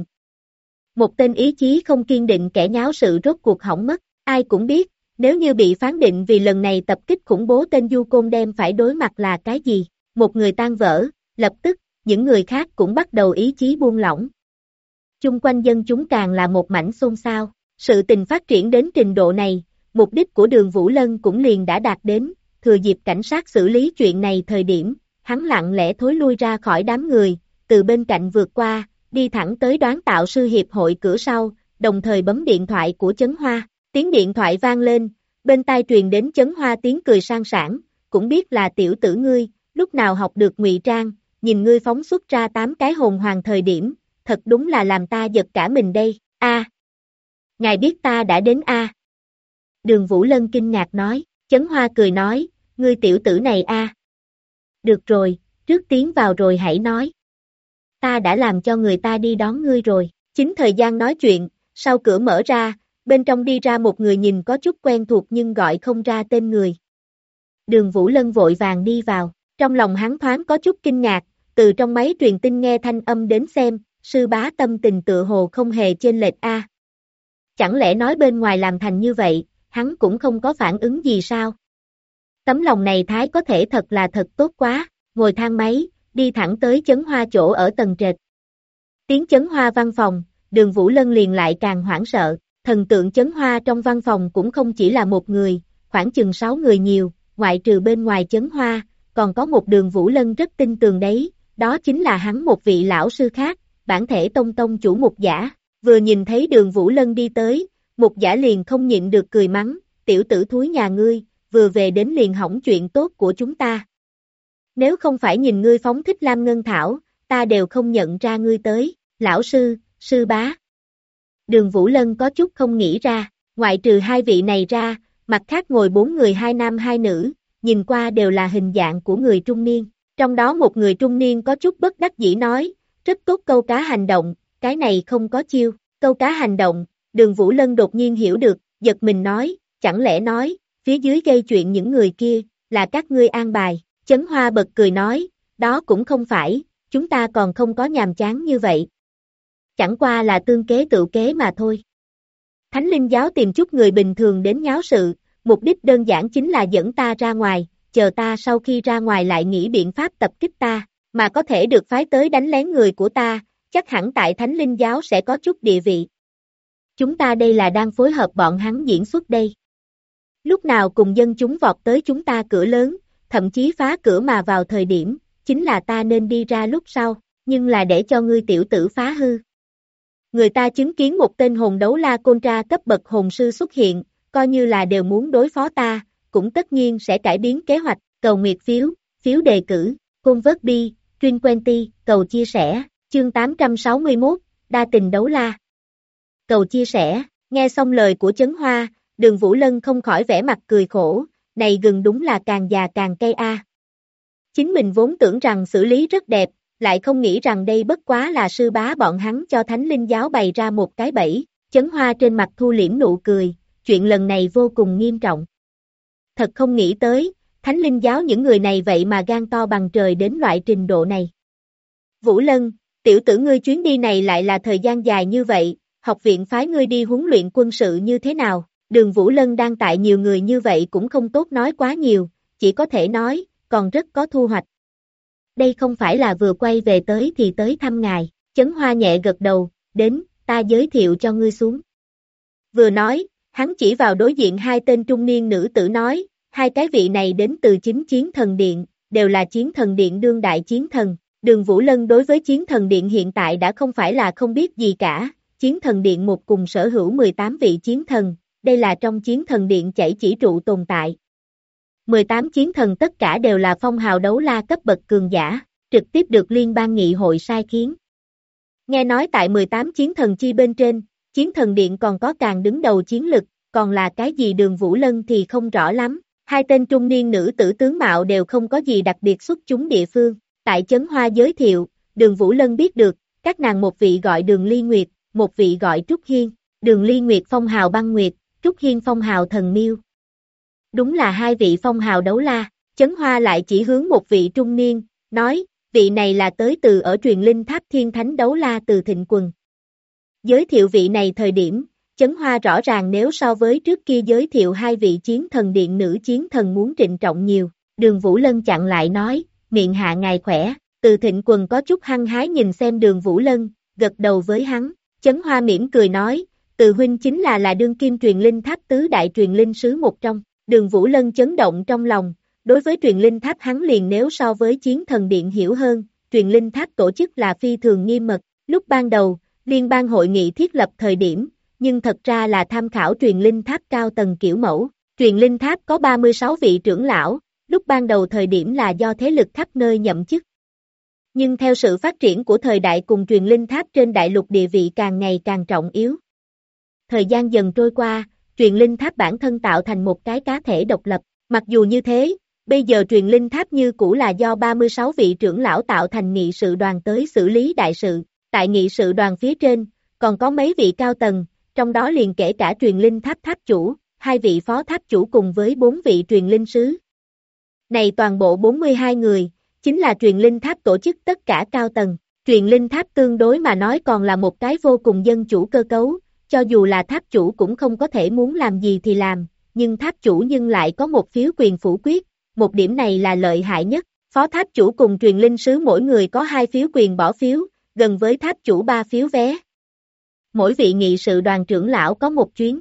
Một tên ý chí không kiên định kẻ nháo sự rốt cuộc hỏng mất, ai cũng biết, nếu như bị phán định vì lần này tập kích khủng bố tên Du Côn đem phải đối mặt là cái gì, một người tan vỡ, lập tức, những người khác cũng bắt đầu ý chí buông lỏng. Chung quanh dân chúng càng là một mảnh xôn xao, sự tình phát triển đến trình độ này, mục đích của Đường Vũ Lân cũng liền đã đạt đến, thừa dịp cảnh sát xử lý chuyện này thời điểm, hắn lặng lẽ thối lui ra khỏi đám người, từ bên cạnh vượt qua, đi thẳng tới Đoán Tạo Sư Hiệp hội cửa sau, đồng thời bấm điện thoại của Chấn Hoa, tiếng điện thoại vang lên, bên tai truyền đến Chấn Hoa tiếng cười sang sảng, cũng biết là tiểu tử ngươi, lúc nào học được ngụy trang, nhìn ngươi phóng xuất ra 8 cái hồn hoàng thời điểm, thật đúng là làm ta giật cả mình đây, ngài biết ta đã đến Đường Vũ Lân kinh ngạc nói, Chấn Hoa cười nói, ngươi tiểu tử này Được rồi, trước tiến vào rồi hãy nói. Ta đã làm cho người ta đi đón ngươi rồi, chính thời gian nói chuyện, sau cửa mở ra, bên trong đi ra một người nhìn có chút quen thuộc nhưng gọi không ra tên người. Đường Vũ Lân vội vàng đi vào, trong lòng hắn thoáng có chút kinh ngạc, từ trong máy truyền tin nghe thanh âm đến xem, sư bá tâm tình tựa hồ không hề chênh lệch Chẳng lẽ nói bên ngoài làm thành như vậy, hắn cũng không có phản ứng gì sao? Tấm lòng này thái có thể thật là thật tốt quá, ngồi thang máy, đi thẳng tới Chấn Hoa chỗ ở tầng trệt. Tiếng Chấn Hoa văn phòng, Đường Vũ Lân liền lại càng hoảng sợ, thần tượng Chấn Hoa trong văn phòng cũng không chỉ là một người, khoảng chừng 6 người nhiều, ngoại trừ bên ngoài Chấn Hoa, còn có một Đường Vũ Lân rất tin tưởng đấy, đó chính là hắn một vị lão sư khác, bản thể tông tông chủ Mục Giả, vừa nhìn thấy Đường Vũ Lân đi tới, Mục Giả liền không nhịn được cười mắng, tiểu tử thúi nhà ngươi, vừa về đến liền hỏng chuyện tốt của chúng ta. Nếu không phải nhìn ngươi phóng thích Lam Ngân Thảo, ta đều không nhận ra ngươi tới, lão sư, sư bá. Đường Vũ Lân có chút không nghĩ ra, ngoại trừ hai vị này ra, mặt khác ngồi 4 người 2 nam 2 nữ, nhìn qua đều là hình dạng của người trung niên. Trong đó một người trung niên có chút bất đắc dĩ nói, rất tốt câu cá hành động, cái này không có chiêu, câu cá hành động, Đường Vũ Lân đột nhiên hiểu được, giật mình nói, chẳng lẽ nói, phía dưới gây chuyện những người kia, là các ngươi an bài, Chấn Hoa bật cười nói, đó cũng không phải, chúng ta còn không có nhàm chán như vậy. Chẳng qua là tương kế tự kế mà thôi. Thánh Linh Giáo tìm chút người bình thường đến nháo sự, mục đích đơn giản chính là dẫn ta ra ngoài, chờ ta sau khi ra ngoài lại nghĩ biện pháp tập kích ta, mà có thể được phái tới đánh lén người của ta, chắc hẳn tại Thánh Linh Giáo sẽ có chút địa vị. Chúng ta đây là đang phối hợp bọn hắn diễn xuất đây. Lúc nào cùng dân chúng vọt tới chúng ta cửa lớn, thậm chí phá cửa mà vào thời điểm, chính là ta nên đi ra lúc sau, nhưng là để cho ngươi tiểu tử phá hư. Người ta chứng kiến một tên hồn đấu la côn tra cấp bậc hồn sư xuất hiện, coi như là đều muốn đối phó ta, cũng tất nhiên sẽ cải biến kế hoạch, cầu nguyệt phiếu, phiếu đề cử, convert Truyền Quenty, cầu chia sẻ, chương 861, đa tình đấu la. Cầu chia sẻ, nghe xong lời của Chấn Hoa, Đường Vũ Lân không khỏi vẻ mặt cười khổ, này gừng đúng là càng già càng cay Chính mình vốn tưởng rằng xử lý rất đẹp, lại không nghĩ rằng đây bất quá là sư bá bọn hắn cho Thánh Linh Giáo bày ra một cái bẫy, Chấn Hoa trên mặt thu liễm nụ cười, chuyện lần này vô cùng nghiêm trọng. Thật không nghĩ tới, Thánh Linh Giáo những người này vậy mà gan to bằng trời đến loại trình độ này. Vũ Lân, tiểu tử ngươi chuyến đi này lại là thời gian dài như vậy, học viện phái ngươi đi huấn luyện quân sự như thế nào? Đường Vũ Lân đang tại nhiều người như vậy cũng không tốt nói quá nhiều, chỉ có thể nói, còn rất có thu hoạch. Đây không phải là vừa quay về tới thì tới thăm ngài, Chấn Hoa nhẹ gật đầu, đến, ta giới thiệu cho ngươi xuống. Vừa nói, hắn chỉ vào đối diện hai tên trung niên nữ tử nói, hai cái vị này đến từ chính Chiến Thần Điện, đều là Chiến Thần Điện đương đại chiến thần. Đường Vũ Lân đối với Chiến Thần Điện hiện tại đã không phải là không biết gì cả, Chiến Thần Điện một cùng sở hữu 18 vị chiến thần, đây là trong Chiến Thần Điện chảy chỉ trụ tồn tại. 18 chiến thần tất cả đều là phong hào đấu la cấp bậc cường giả, trực tiếp được liên bang nghị hội sai khiến. Nghe nói tại 18 chiến thần chi bên trên, Chiến Thần Điện còn có càng đứng đầu chiến lực, còn là cái gì Đường Vũ Lân thì không rõ lắm. Hai tên trung niên nữ tử tướng mạo đều không có gì đặc biệt xuất chúng địa phương. Tại Chấn Hoa giới thiệu, Đường Vũ Lân biết được, các nàng một vị gọi Đường Ly Nguyệt, một vị gọi Trúc Hiên. Đường Ly Nguyệt phong hào băng nguyệt, Trúc Hiên phong hào thần miêu. Đúng là hai vị phong hào đấu la. Chấn Hoa lại chỉ hướng một vị trung niên, nói, vị này là tới từ ở truyền linh tháp thiên thánh đấu la từ Thịnh Quần. Giới thiệu vị này thời điểm, Chấn Hoa rõ ràng nếu so với trước kia giới thiệu hai vị chiến thần điện nữ chiến thần muốn trịnh trọng nhiều. Đường Vũ Lân chặn lại nói, miệng hạ ngài khỏe, từ Thịnh Quần có chút hăng hái nhìn xem Đường Vũ Lân, gật đầu với hắn. Chấn Hoa mỉm cười nói, Từ huynh chính là đương kim truyền linh tháp tứ đại truyền linh sứ một trong. Đường Vũ Lân chấn động trong lòng, đối với truyền linh tháp hắn liền nếu so với chiến thần điện hiểu hơn, truyền linh tháp tổ chức là phi thường nghiêm mật, lúc ban đầu, liên bang hội nghị thiết lập thời điểm, nhưng thật ra là tham khảo truyền linh tháp cao tầng kiểu mẫu. Truyền linh tháp có 36 vị trưởng lão, lúc ban đầu thời điểm là do thế lực khắp nơi nhậm chức. Nhưng theo sự phát triển của thời đại cùng truyền linh tháp trên đại lục địa vị càng ngày càng trọng yếu. Thời gian dần trôi qua, truyền linh tháp bản thân tạo thành một cái cá thể độc lập. Mặc dù như thế, bây giờ truyền linh tháp như cũ là do 36 vị trưởng lão tạo thành nghị sự đoàn tới xử lý đại sự. Tại nghị sự đoàn phía trên, còn có mấy vị cao tầng, trong đó liền kể cả truyền linh tháp tháp chủ, 2 vị phó tháp chủ cùng với 4 vị truyền linh sứ. Này toàn bộ 42 người, chính là truyền linh tháp tổ chức tất cả cao tầng. Truyền linh tháp tương đối mà nói còn là một cái vô cùng dân chủ cơ cấu, cho dù là tháp chủ cũng không có thể muốn làm gì thì làm, nhưng tháp chủ nhưng lại có một phiếu quyền phủ quyết, một điểm này là lợi hại nhất. Phó tháp chủ cùng truyền linh sứ mỗi người có 2 phiếu quyền bỏ phiếu, gần với tháp chủ 3 phiếu vé. Mỗi vị nghị sự đoàn trưởng lão có một chuyến.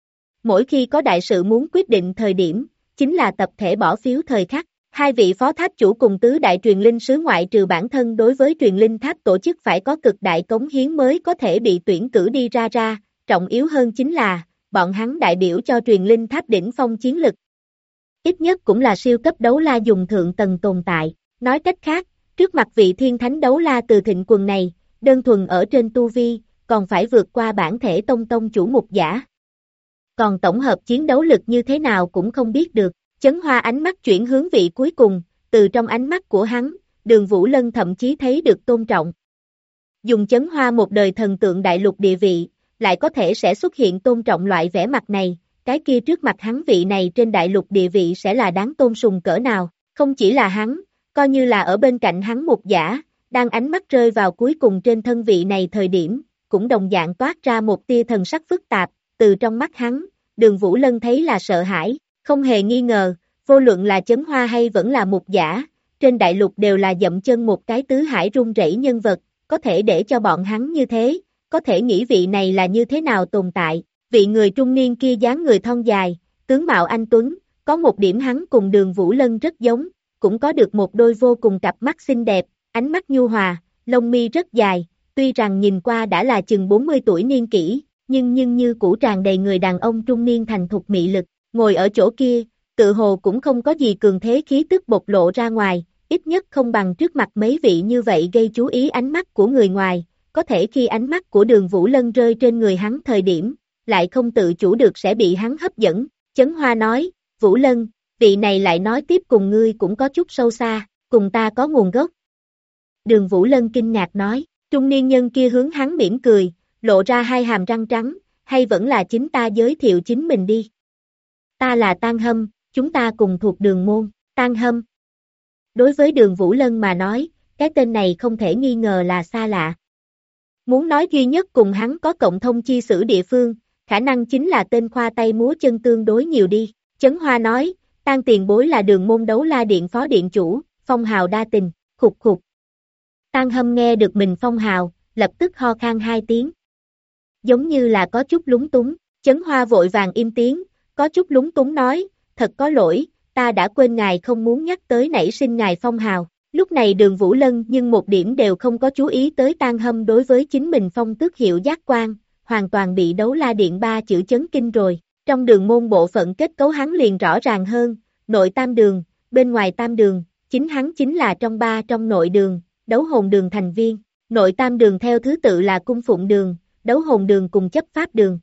Mỗi khi có đại sự muốn quyết định thời điểm, chính là tập thể bỏ phiếu thời khắc. 2 vị phó tháp chủ cùng tứ đại truyền linh sứ ngoại trừ bản thân đối với truyền linh tháp tổ chức phải có cực đại cống hiến mới có thể bị tuyển cử đi ra, trọng yếu hơn chính là, bọn hắn đại biểu cho truyền linh tháp đỉnh phong chiến lực. Ít nhất cũng là siêu cấp đấu la dùng thượng tầng tồn tại. Nói cách khác, trước mặt vị thiên thánh đấu la từ thịnh quần này, đơn thuần ở trên tu vi, còn phải vượt qua bản thể tông chủ mục giả. Còn tổng hợp chiến đấu lực như thế nào cũng không biết được. Chấn Hoa ánh mắt chuyển hướng vị cuối cùng, từ trong ánh mắt của hắn, Đường Vũ Lân thậm chí thấy được tôn trọng. Dùng Chấn Hoa một đời thần tượng đại lục địa vị, lại có thể sẽ xuất hiện tôn trọng loại vẻ mặt này, cái kia trước mặt hắn vị này trên đại lục địa vị sẽ là đáng tôn sùng cỡ nào. Không chỉ là hắn, coi như là ở bên cạnh hắn mục giả, đang ánh mắt rơi vào cuối cùng trên thân vị này thời điểm, cũng đồng dạng toát ra một tia thần sắc phức tạp, từ trong mắt hắn, Đường Vũ Lân thấy là sợ hãi. Không hề nghi ngờ, vô luận là Chấn Hoa hay vẫn là mục giả, trên đại lục đều là dậm chân một cái tứ hải rung rẩy nhân vật, có thể để cho bọn hắn như thế, có thể nghĩ vị này là như thế nào tồn tại. Vị người trung niên kia dáng người thon dài, tướng mạo anh tuấn, có một điểm hắn cùng Đường Vũ Lân rất giống, cũng có được một đôi vô cùng cặp mắt xinh đẹp, ánh mắt nhu hòa, lông mi rất dài, tuy rằng nhìn qua đã là chừng 40 tuổi niên kỷ, nhưng như cũ tràn đầy người đàn ông trung niên thành thục mị lực. Ngồi ở chỗ kia, tự hồ cũng không có gì cường thế khí tức bộc lộ ra ngoài, ít nhất không bằng trước mặt mấy vị như vậy gây chú ý ánh mắt của người ngoài, có thể khi ánh mắt của Đường Vũ Lân rơi trên người hắn thời điểm, lại không tự chủ được sẽ bị hắn hấp dẫn. Chấn Hoa nói, Vũ Lân, vị này lại nói tiếp cùng ngươi cũng có chút sâu xa, cùng ta có nguồn gốc. Đường Vũ Lân kinh ngạc nói, trung niên nhân kia hướng hắn mỉm cười, lộ ra 2 hàm răng trắng, hay vẫn là chính ta giới thiệu chính mình đi. Ta là Tang Hâm, chúng ta cùng thuộc Đường môn. Tang Hâm. Đối với Đường Vũ Lân mà nói, cái tên này không thể nghi ngờ là xa lạ. Muốn nói duy nhất cùng hắn có cộng thông chi sử địa phương, khả năng chính là tên khoa tay múa chân tương đối nhiều đi. Chấn Hoa nói, Tang tiền bối là Đường môn đấu la điện phó điện chủ, phong hào đa tình, khục khục. Tang Hâm nghe được mình phong hào, lập tức ho khan 2 tiếng. Giống như là có chút lúng túng, Chấn Hoa vội vàng im tiếng, có chút lúng túng nói, thật có lỗi, ta đã quên ngài không muốn nhắc tới nảy sinh ngài phong hào. Lúc này Đường Vũ Lân nhưng một điểm đều không có chú ý tới Tang Hâm đối với chính mình phong tước hiệu giác quan, hoàn toàn bị đấu la điện 3 chữ chấn kinh rồi. Trong đường môn bộ phận kết cấu hắn liền rõ ràng hơn, nội tam đường, bên ngoài tam đường, chính hắn chính là trong nội đường, đấu hồn đường thành viên. Nội tam đường theo thứ tự là cung phụng đường, đấu hồn đường cùng chấp pháp đường.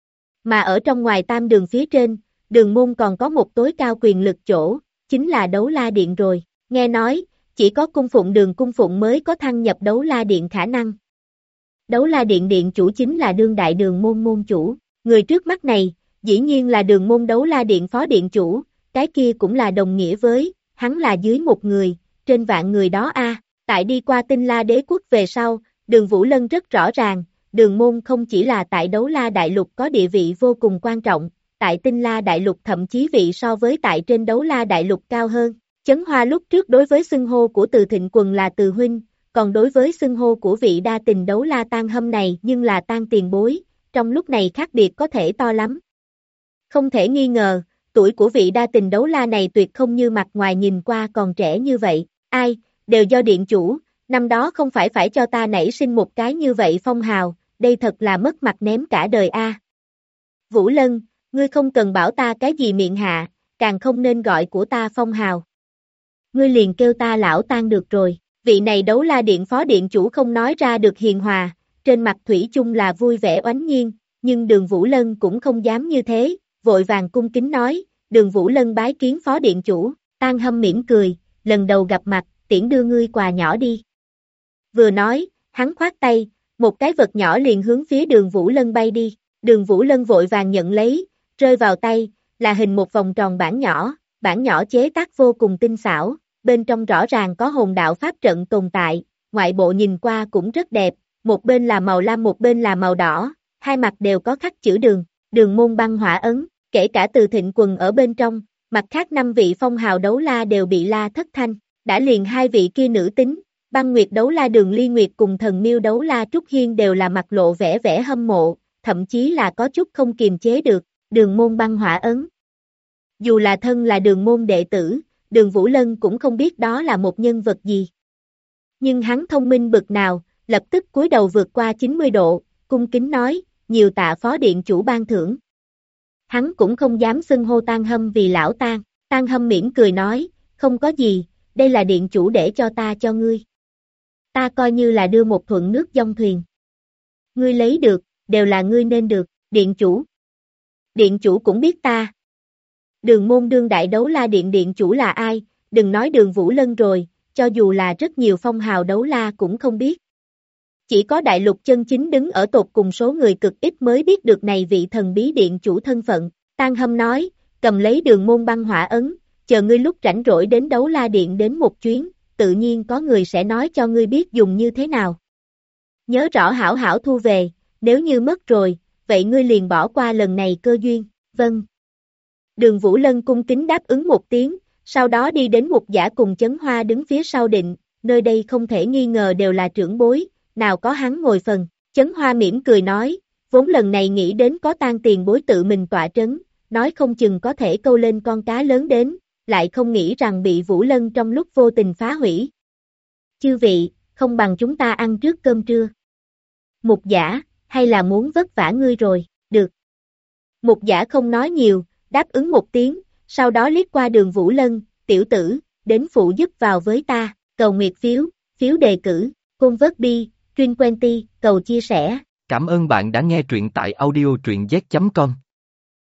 Mà ở trong ngoài tam đường phía trên, đường môn còn có một tối cao quyền lực chỗ, chính là đấu la điện rồi. Nghe nói, chỉ có cung phụng đường cung phụng mới có thăng nhập đấu la điện khả năng. Đấu la điện điện chủ chính là đương đại đường môn môn chủ. Người trước mắt này, dĩ nhiên là đường môn đấu la điện phó điện chủ, cái kia cũng là đồng nghĩa với, hắn là dưới một người, trên vạn người đó a. Tại đi qua Tinh La đế quốc về sau, Đường Vũ Lân rất rõ ràng, đường môn không chỉ là tại đấu la đại lục có địa vị vô cùng quan trọng, tại Tinh La đại lục thậm chí vị so với tại trên đấu la đại lục cao hơn. Chấn Hoa lúc trước đối với xưng hô của Từ Thịnh Quần là Từ huynh, còn đối với xưng hô của vị đa tình đấu la Tang Hâm này nhưng là Tang tiền bối, trong lúc này khác biệt có thể to lắm. Không thể nghi ngờ, tuổi của vị đa tình đấu la này tuyệt không như mặt ngoài nhìn qua còn trẻ như vậy. Ai, đều do điện chủ, năm đó không phải cho ta nảy sinh một cái như vậy phong hào, đây thật là mất mặt ném cả đời a. Vũ Lân, ngươi không cần bảo ta cái gì miệng hạ, càng không nên gọi của ta phong hào. Ngươi liền kêu ta lão Tang được rồi, vị này đấu la điện phó điện chủ không nói ra được hiền hòa, trên mặt thủy chung là vui vẻ oánh nhiên, nhưng Đường Vũ Lân cũng không dám như thế, vội vàng cung kính nói, Đường Vũ Lân bái kiến phó điện chủ, Tang Hâm mỉm cười, lần đầu gặp mặt, tiễn đưa ngươi quà nhỏ đi. Vừa nói, hắn khoát tay, một cái vật nhỏ liền hướng phía Đường Vũ Lân bay đi, Đường Vũ Lân vội vàng nhận lấy, rơi vào tay, là hình một vòng tròn bản nhỏ chế tác vô cùng tinh xảo, bên trong rõ ràng có hồn đạo pháp trận tồn tại, ngoại bộ nhìn qua cũng rất đẹp, một bên là màu lam một bên là màu đỏ, hai mặt đều có khắc chữ đường môn băng hỏa ấn, kể cả Từ Thịnh Quần ở bên trong, mặt khác 5 vị phong hào đấu la đều bị la thất thanh, đã liền 2 vị kia nữ tính, Băng Nguyệt đấu la Đường Ly Nguyệt cùng Thần Miêu đấu la Trúc Hiên đều là mặt lộ vẻ hâm mộ, thậm chí là có chút không kiềm chế được, đường môn băng hỏa ấn. Dù là thân là đường môn đệ tử, Đường Vũ Lân cũng không biết đó là một nhân vật gì. Nhưng hắn thông minh bực nào, lập tức cúi đầu vượt qua 90 độ, cung kính nói, nhiều tạ phó điện chủ ban thưởng. Hắn cũng không dám xưng hô Tang Hâm vì lão Tang, Tang Hâm mỉm cười nói, không có gì, đây là điện chủ để cho ta cho ngươi. Ta coi như là đưa một thuận nước dong thuyền. Ngươi lấy được, đều là ngươi nên được, điện chủ. Điện chủ cũng biết ta. Đường môn đương đại đấu la điện chủ là ai, đừng nói Đường Vũ Lân rồi, cho dù là rất nhiều phong hào đấu la cũng không biết. Chỉ có đại lục chân chính đứng ở tột cùng số người cực ít mới biết được này vị thần bí điện chủ thân phận. Tang Hâm nói, cầm lấy đường môn băng hỏa ấn, chờ ngươi lúc rảnh rỗi đến đấu la điện đến một chuyến, tự nhiên có người sẽ nói cho ngươi biết dùng như thế nào. Nhớ rõ hảo hảo thu về, nếu như mất rồi, vậy ngươi liền bỏ qua lần này cơ duyên, vâng. Đường Vũ Lân cung kính đáp ứng một tiếng, sau đó đi đến Mục Giả cùng Chấn Hoa đứng phía sau định, nơi đây không thể nghi ngờ đều là trưởng bối, nào có hắn ngồi phần. Chấn Hoa mỉm cười nói, vốn lần này nghĩ đến có Tang tiền bối tự mình tọa trấn, nói không chừng có thể câu lên con cá lớn đến, lại không nghĩ rằng bị Vũ Lân trong lúc vô tình phá hủy. Chư vị, không bằng chúng ta ăn trước cơm trưa. Mục Giả, hay là muốn vất vả ngươi rồi, được. Mục Giả không nói nhiều, đáp ứng một tiếng, sau đó liếc qua Đường Vũ Lân, tiểu tử, đến phụ giúp vào với ta, cầu nguyệt phiếu đề cử, côn vớt bi, truyền quen ti, cầu chia sẻ. Cảm ơn bạn đã nghe truyện tại audio truyện z.com.